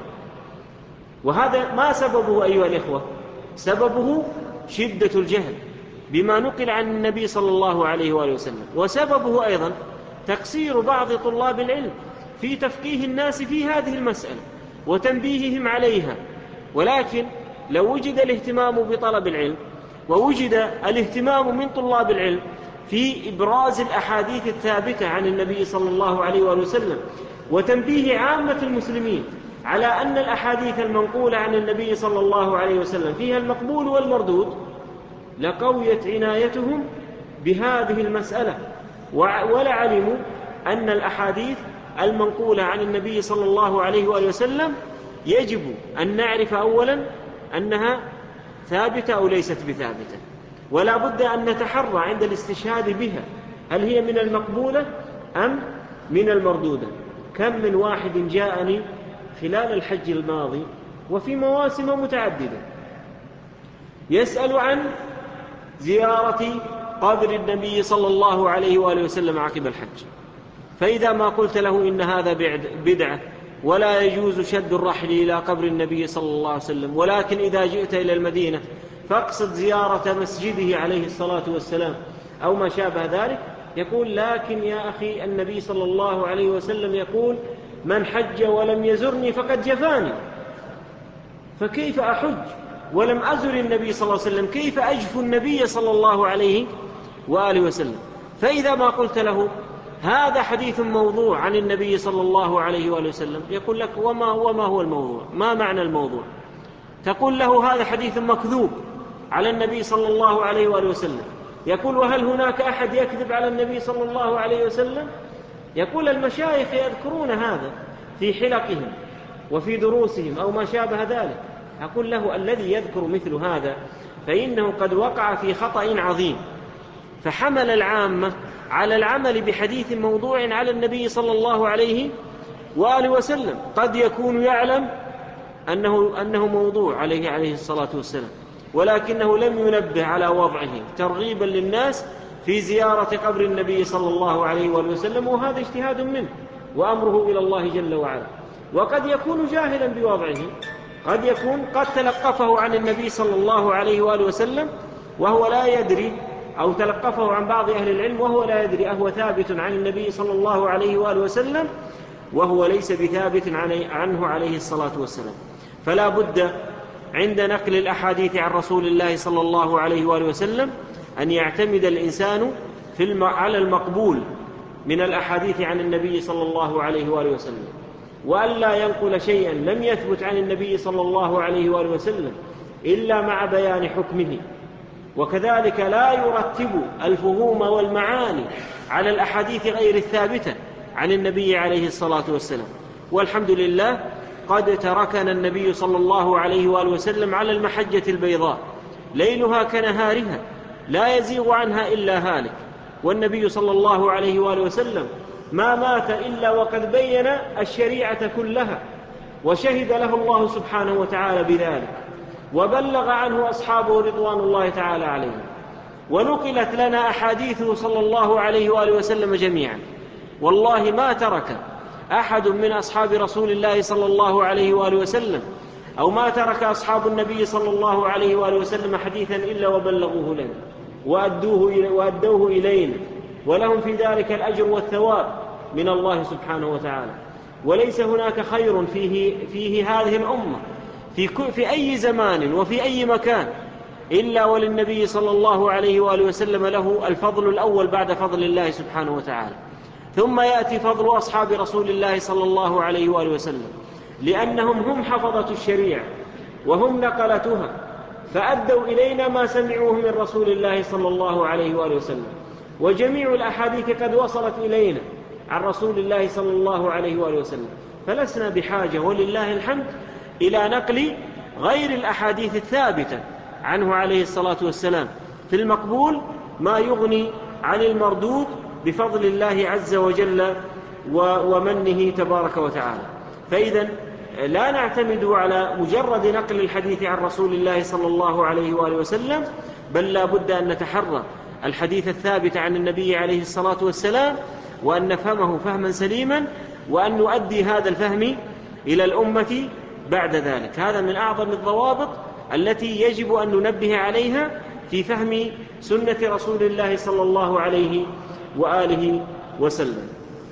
وهذا ما سببه أيها الإخوة؟ سببه شدة الجهل بما نقل عن النبي صلى الله عليه وآله وسلم، وسببه أيضا تقصير بعض طلاب العلم في تفقيه الناس في هذه المسألة وتنبيههم عليها. ولكن لو وجد الاهتمام بطلب العلم ووجد الاهتمام من طلاب العلم في إبراز الأحاديث الثابتة عن النبي صلى الله عليه وآله وسلم وتنبيه عامة المسلمين على أن الأحاديث المنقولة عن النبي صلى الله عليه وسلم فيها المقبول والمردود، لقويت عنايتهم بهذه المسألة، ولعلموا أن الأحاديث المنقولة عن النبي صلى الله عليه وآله وسلم يجب أن نعرف أولا أنها ثابتة أو ليست بثابتة، ولا بد أن نتحرى عند الاستشهاد بها هل هي من المقبولة أم من المردودة. كم من واحد جاءني خلال الحج الماضي وفي مواسم متعددة يسأل عن زيارة قبر النبي صلى الله عليه وآله وسلم عقب الحج، فإذا ما قلت له إن هذا بدعة ولا يجوز شد الرحل إلى قبر النبي صلى الله عليه وسلم، ولكن إذا جئت إلى المدينة فاقصد زيارة مسجده عليه الصلاة والسلام أو ما شابه ذلك، يقول: لكن يا أخي النبي صلى الله عليه وسلم يقول: من حج ولم يزرني فقد جفاني، فكيف أحج ولم أزر النبي صلى الله عليه وسلم؟ كيف أجف النبي صلى الله عليه وآله وسلم؟ فإذا ما قلت له هذا حديث موضوع عن النبي صلى الله عليه وآله وسلم، يقول لك: وما هو الموضوع؟ ما معنى الموضوع؟ تقول له: هذا حديث مكذوب على النبي صلى الله عليه وآله وسلم. يقول: وهل هناك أحد يكذب على النبي صلى الله عليه وسلم؟ يقول: المشايخ يذكرون هذا في حلقهم وفي دروسهم أو ما شابه ذلك. أقول له: الذي يذكر مثل هذا فإنه قد وقع في خطأ عظيم، فحمل العامة على العمل بحديث موضوع على النبي صلى الله عليه وآله وسلم. قد يكون يعلم أنه موضوع عليه الصلاة والسلام، ولكنه لم ينبه على وضعه ترغيبا للناس في زيارة قبر النبي صلى الله عليه وآله وسلم، وهذا اجتهاد منه وأمره إلى الله جل وعلا. وقد يكون جاهلا بوضعه، قد يكون قد تلقفه عن النبي صلى الله عليه وآله وسلم وهو لا يدري، أو تلقفه عن بعض أهل العلم وهو لا يدري أهو ثابت عن النبي صلى الله عليه وآله وسلم وهو ليس بثابت عنه عليه الصلاة والسلام. فلا بد عند نقل الأحاديث عن رسول الله صلى الله عليه وآله وسلم أن يعتمد الإنسان على المقبول من الأحاديث عن النبي صلى الله عليه وآله وسلم، وأن لا ينقل شيئا لم يثبت عن النبي صلى الله عليه وآله وسلم إلا مع بيان حكمه. وكذلك لا يرتب الفهوم والمعاني على الأحاديث غير الثابتة عن النبي عليه الصلاة والسلام. والحمد لله قد تركنا النبي صلى الله عليه وآله وسلم على المحجة البيضاء ليلها كنهارها لا يزيغ عنها إلا هالك، والنبي صلى الله عليه وآله وسلم ما مات إلا وقد بين الشريعة كلها، وشهد له الله سبحانه وتعالى بذلك، وبلغ عنه أصحابه رضوان الله تعالى عليهم، ونقلت لنا أحاديثه صلى الله عليه وآله وسلم جميعا. والله ما ترك أحد من أصحاب رسول الله صلى الله عليه وآله وسلم، أو ما ترك أصحاب النبي صلى الله عليه وآله وسلم حديثا إلا وبلغوه لنا وأدوه إلينا، ولهم في ذلك الأجر والثواب من الله سبحانه وتعالى. وليس هناك خير فيه هذه الأمة في أي زمان وفي أي مكان إلا وللنبي صلى الله عليه وآله وسلم له الفضل الأول بعد فضل الله سبحانه وتعالى، ثم يأتي فضل أصحاب رسول الله صلى الله عليه وآله وسلم، لأنهم هم حفظة الشريعة وهم نقلتها، فأدوا إلينا ما سمعوه من رسول الله صلى الله عليه وآله وسلم. وجميع الأحاديث قد وصلت إلينا عن رسول الله صلى الله عليه وآله وسلم، فلسنا بحاجة ولله الحمد إلى نقل غير الأحاديث الثابتة عنه عليه الصلاة والسلام في المقبول ما يغني عن المردود بفضل الله عز وجل ومنه تبارك وتعالى. فإذا لا نعتمد على مجرد نقل الحديث عن رسول الله صلى الله عليه وآله وسلم، بل لا بد أن نتحرى الحديث الثابت عن النبي عليه الصلاة والسلام، وأن نفهمه فهما سليما، وأن نؤدي هذا الفهم إلى الأمة بعد ذلك. هذا من أعظم الضوابط التي يجب أن ننبه عليها في فهم سنة رسول الله صلى الله عليه وآله وسلم.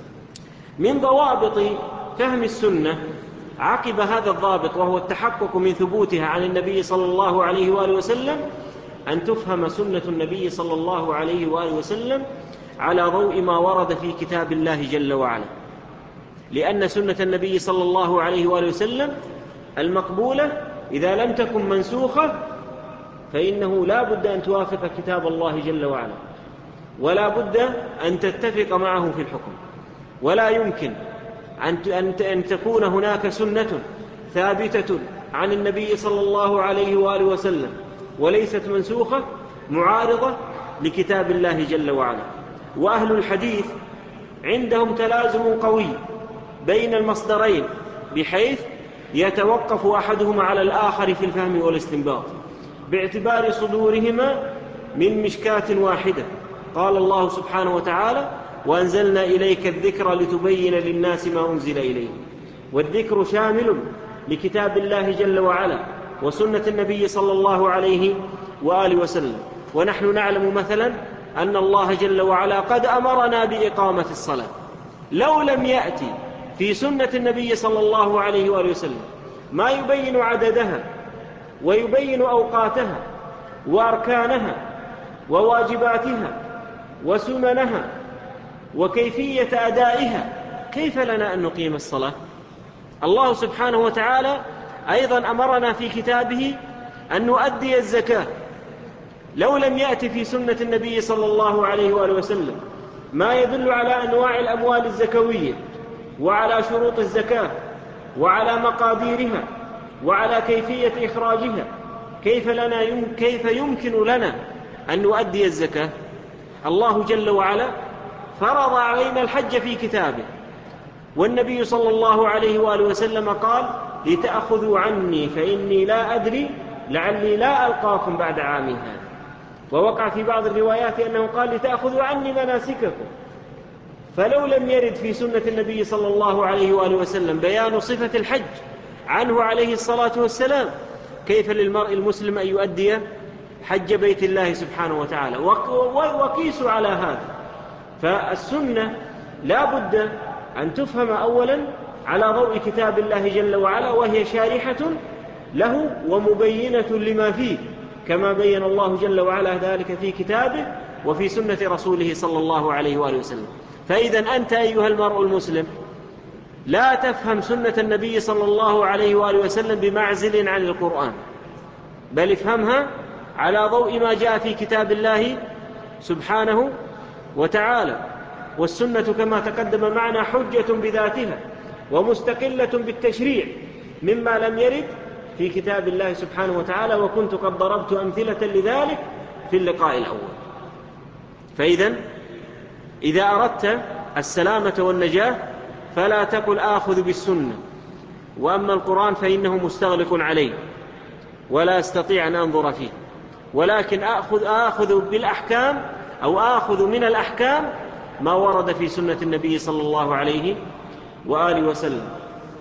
من ضوابط فهم السنة عقب هذا الضابط، وهو التحقق من ثبوتها عن النبي صلى الله عليه وآله وسلم، أن تفهم سنة النبي صلى الله عليه وآله وسلم على ضوء ما ورد في كتاب الله جل وعلا، لأن سنة النبي صلى الله عليه وآله وسلم المقبولة إذا لم تكن منسوخة فإنه لا بد أن توافق كتاب الله جل وعلا، ولا بد أن تتفق معه في الحكم. ولا يمكن أن تكون هناك سنة ثابتة عن النبي صلى الله عليه وآله وسلم وليست منسوخة معارضة لكتاب الله جل وعلا. وأهل الحديث عندهم تلازم قوي بين المصدرين، بحيث يتوقف أحدهما على الآخر في الفهم والاستنباط باعتبار صدورهما من مشكاة واحدة. قال الله سبحانه وتعالى: وأنزلنا إليك الذكر لتبين للناس ما أنزل إليه. والذكر شامل لكتاب الله جل وعلا وسنة النبي صلى الله عليه وآله وسلم. ونحن نعلم مثلا أن الله جل وعلا قد أمرنا بإقامة الصلاة، لو لم يأتي في سنة النبي صلى الله عليه وآله وسلم ما يبين عددها ويبين أوقاتها وأركانها وواجباتها وسننها وكيفية أدائها، كيف لنا أن نقيم الصلاة؟ الله سبحانه وتعالى أيضا أمرنا في كتابه أن نؤدي الزكاة، لو لم يأتي في سنة النبي صلى الله عليه وآله وسلم ما يدل على أنواع الأموال الزكوية وعلى شروط الزكاة وعلى مقاديرها وعلى كيفية إخراجها، كيف يمكن لنا أن نؤدي الزكاة؟ الله جل وعلا فرض علينا الحج في كتابه، والنبي صلى الله عليه وآله وسلم قال: لتأخذوا عني فإني لا أدري لعلي لا ألقاكم بعد عامي هذا. ووقع في بعض الروايات أنه قال: لتأخذوا عني مناسككم. فلو لم يرد في سنة النبي صلى الله عليه وآله وسلم بيان صفة الحج عنه عليه الصلاة والسلام، كيف للمرء المسلم أن يؤدي حج بيت الله سبحانه وتعالى؟ وقيسوا على هذا. فالسنة لا بد أن تفهم أولا على ضوء كتاب الله جل وعلا، وهي شارحة له ومبينة لما فيه، كما بين الله جل وعلا ذلك في كتابه وفي سنة رسوله صلى الله عليه وآله وسلم. فإذا أنت أيها المرء المسلم لا تفهم سنة النبي صلى الله عليه وآله وسلم بمعزل عن القرآن، بل افهمها على ضوء ما جاء في كتاب الله سبحانه وتعالى. والسنة كما تقدم معنا حجة بذاتها ومستقلة بالتشريع مما لم يرد في كتاب الله سبحانه وتعالى، وكنت قد ضربت أمثلة لذلك في اللقاء الأول. فإذا إذا أردت السلامة والنجاة فلا تقل آخذ بالسنة، وأما القرآن فإنه مستغلق عليه ولا أستطيع أن أنظر فيه، ولكن آخذ بالأحكام أو آخذ من الأحكام ما ورد في سنة النبي صلى الله عليه وآله وسلم.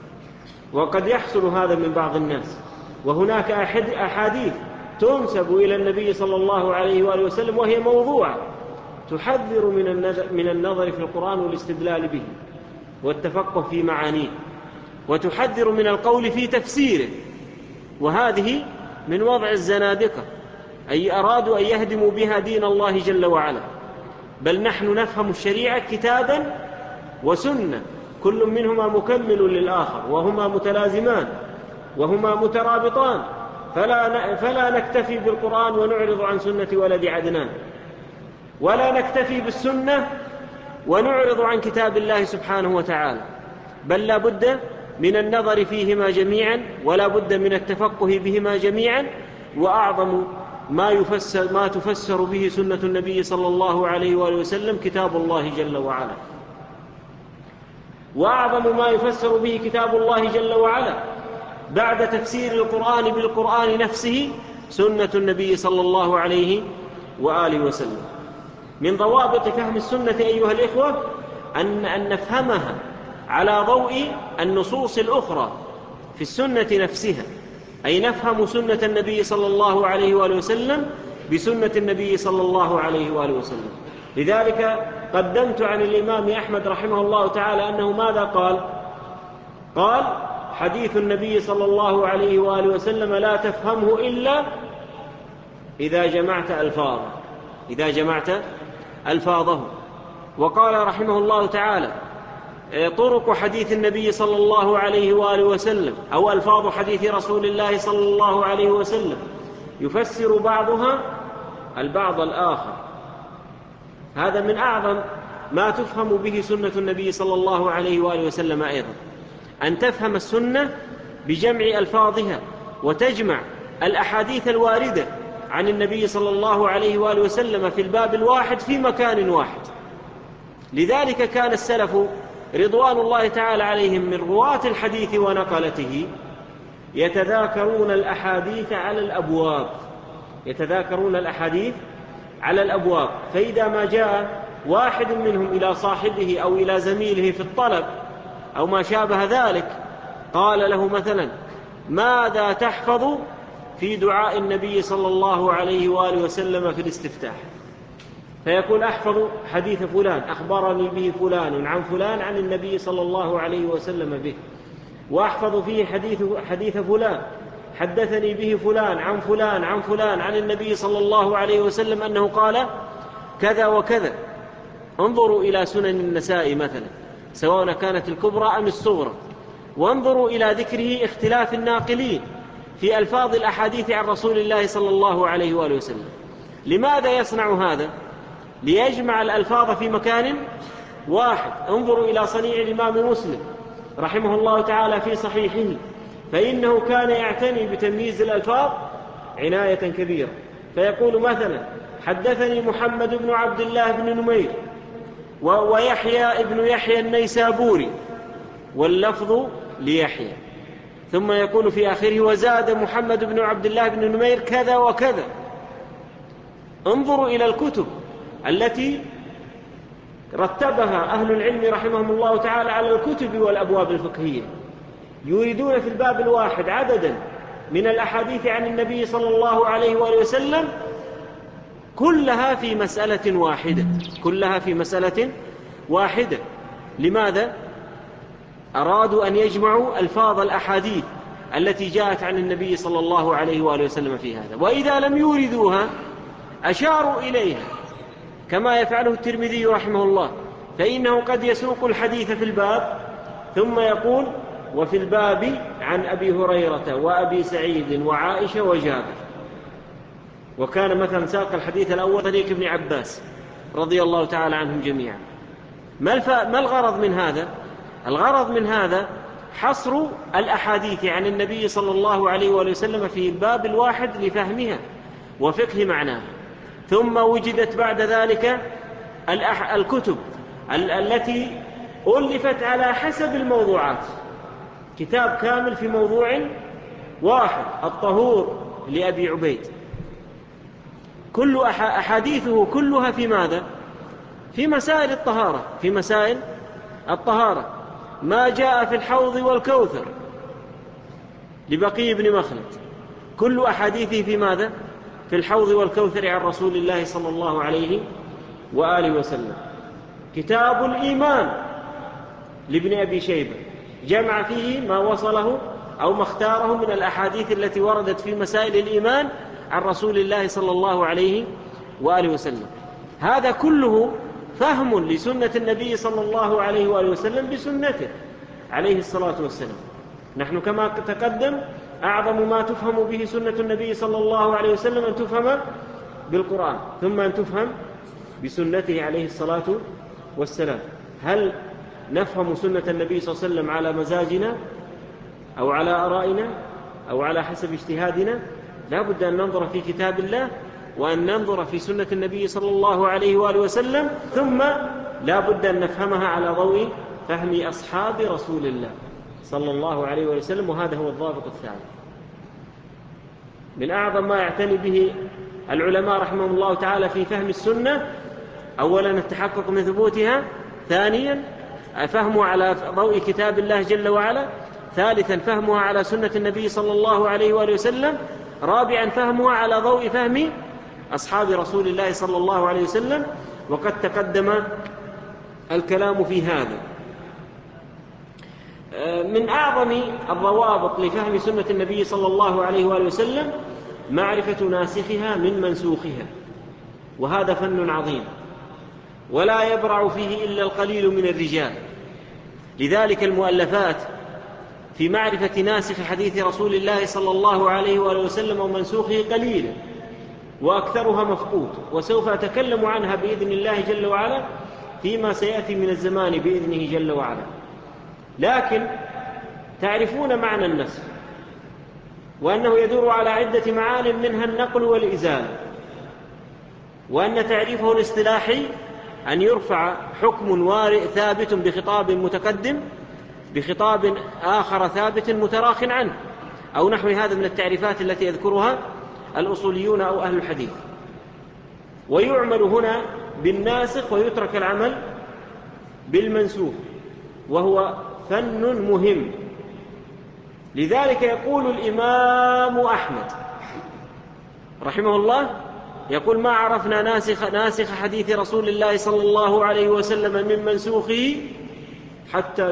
وقد يحصل هذا من بعض الناس، وهناك أحاديث تنسب إلى النبي صلى الله عليه وآله وسلم وهي موضوعة تحذر من النظر في القرآن والاستدلال به والتفقه في معانيه، وتحذر من القول في تفسيره، وهذه من وضع الزنادقة، أي أرادوا أن يهدموا بها دين الله جل وعلا. بل نحن نفهم الشريعة كتابا وسنة، كل منهما مكمل للآخر، وهما متلازمان وهما مترابطان، فلا نكتفي بالقرآن ونعرض عن سنة ولد عدنان، ولا نكتفي بالسنة ونعرض عن كتاب الله سبحانه وتعالى، بل لا بد من النظر فيهما جميعا، ولا بد من التفقه بهما جميعا. وأعظم ما تفسر به سنة النبي صلى الله عليه وآله وسلم كتاب الله جل وعلا، وأعظم ما يفسر به كتاب الله جل وعلا بعد تفسير القرآن بالقرآن نفسه سنة النبي صلى الله عليه وآله وسلم. من ضوابط فهم السنة أيها الإخوة أن نفهمها على ضوء النصوص الأخرى في السنة نفسها، أي نفهم سنة النبي صلى الله عليه وآله وسلم بسنة النبي صلى الله عليه وآله وسلم. لذلك قدمت عن الإمام أحمد رحمه الله تعالى أنه ماذا قال: حديث النبي صلى الله عليه وآله وسلم لا تفهمه إلا إذا جمعت ألفاظه. وقال رحمه الله تعالى: طرق حديث النبي صلى الله عليه وآله وسلم أو ألفاظ حديث رسول الله صلى الله عليه وسلم يفسر بعضها البعض الآخر. هذا من أعظم ما تفهم به سنة النبي صلى الله عليه وآله وسلم أيضا، أن تفهم السنة بجمع ألفاظها وتجمع الأحاديث الواردة عن النبي صلى الله عليه وآله وسلم في الباب الواحد في مكان واحد. لذلك كان السلف رضوان الله تعالى عليهم من رواة الحديث ونقلته يتذاكرون الأحاديث على الأبواب، فإذا ما جاء واحد منهم إلى صاحبه أو إلى زميله في الطلب أو ما شابه ذلك قال له مثلا: ماذا تحفظ في دعاء النبي صلى الله عليه وآله وسلم في الاستفتاح؟ فيقول: أحفظ حديث فلان أخبرني به فلان عن فلان عن النبي صلى الله عليه وسلم به، وأحفظ فيه حديث فلان حدثني به فلان عن فلان عن فلان عن النبي صلى الله عليه وسلم أنه قال كذا وكذا. انظروا إلى سنن النساء مثلا، سواء كانت الكبرى أم الصغرى، وانظروا إلى ذكره اختلاف الناقلين في ألفاظ الأحاديث عن رسول الله صلى الله عليه وآله وسلم. لماذا يصنع هذا؟ ليجمع الألفاظ في مكان واحد. انظروا إلى صنيع الإمام مسلم رحمه الله تعالى في صحيحه، فإنه كان يعتني بتمييز الألفاظ عناية كبيرة، فيقول مثلا: حدثني محمد بن عبد الله بن نمير ويحيى ابن يحيى النيسابوري واللفظ ليحيى، ثم يقول في آخره وزاد محمد بن عبد الله بن نمير كذا وكذا. انظروا إلى الكتب التي رتبها أهل العلم رحمهم الله تعالى على الكتب والأبواب الفقهية، يريدون في الباب الواحد عددا من الأحاديث عن النبي صلى الله عليه وآله وسلم كلها في مسألة واحدة، كلها في مسألة واحدة. لماذا؟ أرادوا أن يجمعوا ألفاظ الأحاديث التي جاءت عن النبي صلى الله عليه وآله وسلم في هذا، وإذا لم يوردوها أشاروا إليها كما يفعله الترمذي رحمه الله، فإنه قد يسوق الحديث في الباب ثم يقول وفي الباب عن أبي هريرة وأبي سعيد وعائشة وجابر، وكان مثلا ساق الحديث الأول طريق ابن عباس رضي الله تعالى عنهم جميعا. ما الغرض من هذا؟ الغرض من هذا حصر الأحاديث عن النبي صلى الله عليه وآله وسلم في الباب الواحد لفهمها وفقه معناها. ثم وجدت بعد ذلك الكتب التي ألفت على حسب الموضوعات، كتاب كامل في موضوع واحد، الطهور لأبي عبيد، كل أحاديثه كلها في ماذا؟ في مسائل الطهارة، في مسائل الطهارة. ما جاء في الحوض والكوثر لبقي بن مخلد كل أحاديثه في ماذا؟ في الحوض والكوثر عن رسول الله صلى الله عليه وآله وسلم. كتاب الإيمان لابن أبي شيبة جمع فيه ما وصله أو ما اختاره من الأحاديث التي وردت في مسائل الإيمان عن رسول الله صلى الله عليه وآله وسلم. هذا كله فهم لسنة النبي صلى الله عليه وآله وسلم بسنته عليه الصلاة والسلام. نحن كما تقدم أعظم ما تفهم به سنة النبي صلى الله عليه وسلم أن تفهم بالقرآن، ثم أن تفهم بسنته عليه الصلاة والسلام. هل نفهم سنة النبي صلى الله عليه وسلم على مزاجنا أو على آرائنا أو على حسب اجتهادنا؟ لا بد أن ننظر في كتاب الله وأن ننظر في سنة النبي صلى الله عليه وآله وسلم، ثم لا بد أن نفهمها على ضوء فهم أصحاب رسول الله صلى الله عليه وآله وسلم. وهذا هو الضابط الثاني من أعظم ما يعتني به العلماء رحمهم الله تعالى في فهم السنة: أولا التحقق من ثبوتها، ثانيا فهمها على ضوء كتاب الله جل وعلا، ثالثا فهمها على سنة النبي صلى الله عليه وآله وسلم، رابعا فهمها على ضوء فهم أصحاب رسول الله صلى الله عليه وسلم. وقد تقدم الكلام في هذا. من أعظم الضوابط لفهم سنة النبي صلى الله عليه وآله وسلم معرفة ناسخها من منسوخها، وهذا فن عظيم ولا يبرع فيه إلا القليل من الرجال. لذلك المؤلفات في معرفة ناسخ حديث رسول الله صلى الله عليه وآله وسلم ومنسوخه قليلة، وأكثرها مفقود، وسوف أتكلم عنها بإذن الله جل وعلا فيما سيأتي من الزمان بإذنه جل وعلا. لكن تعرفون معنى النسخ، وأنه يدور على عدة معالم منها النقل والإزالة، وأن تعريفه الاصطلاحي أن يرفع حكم ثابت بخطاب متقدم بخطاب آخر ثابت متراخ عنه، أو نحو هذا من التعريفات التي يذكرها الأصوليون أو أهل الحديث. ويعمل هنا بالناسخ ويترك العمل بالمنسوخ، وهو فن مهم. لذلك يقول الإمام أحمد رحمه الله، يقول: ما عرفنا ناسخ حديث رسول الله صلى الله عليه وسلم من منسوخه حتى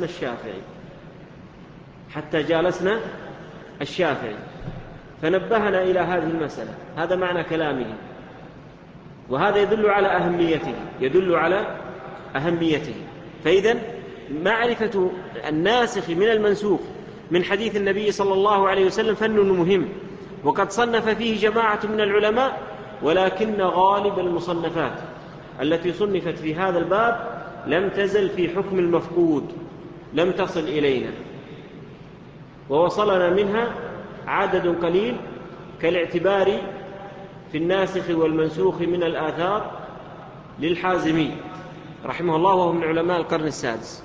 جالسنا الشافعي فنبهنا إلى هذه المسألة. هذا معنى كلامه، وهذا يدل على أهميته. فإذن معرفة الناسخ من المنسوخ من حديث النبي صلى الله عليه وسلم فن مهم، وقد صنف فيه جماعة من العلماء، ولكن غالب المصنفات التي صنفت في هذا الباب لم تزل في حكم المفقود، لم تصل إلينا، ووصلنا منها عدد قليل، كالاعتبار في الناسخ والمنسوخ من الآثار للحازمي، رحمه الله، وهو من علماء القرن السادس.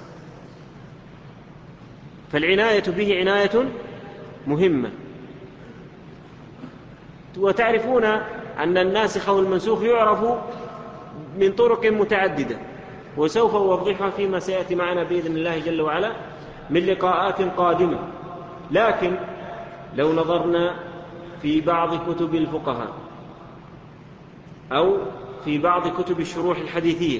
فالعناية به عناية مهمة. وتعرفون أن الناسخ والمنسوخ يعرف من طرق متعددة، وسوف أوضحها فيما سيأتي معنا بإذن الله جل وعلا من لقاءات قادمة. لكن لو نظرنا في بعض كتب الفقهاء أو في بعض كتب الشروح الحديثية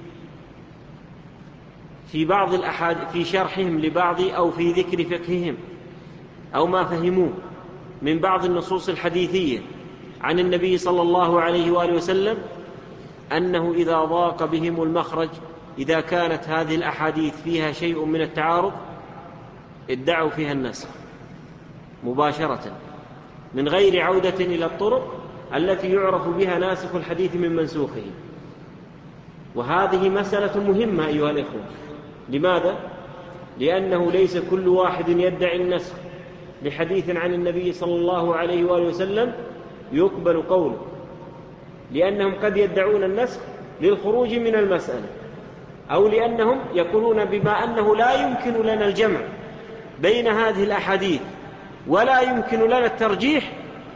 في بعض في شرحهم لبعض أو في ذكر فقههم أو ما فهموه من بعض النصوص الحديثية عن النبي صلى الله عليه وآله وسلم، أنه إذا ضاق بهم المخرج، إذا كانت هذه الأحاديث فيها شيء من التعارض، ادعوا فيها النسخ مباشرة من غير عودة إلى الطرق التي يعرف بها ناسخ الحديث من منسوخه. وهذه مسألة مهمة أيها الإخوة. لماذا؟ لأنه ليس كل واحد يدعي النسخ لحديث عن النبي صلى الله عليه وآله وسلم يقبل قوله، لأنهم قد يدعون النسخ للخروج من المسألة، أو لأنهم يقولون بما أنه لا يمكن لنا الجمع بين هذه الأحاديث ولا يمكن لنا الترجيح،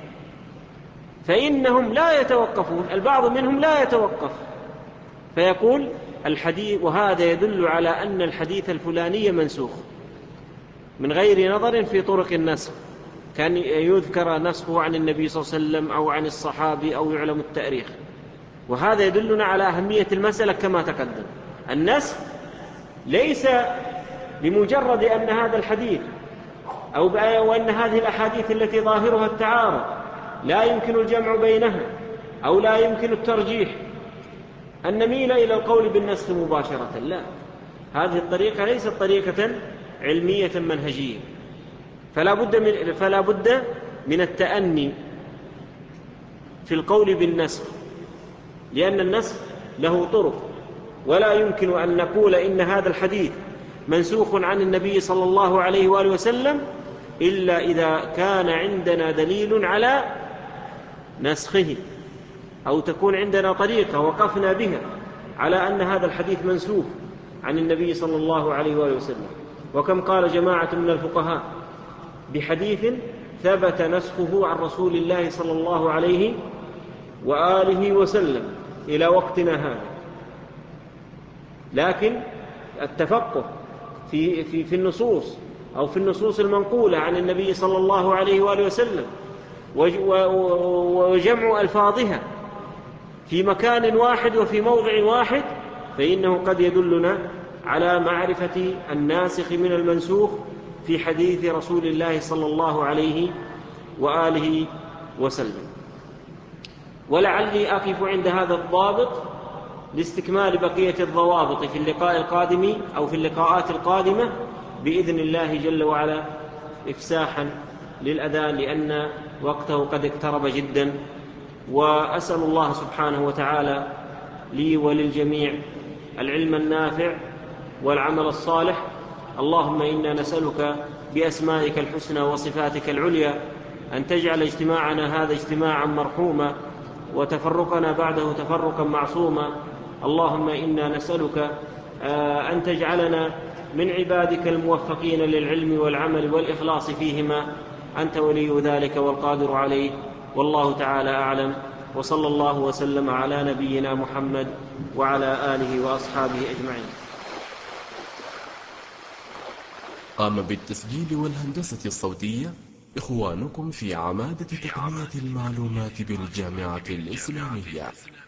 فإنهم لا يتوقفون. البعض منهم لا يتوقف فيقول الحديث، وهذا يدل على أن الحديث الفلاني منسوخ من غير نظر في طرق النسخ، كان يذكر نسخه عن النبي صلى الله عليه وسلم أو عن الصحابي أو يعلم التاريخ. وهذا يدلنا على أهمية المسألة كما تقدم. النسخ ليس لمجرد أن هذا الحديث أو أن هذه الأحاديث التي ظاهرها التعارض لا يمكن الجمع بينها أو لا يمكن الترجيح أن نميل إلى القول بالنسخ مباشرة. لا، هذه الطريقة ليست طريقة علمية منهجية. فلا بد من التأني في القول بالنسخ، لأن النسخ له طرق، ولا يمكن أن نقول إن هذا الحديث منسوخ عن النبي صلى الله عليه وآله وسلم إلا إذا كان عندنا دليل على نسخه، أو تكون عندنا طريقة وقفنا بها على أن هذا الحديث منسوخ عن النبي صلى الله عليه وآله وسلم. وكم قال جماعة من الفقهاء بحديث ثبت نسخه عن رسول الله صلى الله عليه وآله وسلم إلى وقتنا هذا. لكن التفقه في النصوص أو في النصوص المنقولة عن النبي صلى الله عليه وآله وسلم وجمع ألفاظها في مكان واحد وفي موضع واحد، فإنه قد يدلنا على معرفة الناسخ من المنسوخ في حديث رسول الله صلى الله عليه وآله وسلم. ولعلي أقف عند هذا الضابط لاستكمال بقية الضوابط في اللقاء القادم أو في اللقاءات القادمة بإذن الله جل وعلا، إفساحا للأذان لأن وقته قد اقترب جدا. وأسأل الله سبحانه وتعالى لي وللجميع العلم النافع والعمل الصالح. اللهم إنا نسألك بأسمائك الحسنى وصفاتك العليا أن تجعل اجتماعنا هذا اجتماعا مرحوما وتفرقنا بعده تفرقا معصوما. اللهم إنا نسألك أن تجعلنا من عبادك الموفقين للعلم والعمل والإخلاص فيهما، أنت ولي ذلك والقادر عليه. والله تعالى أعلم، وصلى الله وسلم على نبينا محمد وعلى آله وأصحابه أجمعين. قام بالتسجيل والهندسة الصوتية إخوانكم في عمادة تقنية المعلومات بالجامعة الإسلامية.